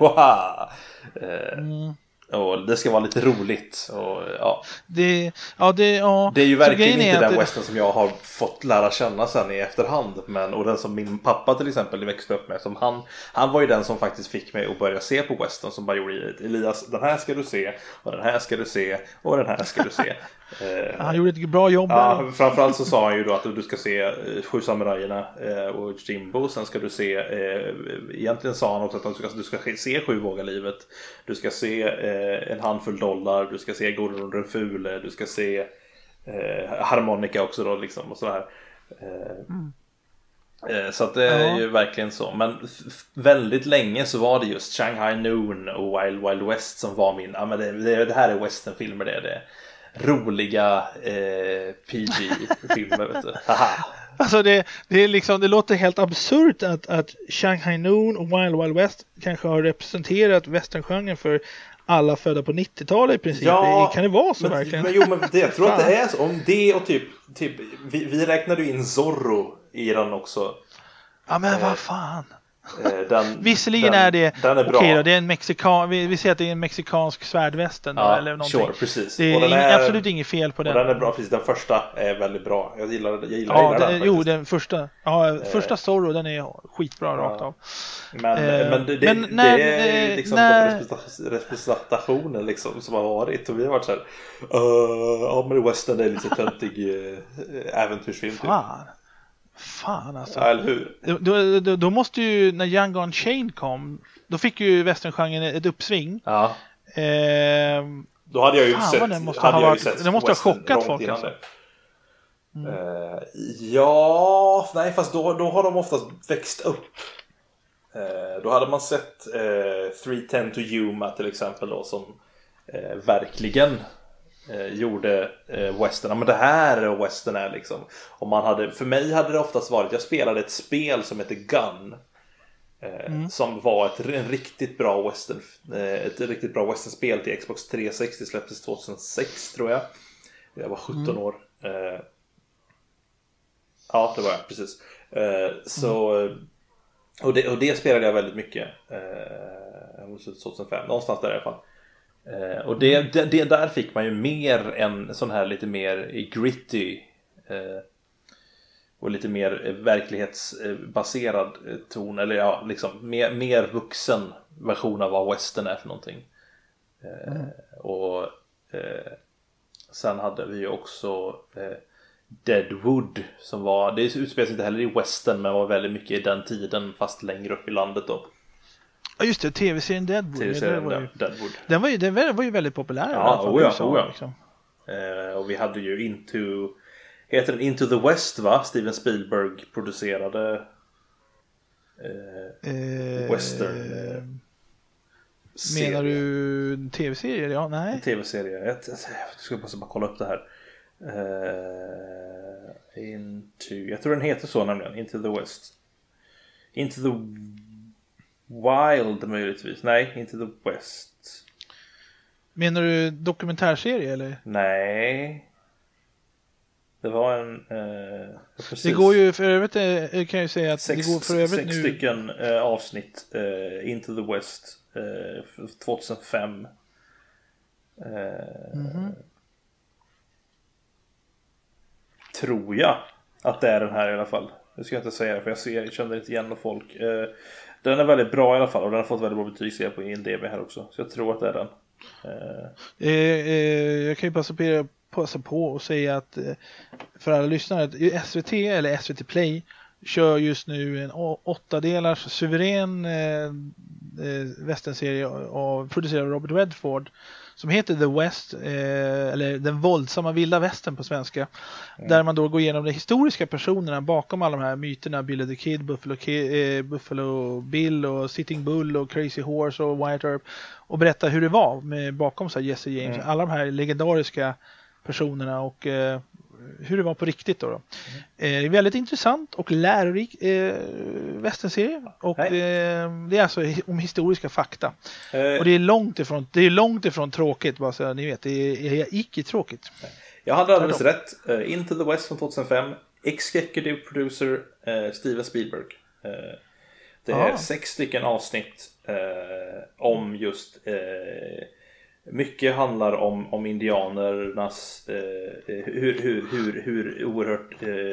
och det ska vara lite roligt och, Det är ju verkligen inte den western som jag har fått lära känna sen i efterhand, och den som min pappa till exempel växte upp med, som han var ju den som faktiskt fick mig att börja se på western, som bara gjorde Elias, den här ska du se och den här ska du se och den här ska du se. Han gjorde ett bra jobb. Framförallt så sa han ju då att du ska se 7 samurajerna och Jimbo, sen ska du se egentligen sa han också att du ska se 7 vågar livet, du ska se en handfull dollar, du ska se Gordon den fule, du ska se harmonika också då liksom och sådär. Så att det är ju verkligen så. Men väldigt länge så var det just Shanghai Noon och Wild Wild West som var min, men det här är westernfilmer, det är roliga PG-filmer, vet du. Alltså det är liksom, det låter helt absurt att Shanghai Noon och Wild Wild West kanske har representerat westerngenren för alla födda på 90-talet i princip. Kan det vara så verkligen? Men jag tror att det är så. Om det och typ vi räknade ju in Zorro i den också. Ja, men vad fan. Visserligen är det den är bra. Okej då, det är en vi ser att det är en mexikansk svärdvästen ja, eller någonting. Sure, precis. Det är absolut inget fel på den. Och den är bra, precis. Den första är väldigt bra. Jag gillar den faktiskt. Jo, den första. Ja, första Zorro, den är skitbra rakt av. Men det är liksom de representationen liksom som har varit. Och vi har varit så här, ja men Western är lite töntig äventyrsfilm typ. Fan alltså. Ja, eller hur? Då måste ju, när Django Unchained kom, då fick ju westerngenren ett uppsving. Ja. Då hade jag ju sett. Det måste ha chockat folk alltså. Ja, nej fast då har de oftast växt upp. Då hade man sett 3:10 to Yuma till exempel då, som verkligen gjorde western. Men det här är western är liksom. Och för mig hade det oftast varit, jag spelade ett spel som heter Gun. Som var ett riktigt bra westernspel till Xbox 360, släpptes 2006 tror jag. Jag var 17 år. Ja, det var jag, precis. Och det spelade jag väldigt mycket. 2005, någonstans där i alla fall. Och det där fick man ju mer en sån här lite mer gritty och lite mer verklighetsbaserad ton, eller ja, liksom mer vuxen version av vad western är för någonting. Och sen hade vi ju också Deadwood, som var, det utspelar sig inte heller i western men var väldigt mycket i den tiden fast längre upp i landet då. Ja just det, tv-serien Deadwood. Deadwood. Den var ju väldigt populär. Ja. Liksom. Och vi hade ju heter den Into the West, va? Steven Spielberg producerade western. Menar du tv-serier? Ja, nej. Tv-serie. Jag ska bara kolla upp det här. Jag tror den heter så nämligen, Into the West. Into the Wild möjligtvis. Nej, Into the West. Menar du dokumentärserie eller? Nej. Det var en det går ju för övrigt, kan jag ju säga att det går för övrigt 6 stycken avsnitt Into the West 2005. Tror jag att det är den här i alla fall. Det ska jag inte säga för jag känner inte igen folk. Den är väldigt bra i alla fall och den har fått väldigt bra betyg på IMDb här också. Så jag tror att det är den. Jag kan ju passa på och säga att för alla lyssnare, SVT eller SVT Play kör just nu en 8-delars suverän westernserie producerad av Robert Redford som heter The West, eller Den våldsamma vilda västern på svenska. Där man då går igenom de historiska personerna bakom alla de här myterna, Billy the Kid, Buffalo Bill och Sitting Bull och Crazy Horse och Wyatt Earp, och berättar hur det var bakom så här Jesse James, alla de här legendariska personerna och hur det var på riktigt då. Det är väldigt intressant och lärorik westernserie och det är alltså om historiska fakta. Och det är långt ifrån tråkigt, bara så ni vet, det är icke tråkigt. Jag hade alldeles rätt. Into the West från 2005, executive producer Steven Spielberg. Det är 6 stycken avsnitt om just mycket handlar om indianernas hur oerhört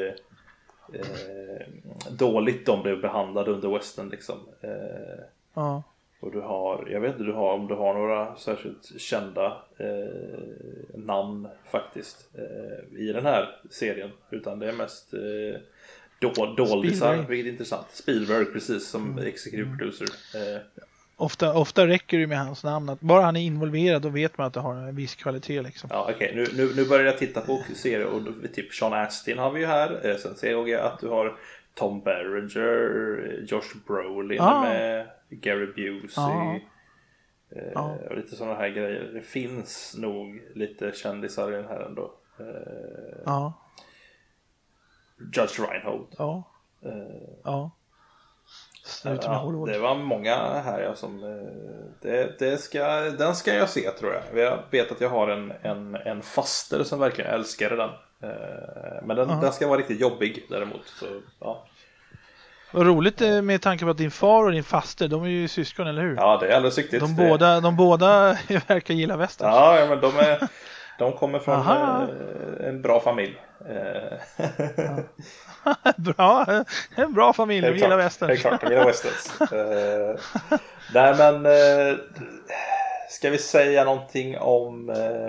dåligt de blev behandlade under western liksom. Och jag vet inte om du har några särskilt kända namn faktiskt i den här serien, utan det är mest doldisar, vilket är intressant. Spielberg precis som executive producer. Ofta räcker det med hans namn, att bara han är involverad då vet man att det har en viss kvalitet liksom. Ja, okej. Nu börjar jag titta på serier och typ Sean Astin har vi ju här. Sen ser jag att du har Tom Berenger, Josh Brolin med Gary Busey och lite sådana här grejer. Det finns nog lite kändisar i den här ändå. Judge Reinhold. Det var många här som den ska jag se, tror jag. Jag vet att jag har en faster som verkligen älskade den. Men den ska vara riktigt jobbig däremot, så ja. Vad roligt med tanke på att din far och din faster, de är ju syskon, eller hur? Ja, det är alldeles riktigt. De båda verkar gilla västern. Ja, men de kommer från en bra familj. En bra familj, de gillar västern. Helt klart, de gillar westerns. Nej, men ska vi säga någonting om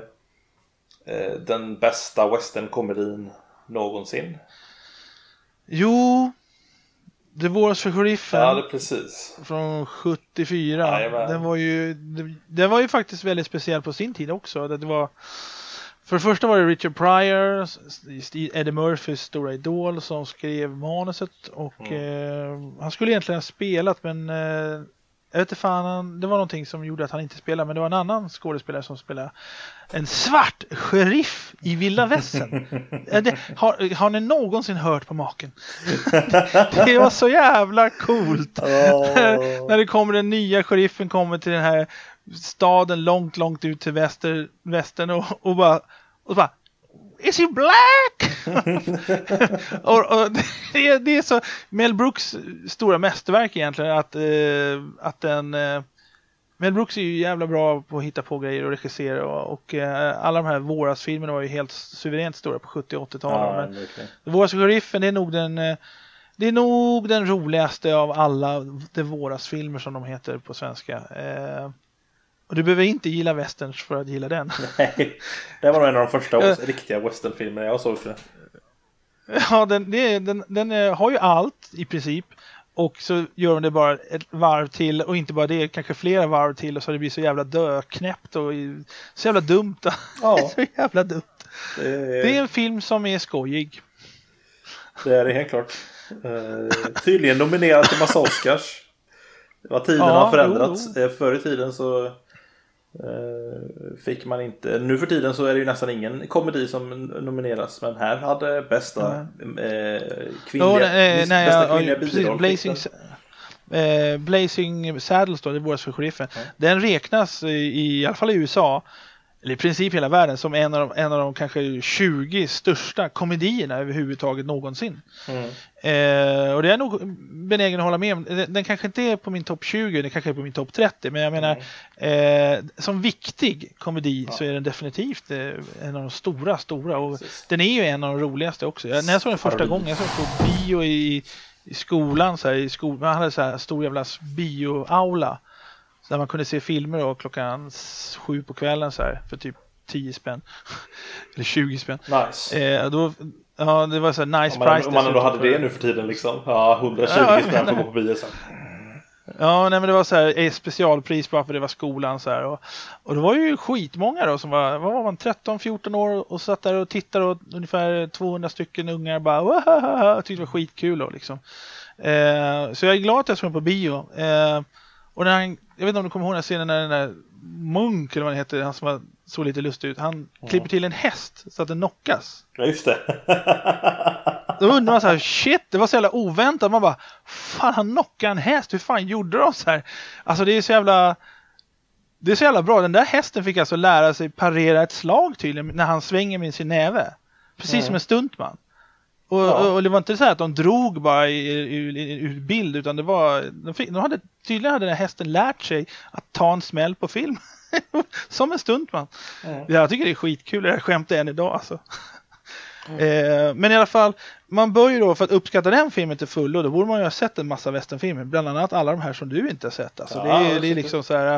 den bästa westernkomedin någonsin? Jo, Det våras för sheriffen. Ja, det precis. Från 74. Jajamän. Den var ju faktiskt väldigt speciell på sin tid också. Det var, för det första var det Richard Pryor, Eddie Murphys stora idol, som skrev manuset. Och han skulle egentligen ha spelat, men jag vet inte fan, det var någonting som gjorde att han inte spelade. Men det var en annan skådespelare som spelade en svart sheriff i Vilda Västern. Har ni någonsin hört på maken? Det var så jävla coolt. När det kommer den nya sheriffen, kommer till den här staden långt ut till västern och bara is he black? och det är så Mel Brooks stora mästerverk egentligen, att den Mel Brooks är ju jävla bra på att hitta på grejer och regissera, och alla de här vårasfilmerna var ju helt suveränt stora på 70- och 80-talet. Men Våras för sheriffen, det är nog den roligaste av alla de vårasfilmer som de heter på svenska. Och du behöver inte gilla westerns för att gilla den. Nej, det var nog en av de första riktiga westernfilmerna jag såg. Ja, den har ju allt i princip. Och så gör de det bara ett varv till, och inte bara det, kanske flera varv till, och så det blir så jävla döknäppt och så jävla dumt. Ja. Så jävla dumt. Det är en film som är skojig. Det är det helt klart. Tydligen nominerad till massa Oscars. Vad tiden har förändrats. Förr i tiden så fick man inte. Nu för tiden så är det ju nästan ingen komedi som nomineras. Men här hade bästa kvinnliga biroll. Blazing Saddles då, det Våras för sheriffen. Den räknas i alla fall i USA, eller i princip hela världen, som en av de kanske 20 största komedierna överhuvudtaget någonsin. Och det är nog benägen att hålla med om. Den kanske inte är på min topp 20, den kanske är på min topp 30, men jag menar som viktig komedi så är den definitivt en av de stora, och den är ju en av de roligaste också. När jag såg den första gången, jag såg på bio i skolan, man hade så här stor jävla bioaula där man kunde se filmer och klockan 7 på kvällen så här, för typ 10 spänn eller 20 spänn. Nice. Ja, det var så här nice price. Om man då hade det nu för tiden liksom. Ja, 120 spänn för att gå på bio sen. Ja, nej, men det var så här specialpris bara för det var skolan så här, och det var ju skitmånga då som vad var man, 13-14 år och satt där och tittade, och ungefär 200 stycken ungar bara tyckte det var skitkul då liksom. Så jag är glad att jag såg på bio. Och när jag vet inte om du kommer ihåg den här scenen när den där Munk, eller vad han heter, han som såg lite lustig ut, han klipper till en häst så att den knockas. Ja, just det. Då undrar man så här, shit, det var så jävla oväntat. Man bara, fan, han knockade en häst, hur fan gjorde de så här? Alltså det är så jävla bra. Den där hästen fick alltså lära sig parera ett slag tydligen när han svänger med sin näve. Precis som en stuntman. Och det var inte så här att de drog bara ur bild, utan det var tydligen hade den här hästen lärt sig att ta en smäll på film som en stuntman. Jag tycker det är skitkul, det här skämtet än idag alltså. Men i alla fall, man bör ju då, för att uppskatta den filmen till full, och då borde man ju ha sett en massa westernfilmer, bland annat alla de här som du inte har sett alltså. Det är liksom så här.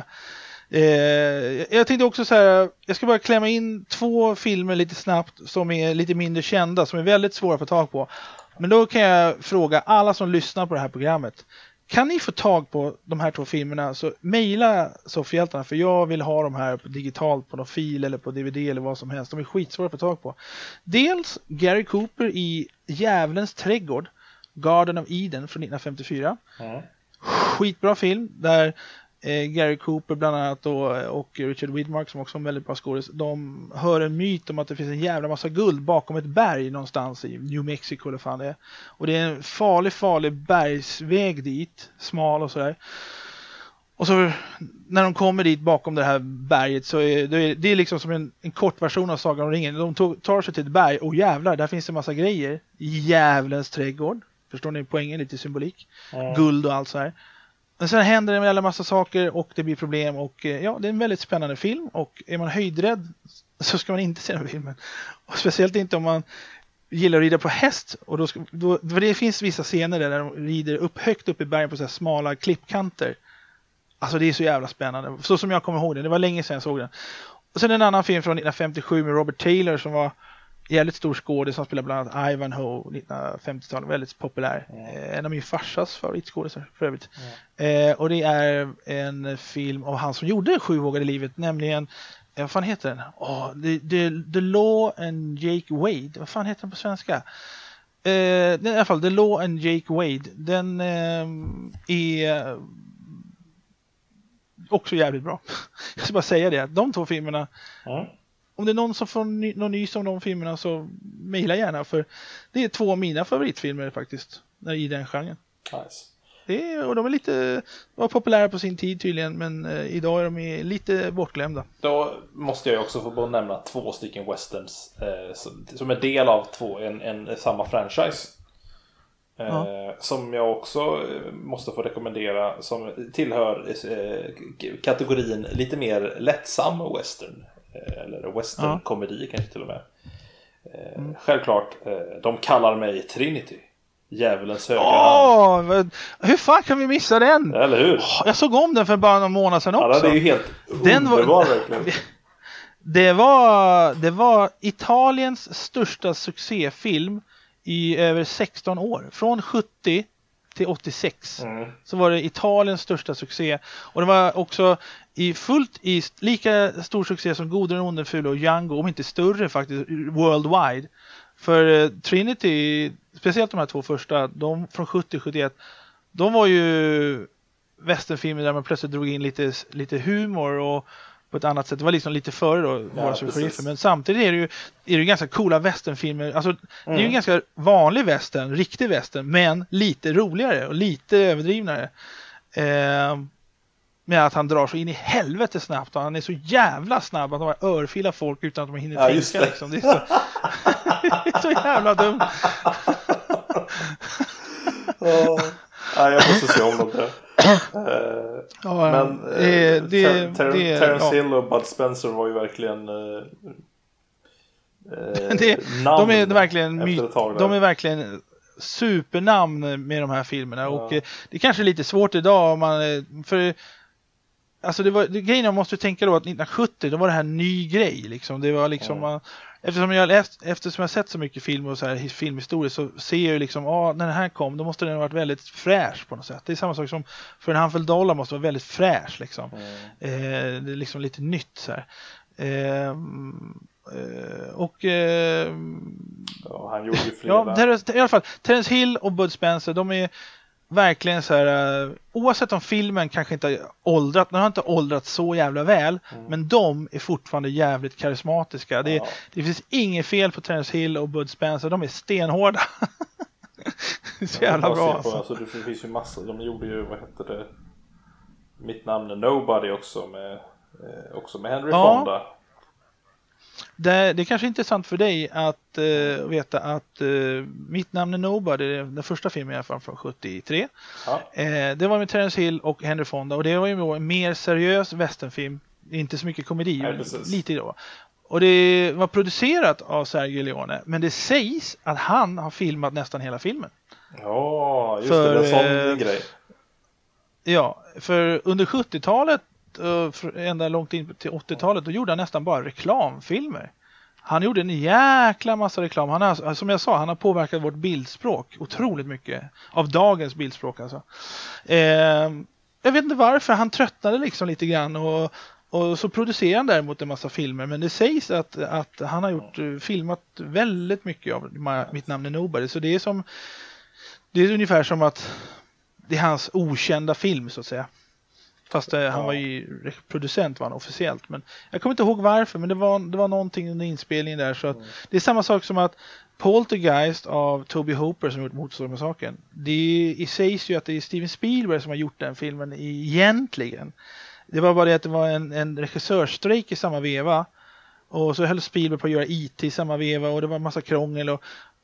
Jag tänkte också så här, jag ska bara klämma in 2 filmer lite snabbt som är lite mindre kända, som är väldigt svåra att få tag på. Men då kan jag fråga alla som lyssnar på det här programmet, kan ni få tag på de här 2 filmerna, så mejla Soffhjältarna, för jag vill ha de här digitalt på någon fil eller på DVD eller vad som helst. De är skitsvåra att få tag på. Dels Gary Cooper i Djävulens trädgård, Garden of Eden från 1954. Skitbra film där Gary Cooper bland annat och Richard Widmark, som också är en väldigt bra skådis, de hör en myt om att det finns en jävla massa guld bakom ett berg någonstans i New Mexico eller fan det är. Och det är en farlig bergsväg dit, smal och sådär. Och så när de kommer dit bakom det här berget, så är det är liksom som en kort version av Sagan om ringen. De tar sig till ett berg, och jävlar, där finns det en massa grejer i Djävulens trädgård. Förstår ni poängen? Lite symbolik. Guld och allt så här. Men sen händer det en jävla massa saker och det blir problem. Och ja, det är en väldigt spännande film. Och är man höjdrädd så ska man inte se den här filmen. Och speciellt inte om man gillar att rida på häst. Och för det finns vissa scener där de rider högt upp i bergen på så här smala klippkanter. Alltså det är så jävla spännande. Så som jag kommer ihåg det var länge sedan jag såg den. Och sen en annan film från 1957 med Robert Taylor som var jävligt stor skådespelare som spelade bland annat Ivanhoe 1950-talet, väldigt populär. En av min farsas favoritskådespelare för övrigt. Och det är en film av han som gjorde 7 vågade livet, nämligen vad fan heter den? The Law and Jake Wade. Vad fan heter den på svenska? I alla fall The Law and Jake Wade. Den är också jävligt bra. Jag ska bara säga det. De 2 filmerna. Om det är någon som får någon nys om de filmerna så mejla gärna. För det är 2 av mina favoritfilmer faktiskt. I den genren. Nice. Och de är var populära på sin tid tydligen. Men idag är de lite bortglömda. Då måste jag också få nämna 2 stycken westerns. Som är del av en samma franchise. Som jag också måste få rekommendera, som tillhör kategorin lite mer lättsam western eller western-komedi kanske till och med. Självklart, de kallar mig Trinity, djävulens högra hand. Hur fan kan vi missa den? Eller hur? Jag såg om den för bara någon månad sedan också. Ja, det är ju helt underbar verkligen. Det var Italiens största succéfilm i över 16 år. Från 70 till 86 så var det Italiens största succé. Och det var också lika stor succé som Gode, den onde, fula och Django, om inte större faktiskt, worldwide. För Trinity, speciellt de här 2 första, de från 70-71, de var ju westernfilmer där man plötsligt drog in lite humor och på ett annat sätt. Det var liksom lite före då, men samtidigt är det ju ganska coola westernfilmer. Alltså det är ju en ganska vanlig western, riktig western, men lite roligare och lite överdrivnare. Med att han drar så in i helvete snabbt och han är så jävla snabb att han bara örfilar folk utan att de hinner tänka liksom. Det är så, det är så jävla dumt. Jag måste se om det. Men Terence Hill och Bud Spencer var ju verkligen de är verkligen supernamn med de här filmerna. Och det är kanske lite svårt idag om man, för alltså grejen man måste tänka då att 1970 då var det här ny grej liksom. Det var liksom eftersom jag sett så mycket film och så här filmhistoria så ser jag ju liksom när den här kom då måste den ha varit väldigt fräsch på något sätt. Det är samma sak som för en handfull dollar måste vara väldigt fräsch liksom. Det är liksom lite nytt så här. Han gjorde ju flera. I alla fall Terence Hill och Bud Spencer, de är verkligen så här, oavsett om filmen kanske inte har åldrat, den har inte åldrat så jävla väl, men de är fortfarande jävligt karismatiska. Det finns inget fel på Terence Hill och Bud Spencer, de är stenhårda. Så jävla bra alltså. Det finns ju massor, de gjorde ju, vad heter det, Mitt namn är Nobody också med Henry Fonda. Det är kanske intressant för dig att veta att Mitt namn är Nobody, den första filmen i alla fall från 73. Det var med Terence Hill och Henry Fonda och det var ju en mer seriös westernfilm, inte så mycket komedi, lite då. Och det var producerat av Sergio Leone, men det sägs att han har filmat nästan hela filmen. Ja, just det, en sån grej. Ja, för under 70-talet ända långt in till 80-talet då gjorde han nästan bara reklamfilmer. Han gjorde en jäkla massa reklam. Han har, som jag sa, han har påverkat vårt bildspråk otroligt mycket av dagens bildspråk alltså. Jag vet inte varför, han tröttnade liksom lite grann och så producerar han däremot en massa filmer, men det sägs att han har filmat väldigt mycket av Mitt namn är Nobody, så det är ungefär som att det är hans okända film så att säga. Fast han var ju producent var han officiellt, men jag kommer inte ihåg varför, men det var någonting under inspelningen där, så att det är samma sak som att Poltergeist av Toby Hooper som gjort Motorsågsmassakern. Det sägs ju att det är Steven Spielberg som har gjort den filmen egentligen. Det var bara det att det var en regissörstrejk i samma veva. Och så höll Spielberg på att göra IT i samma veva och det var en massa krångel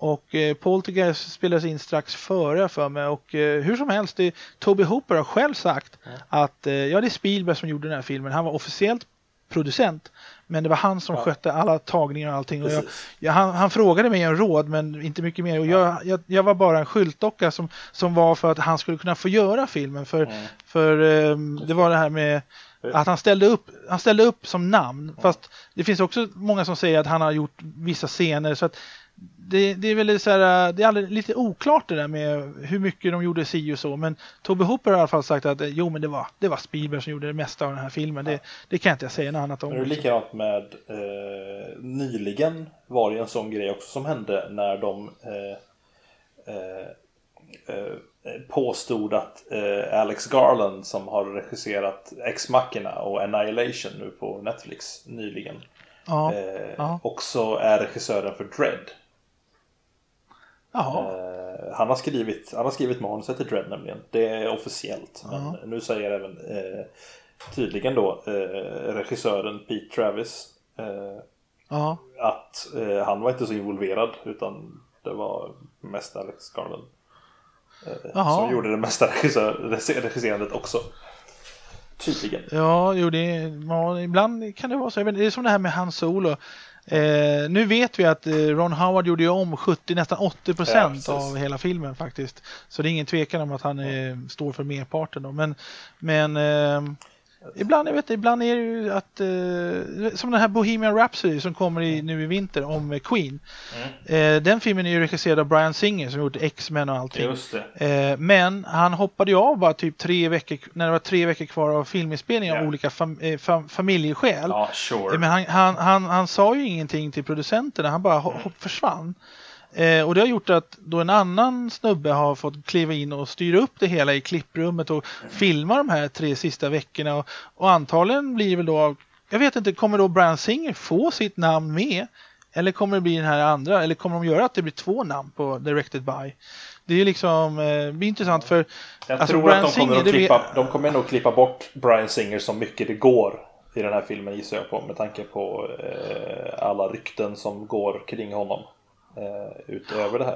Och Poltergeist spelades in strax före för mig. Och hur som helst, Toby Hooper har själv sagt att det är Spielberg som gjorde den här filmen. Han var officiellt producent, men det var han som skötte alla tagningar och allting. Och han frågade mig en råd, men inte mycket mer. Och jag var bara en skyltdocka som var för att han skulle kunna få göra filmen. För det var det här med att han ställde upp som namn. Fast det finns också många som säger att han har gjort vissa scener, så att det är väl så här, det är lite oklart det där med hur mycket de gjorde si och så, men Toby Hooper har i alla fall sagt att men det var Spielberg som gjorde det mesta av den här filmen. Det kan inte jag säga något annat om. Det är likadant med nyligen var det en sån grej också som hände när de påstod att Alex Garland, som har regisserat Ex Machina och Annihilation nu på Netflix nyligen, också är regissören för Dredd. Han har skrivit manuset till Dredd nämligen. Det är officiellt. Men nu säger även tydligen då regissören Pete Travis att han var inte så involverad, utan det var mest Alex Garland som gjorde det mesta regisserandet också. Tydligen. Ja, ibland kan det vara så. Det är som det här med Han Solo. Nu vet vi att Ron Howard gjorde ju om nästan 80% av hela filmen faktiskt. Så det är ingen tvekan om att han står för merparten då. Men ibland är det ju att som den här Bohemian Rhapsody som kommer nu i vinter om Queen. Den filmen är ju regisserad av Bryan Singer som gjort X-Men och allting. Just det. Men han hoppade ju av bara typ 3 veckor när det var 3 veckor kvar av filminspelningen av olika familjeskäl. Ja, sure. Men han sa ju ingenting till producenterna, han bara försvann. Och det har gjort att då en annan snubbe har fått kliva in och styra upp det hela i klipprummet och filma de här 3 sista veckorna. Och antagligen blir väl då, jag vet inte, kommer då Bryan Singer få sitt namn med? Eller kommer det bli den här andra? Eller kommer de göra att det blir 2 namn på Directed By? Det är ju liksom, det blir intressant för... Jag tror Bryan att de kommer nog klippa bort Bryan Singer så mycket det går i den här filmen, gissar jag på. Med tanke på alla rykten som går kring honom. Utöver det här.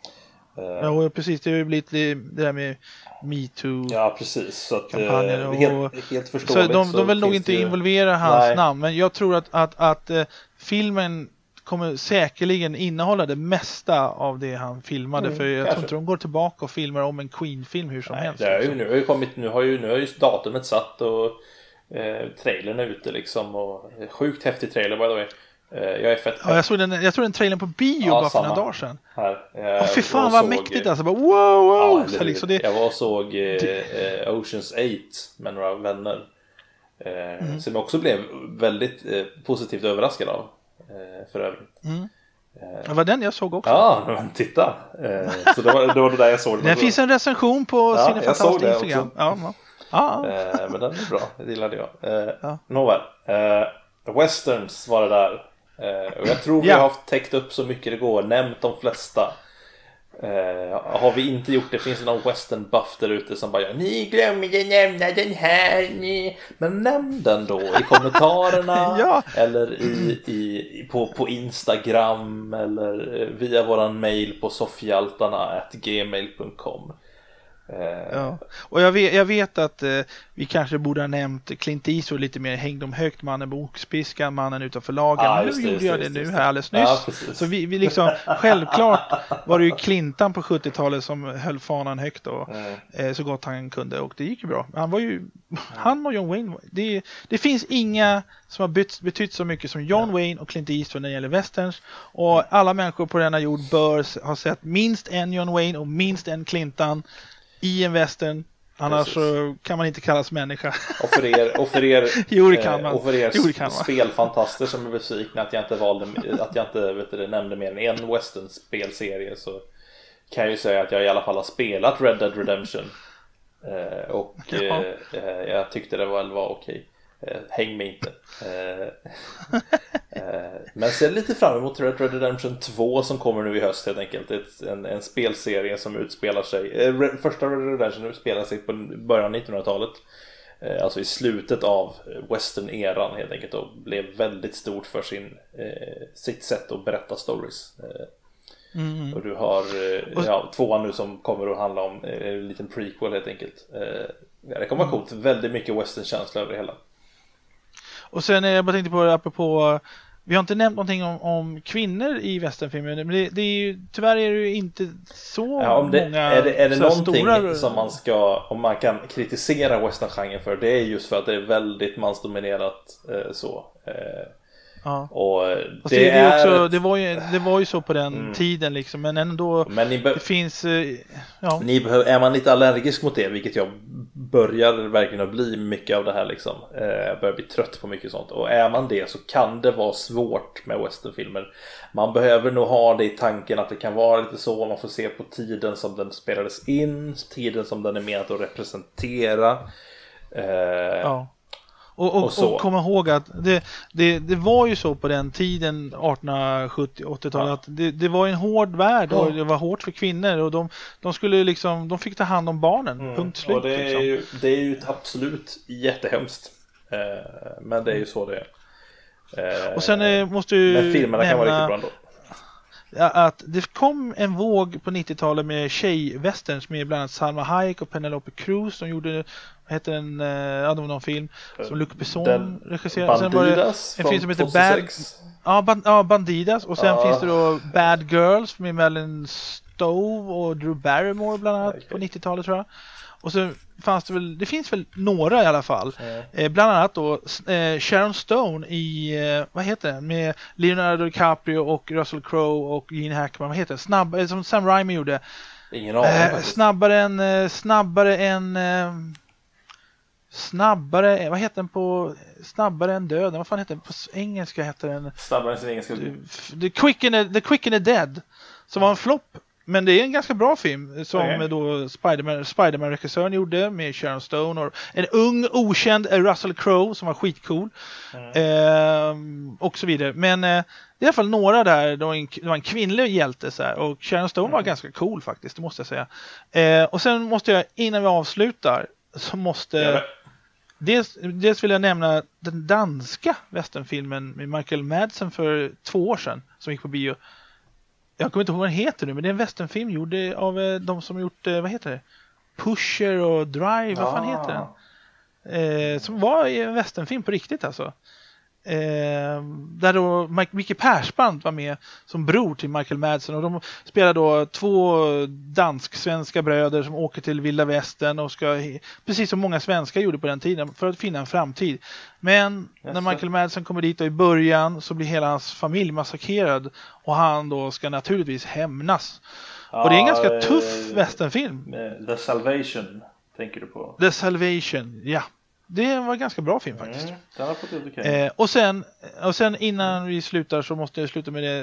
Ja, precis. Det har ju blivit det där med MeToo. Ja, precis. Så att, helt förståeligt. Så de vill nog inte involvera hans namn. Men jag tror att filmen kommer säkerligen innehålla det mesta av det han filmade. För jag tror inte de går tillbaka och filmar om en Queen-film hur som helst. Nu har ju datumet satt och trailern är ute liksom. Och sjukt häftig trailer by the way. Jag såg den trailern på bio bara för några dagar sedan. Fy fan vad mäktigt alltså. Bara, wow. Så liksom jag var och såg Ocean's 8 med några vänner. Som jag också blev väldigt positivt överraskad av. För övrigt. Det var den jag såg också. Ja, men titta. Så det var det där jag såg. Det finns en recension på Cinefantastisk Instagram. Men den är bra, det gillade jag. Nåväl. Westerns var det där. Och jag tror vi har täckt upp så mycket det går, nämnt de flesta. Har vi inte gjort det, finns det någon western buff där ute som bara ni glömde nämna den här men nämn den då i kommentarerna eller på Instagram eller via våran mail på soffhjaltarna@gmail.com. Och jag vet att vi kanske borde ha nämnt Clint Eastwood lite mer, hängde om högt, mannen bokpiskan, mannen utanför lagen. Men nu gjorde jag det nu här alldeles nyss. Så vi liksom, självklart var det ju Clintan på 70-talet som höll fanan högt och så gott han kunde, och det gick ju bra. Han och John Wayne, det finns inga som har betytt så mycket som John Wayne och Clint Eastwood när det gäller westerns, och alla människor på denna jord bör ha sett minst en John Wayne och minst en Clintan i en western, annars så kan man inte kallas människa. Och för er spelfantaster som är besvikna att jag inte nämnde mer än en western spelserie, så kan jag ju säga att jag i alla fall har spelat Red Dead Redemption. Och jag tyckte det var okej. Häng mig inte. Men ser lite fram emot Red Dead Redemption 2 som kommer nu i höst helt enkelt. En spelserie som utspelar sig, första Red Dead Redemption utspelar sig på början av 1900-talet, alltså i slutet av western-eran helt enkelt, och blev väldigt stort för sitt sätt att berätta stories. Och du har tvåan nu som kommer att handla om en liten prequel helt enkelt. Det kommer vara coolt, väldigt mycket western-känsla över det hela. Och sen jag bara tänkte på apropå, vi har inte nämnt någonting om kvinnor i westernfilmer, men det är ju, tyvärr är det ju inte så många. Är det någonting stora... som man ska, om man kan kritisera westerngenren för, det är just för att det är väldigt mansdominerat så. Ja. Och det var ju så på den tiden liksom, men ändå det finns är man lite allergisk mot det, vilket jag börjar verkligen att bli mycket av det här liksom. Jag börjar bli trött på mycket sånt, och är man det så kan det vara svårt med westernfilmer. Man behöver nog ha det i tanken att det kan vara lite så, man får se på tiden som den spelades in, tiden som den är menad att representera. Och kom ihåg att det var ju så på den tiden, 1870-80-talet, att det var en hård värld och det var hårt för kvinnor, och de skulle liksom, de fick ta hand om barnen, punkt slut. Och det är ju absolut jättehemskt, men det är ju så det är. Och sen måste ju men filmerna kan vara riktigt bra ändå. Att det kom en våg på 90-talet med tjejvästerns med bland annat Salma Hayek och Penelope Cruz som gjorde, vad heter den, någon film som Luc Besson regisserade. Sen var det en film som heter Bandidas, och sen finns det då Bad Girls med Madeline Stowe och Drew Barrymore bland annat på 90-talet tror jag. Och så fanns det finns väl några i alla fall. Bland annat då Sharon Stone i, vad heter den? Med Leonardo DiCaprio och Russell Crowe och Gene Hackman. Vad heter det? Som Sam Raimi gjorde. Ingen aning. Snabbare, vad heter den på Snabbare än döden? Vad fan heter den på engelska? Heter den Snabbare än sin engelska. The Quick and the Dead. Som var en flopp. Men det är en ganska bra film som då Spider-Man-regissören gjorde med Sharon Stone och en ung okänd Russell Crowe som var skitcool och så vidare. Men det är i alla fall några där, det var en kvinnlig hjälte så här, och Sharon Stone var ganska cool faktiskt, det måste jag säga. Och sen måste jag, innan vi avslutar, så måste dels vill jag nämna den danska westernfilmen med Michael Madsen för 2 år sedan som gick på bio. Jag kommer inte ihåg vad den heter nu, men det är en westernfilm gjord av de som gjort, vad heter det? Pusher och Drive, vad fan heter den? Som var en westernfilm på riktigt alltså. Där då Micke Persbrandt var med som bror till Michael Madsen, och de spelar då 2 dansk-svenska bröder som åker till Vilda Västern och ska, precis som många svenskar gjorde på den tiden, för att finna en framtid. Men när Michael Madsen kommer dit och i början så blir hela hans familj massakrerad och han då ska naturligtvis hämnas. Och det är en ganska tuff westernfilm. The Salvation tänker du på? The Salvation, ja. Det var en ganska bra film faktiskt. Den har fått okay. Och sen innan vi slutar så måste jag sluta med det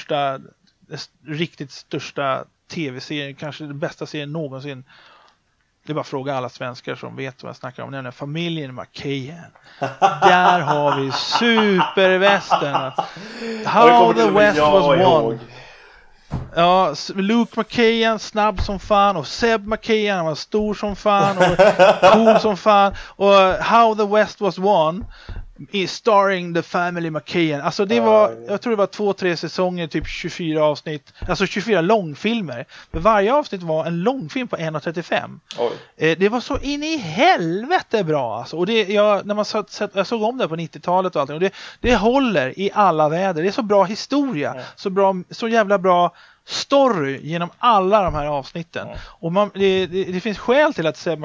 riktigt största tv-serien, kanske den bästa serien någonsin. Det är bara att fråga alla svenskar som vet vad jag snackar om, nämligen Familjen McKayan. Där har vi supervästern. How the West was won. Ja, Luke McKayan snabb som fan, och Seb McKayan, han var stor som fan och cool som fan, och How the West was won is starring the family McKayan. Alltså det var, jag tror det var 2-3 säsonger, typ 24 avsnitt, alltså 24 långfilmer. För varje avsnitt var en långfilm på 1:35. Det var så in i helvete bra alltså. Och det, jag såg om det på 90-talet och allting, och det håller i alla väder. Det är så bra historia, så jävla bra story genom alla de här avsnitten. Och det finns skäl till att Seb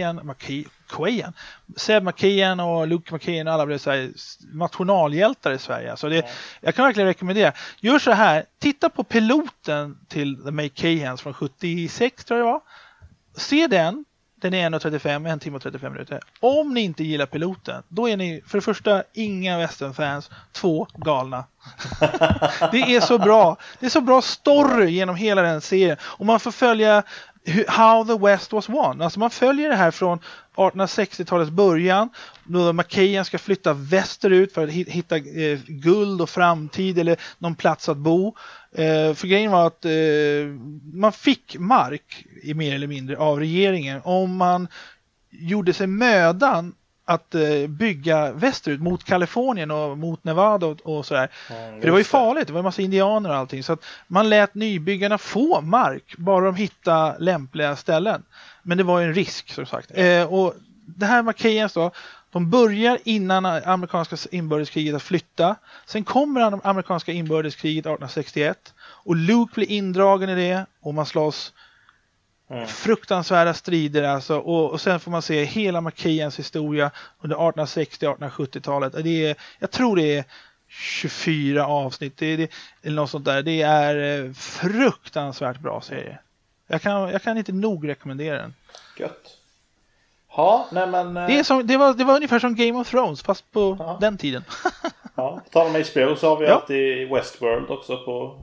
McKayan och Luke McKayan, alla blev så här nationalhjältar i Sverige. Så jag kan verkligen rekommendera. Gör så här, titta på piloten till The McKayans från 76 tror jag det var. Se den är 1:35, 1 timme och 35 minuter. Om ni inte gillar piloten, då är ni för det första inga westernfans, 2 galna. Det är så bra. Det är så bra story genom hela den serien. Och man får följa How the West was won. Alltså man följer det här från 1860-talets början, då McKayan ska flytta västerut för att hitta guld och framtid eller någon plats att bo. För grejen var att man fick mark i mer eller mindre av regeringen om man gjorde sig mödan att bygga västerut mot Kalifornien och mot Nevada och sådär. För det var ju farligt, det var en massa indianer och allting. Så att man lät nybyggarna få mark, bara de hittade lämpliga ställen. Men det var ju en risk, som sagt. Och det här Mackays då, de börjar innan amerikanska inbördeskriget att flytta. Sen kommer det amerikanska inbördeskriget 1861. Och Luke blir indragen i det. Och man slåss fruktansvärda strider alltså. Och sen får man se hela Mackays historia under 1860-1870-talet. Jag tror det är 24 avsnitt. Eller något sånt där. Det är fruktansvärt bra serie. Jag kan inte nog rekommendera den. Gött. Ja, nej men... Det var ungefär som Game of Thrones, fast på den tiden. Ja, på tal om HBO så har vi alltid Westworld också på...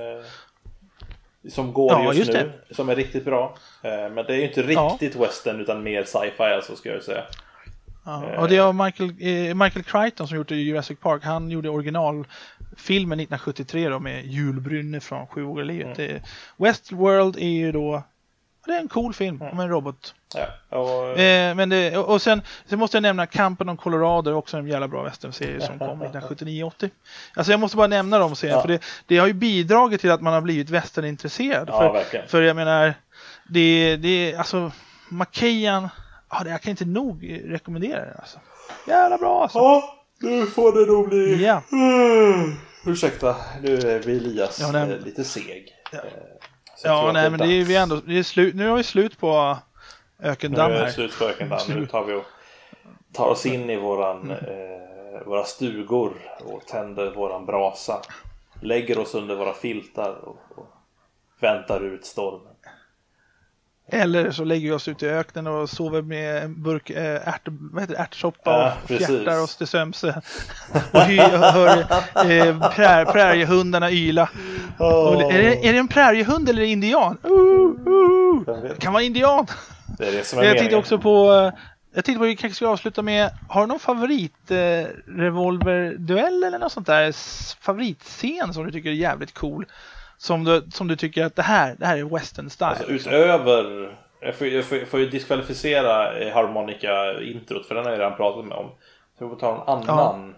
som går just nu. Det. Som är riktigt bra. Men det är ju inte riktigt western utan mer sci-fi alltså, ska jag säga. Ja, och det är Michael Crichton som gjort Jurassic Park. Han gjorde originalfilmen 1973 då, med julbrynne från Sju vågor i livet. Westworld är ju då... Det är en cool film om en robot. Ja, och sen måste jag nämna Kampen om Colorado, också en jävla bra westernserie som kom 1979-80. Alltså jag måste bara nämna dem serien, för det har ju bidragit till att man har blivit westernintresserad. För jag menar, det alltså Mackayan, jag kan inte nog rekommendera det alltså. Jävla bra alltså. Ja, nu får det nog bli... Ja. Ursäkta, nu är vi Elias lite seg. Ja, nej, men det är vi ändå, det är slut, nu har vi slut på Ökendamm här. Nu är det slut på Ökendamm. Nu tar oss in i våra stugor och tänder våran brasa. Lägger oss under våra filtar och väntar ut stormen. Eller så lägger vi oss ut i öknen och sover med en burk ärtsoppa och fjärtar oss till söms. Och hör präriehundarna yla. Är det en präriehund eller indian? Det kan vara indian. Det är det som är jag tänkte också på... Jag tänkte på att vi kanske ska avsluta med... Har du någon favoritrevolverduell eller något sånt där? Favoritscen som du tycker är jävligt cool? Som du tycker att det här är western style. Alltså, utöver... Jag får ju diskvalificera harmonika-introt, för den har jag redan pratat med om. Så jag får ta en annan.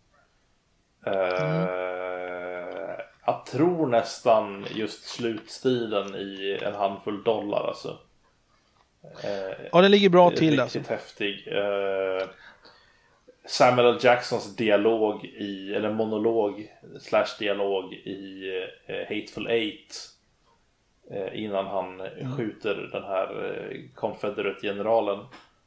Jag tror nästan just slutstilen i En handfull dollar alltså. Den ligger bra till alltså. Riktigt häftig. Samuel L. Jacksons dialog eller monolog / dialog i Hateful Eight innan han skjuter den här Confederate-generalen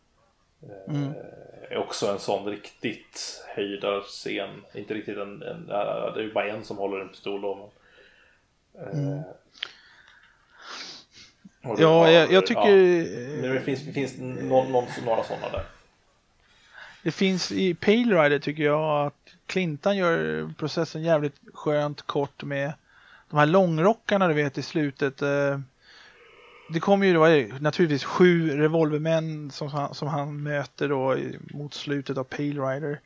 är också en sån riktigt höjdarscen. Inte riktigt det är ju bara en som håller en pistol då, men jag tycker men det finns några sådana där. Det finns i Pale Rider, tycker jag, att Clinton gör processen jävligt skönt kort med de här långrockarna, du vet, i slutet. Det kommer ju då naturligtvis 7 revolvermän som han möter då mot slutet av Pale Rider.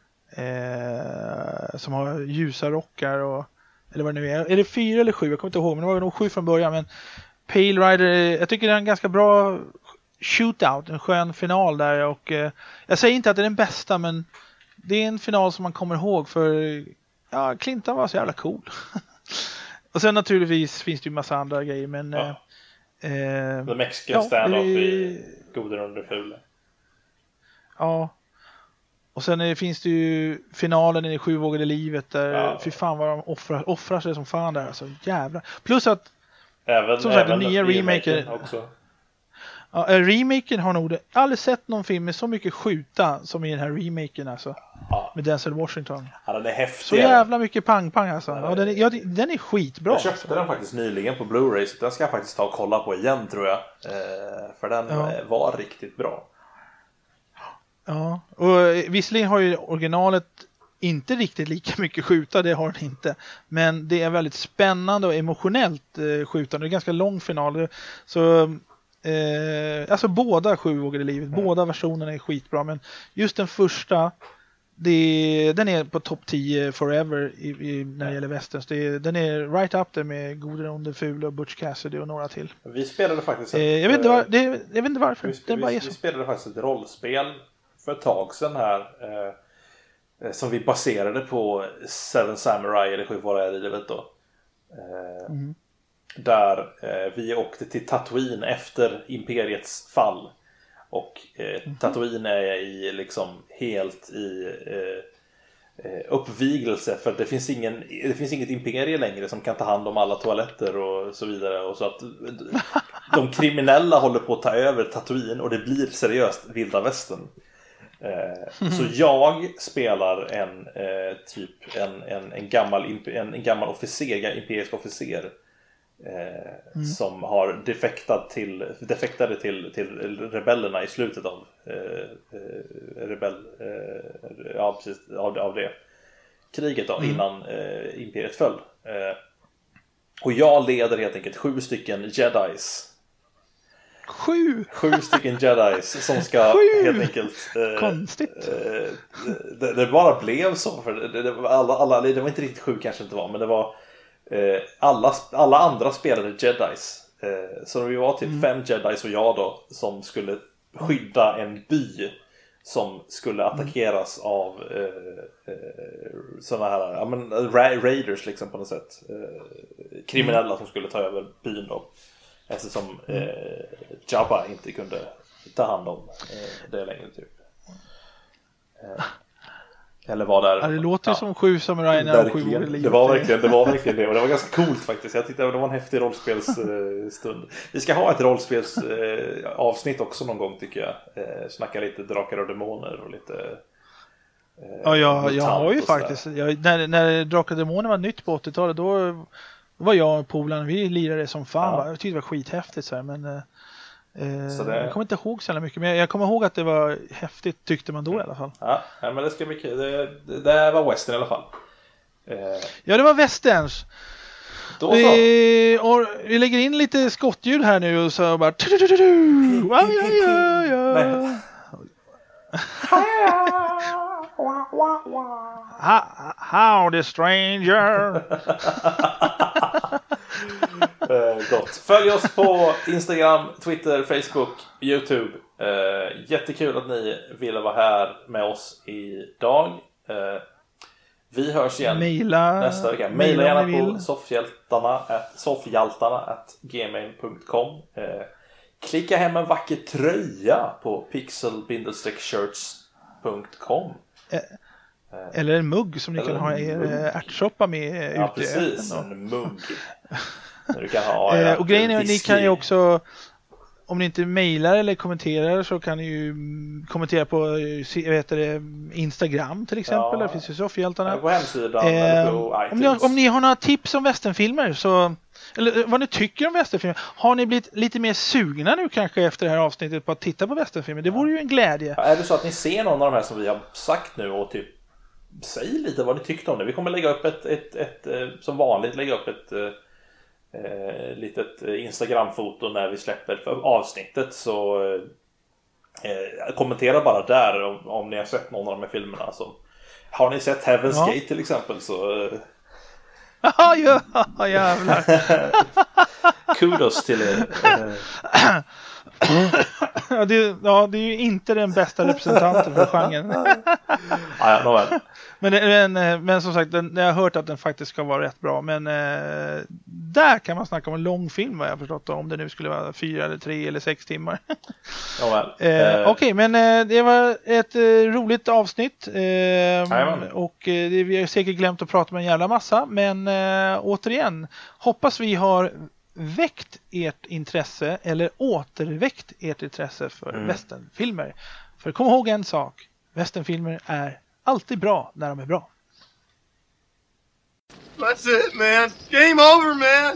Som har ljusa rockar och, eller vad det nu är. Är det 4 eller 7? Jag kommer inte ihåg, men det var nog 7 från början. Men Pale Rider, jag tycker det är en ganska bra shootout, en skön final där, och jag säger inte att det är den bästa, men det är en final som man kommer ihåg, för Clinton var så jävla cool. Och sen naturligtvis finns det ju massa andra grejer, men The Mexican standoff i Goder under fula. Ja. Och sen finns det ju finalen i 7 vågor i livet där fy fan vad de offrar sig som fan där, alltså jävla. Plus att som sagt, den nya remaken också. Ja, remaken har nog aldrig sett någon film med så mycket skjuta som i den här remaken alltså. Med Denzel Washington. Ja, den är häftig. Så jävla mycket pang-pang alltså. Ja, den är skitbra. Jag köpte den faktiskt nyligen på Blu-ray, så den ska jag faktiskt ta och kolla på igen, tror jag. För den var riktigt bra. Ja, och visserligen har ju originalet inte riktigt lika mycket skjuta, det har den inte. Men det är väldigt spännande och emotionellt skjutande. Det är ganska lång final. Så alltså båda 7 vågor i livet, båda versionerna är skitbra, men just den första, den är på topp 10 forever när det gäller westerns. Den är right up där med Goder under fula och Butch Cassidy och några till. Vi spelade faktiskt jag vet inte varför. Vi spelade faktiskt ett rollspel för ett tag sedan här som vi baserade på Seven Samurai eller 7 var i livet då. Där vi åkte till Tatooine efter Imperiets fall. Och Tatooine är i liksom helt i uppvigelse, för det finns inget imperie längre som kan ta hand om alla toaletter och så vidare, och så att de kriminella håller på att ta över Tatooine och det blir seriöst vilda västern. Så jag spelar en gammal officer, imperisk officer som har defektade till rebellerna i slutet av av det kriget då, innan imperiet föll. Och jag leder helt enkelt 7 stycken jedis. 7 stycken jedis som ska helt enkelt konstigt. Det bara blev så, för det var inte riktigt 7 kanske inte var, men det var alla andra spelade jedis. Så vi var typ 5 jedis och jag då, som skulle skydda en by som skulle attackeras av såna här raiders liksom på något sätt. Kriminella som skulle ta över byn då. Eftersom Jabba inte kunde ta hand om det längre typ. Eller var där. Ja, det låter som 7 samurai när 7 det var verkligen det, och det var ganska coolt faktiskt. Jag tyckte det var en häftig rollspelsstund. Vi ska ha ett rollspelsavsnitt också någon gång tycker jag. Snacka lite drakar och demoner och lite ja, jag har ju faktiskt när Drakar och Demoner var nytt på 80-talet, då var jag och polaren, vi lirade som fan. Jag tyckte det var skithäftigt så här, men jag kommer inte ihåg så mycket, men jag kommer ihåg att det var häftigt, tyckte man då i alla fall. Ja, men det ska bli kul. Det var western i alla fall. Ja, det var westerns. Då så. Vi lägger in lite skottljud här nu och så bara Howdy stranger. Gott. Följ oss på Instagram, Twitter, Facebook, YouTube. Jättekul att ni ville vara här med oss idag. Vi hörs igen nästa vecka. Maila gärna på soffhjaltarna@gmail.com. Klicka hem en vacker tröja på pixel-shirts.com. Eller en mugg som ni kan ha er ärtsoppa med. Ja, precis. En mugg. Du kan ha och grejen är, ni kan ju också, om ni inte mejlar eller kommenterar, så kan ni ju kommentera på Instagram till exempel. Där finns ju Soffhjältarna. På hemsidan eller på iTunes. Om ni har några tips om västernfilmer, så, eller vad ni tycker om västernfilmer. Har ni blivit lite mer sugna nu kanske efter det här avsnittet på att titta på västernfilmer? Det vore ju en glädje. Är det så att ni ser någon av de här som vi har sagt nu och typ säg lite vad ni tyckte om det. Vi kommer lägga upp ett som vanligt lägga upp ett litet Instagram-foto när vi släpper för avsnittet, så kommentera bara där om ni har sett någon av de här filmerna. Så, har ni sett Heaven's Gate till exempel, så ja, jävlar. Kudos till er. Det är ju inte den bästa representanten för genren. Men som sagt, jag har hört att den faktiskt ska vara rätt bra. Men där kan man snacka om en lång film, vad jag har förstått, om det nu skulle vara 4 eller 3 eller 6 timmar. Okej, men det var ett roligt avsnitt. Och vi har säkert glömt att prata med en jävla massa. Men återigen, hoppas vi har väckt ert intresse eller återväckt ert intresse för westernfilmer. För kom ihåg en sak: westernfilmer är alltid bra när de är bra. That's it, man. Game over, man.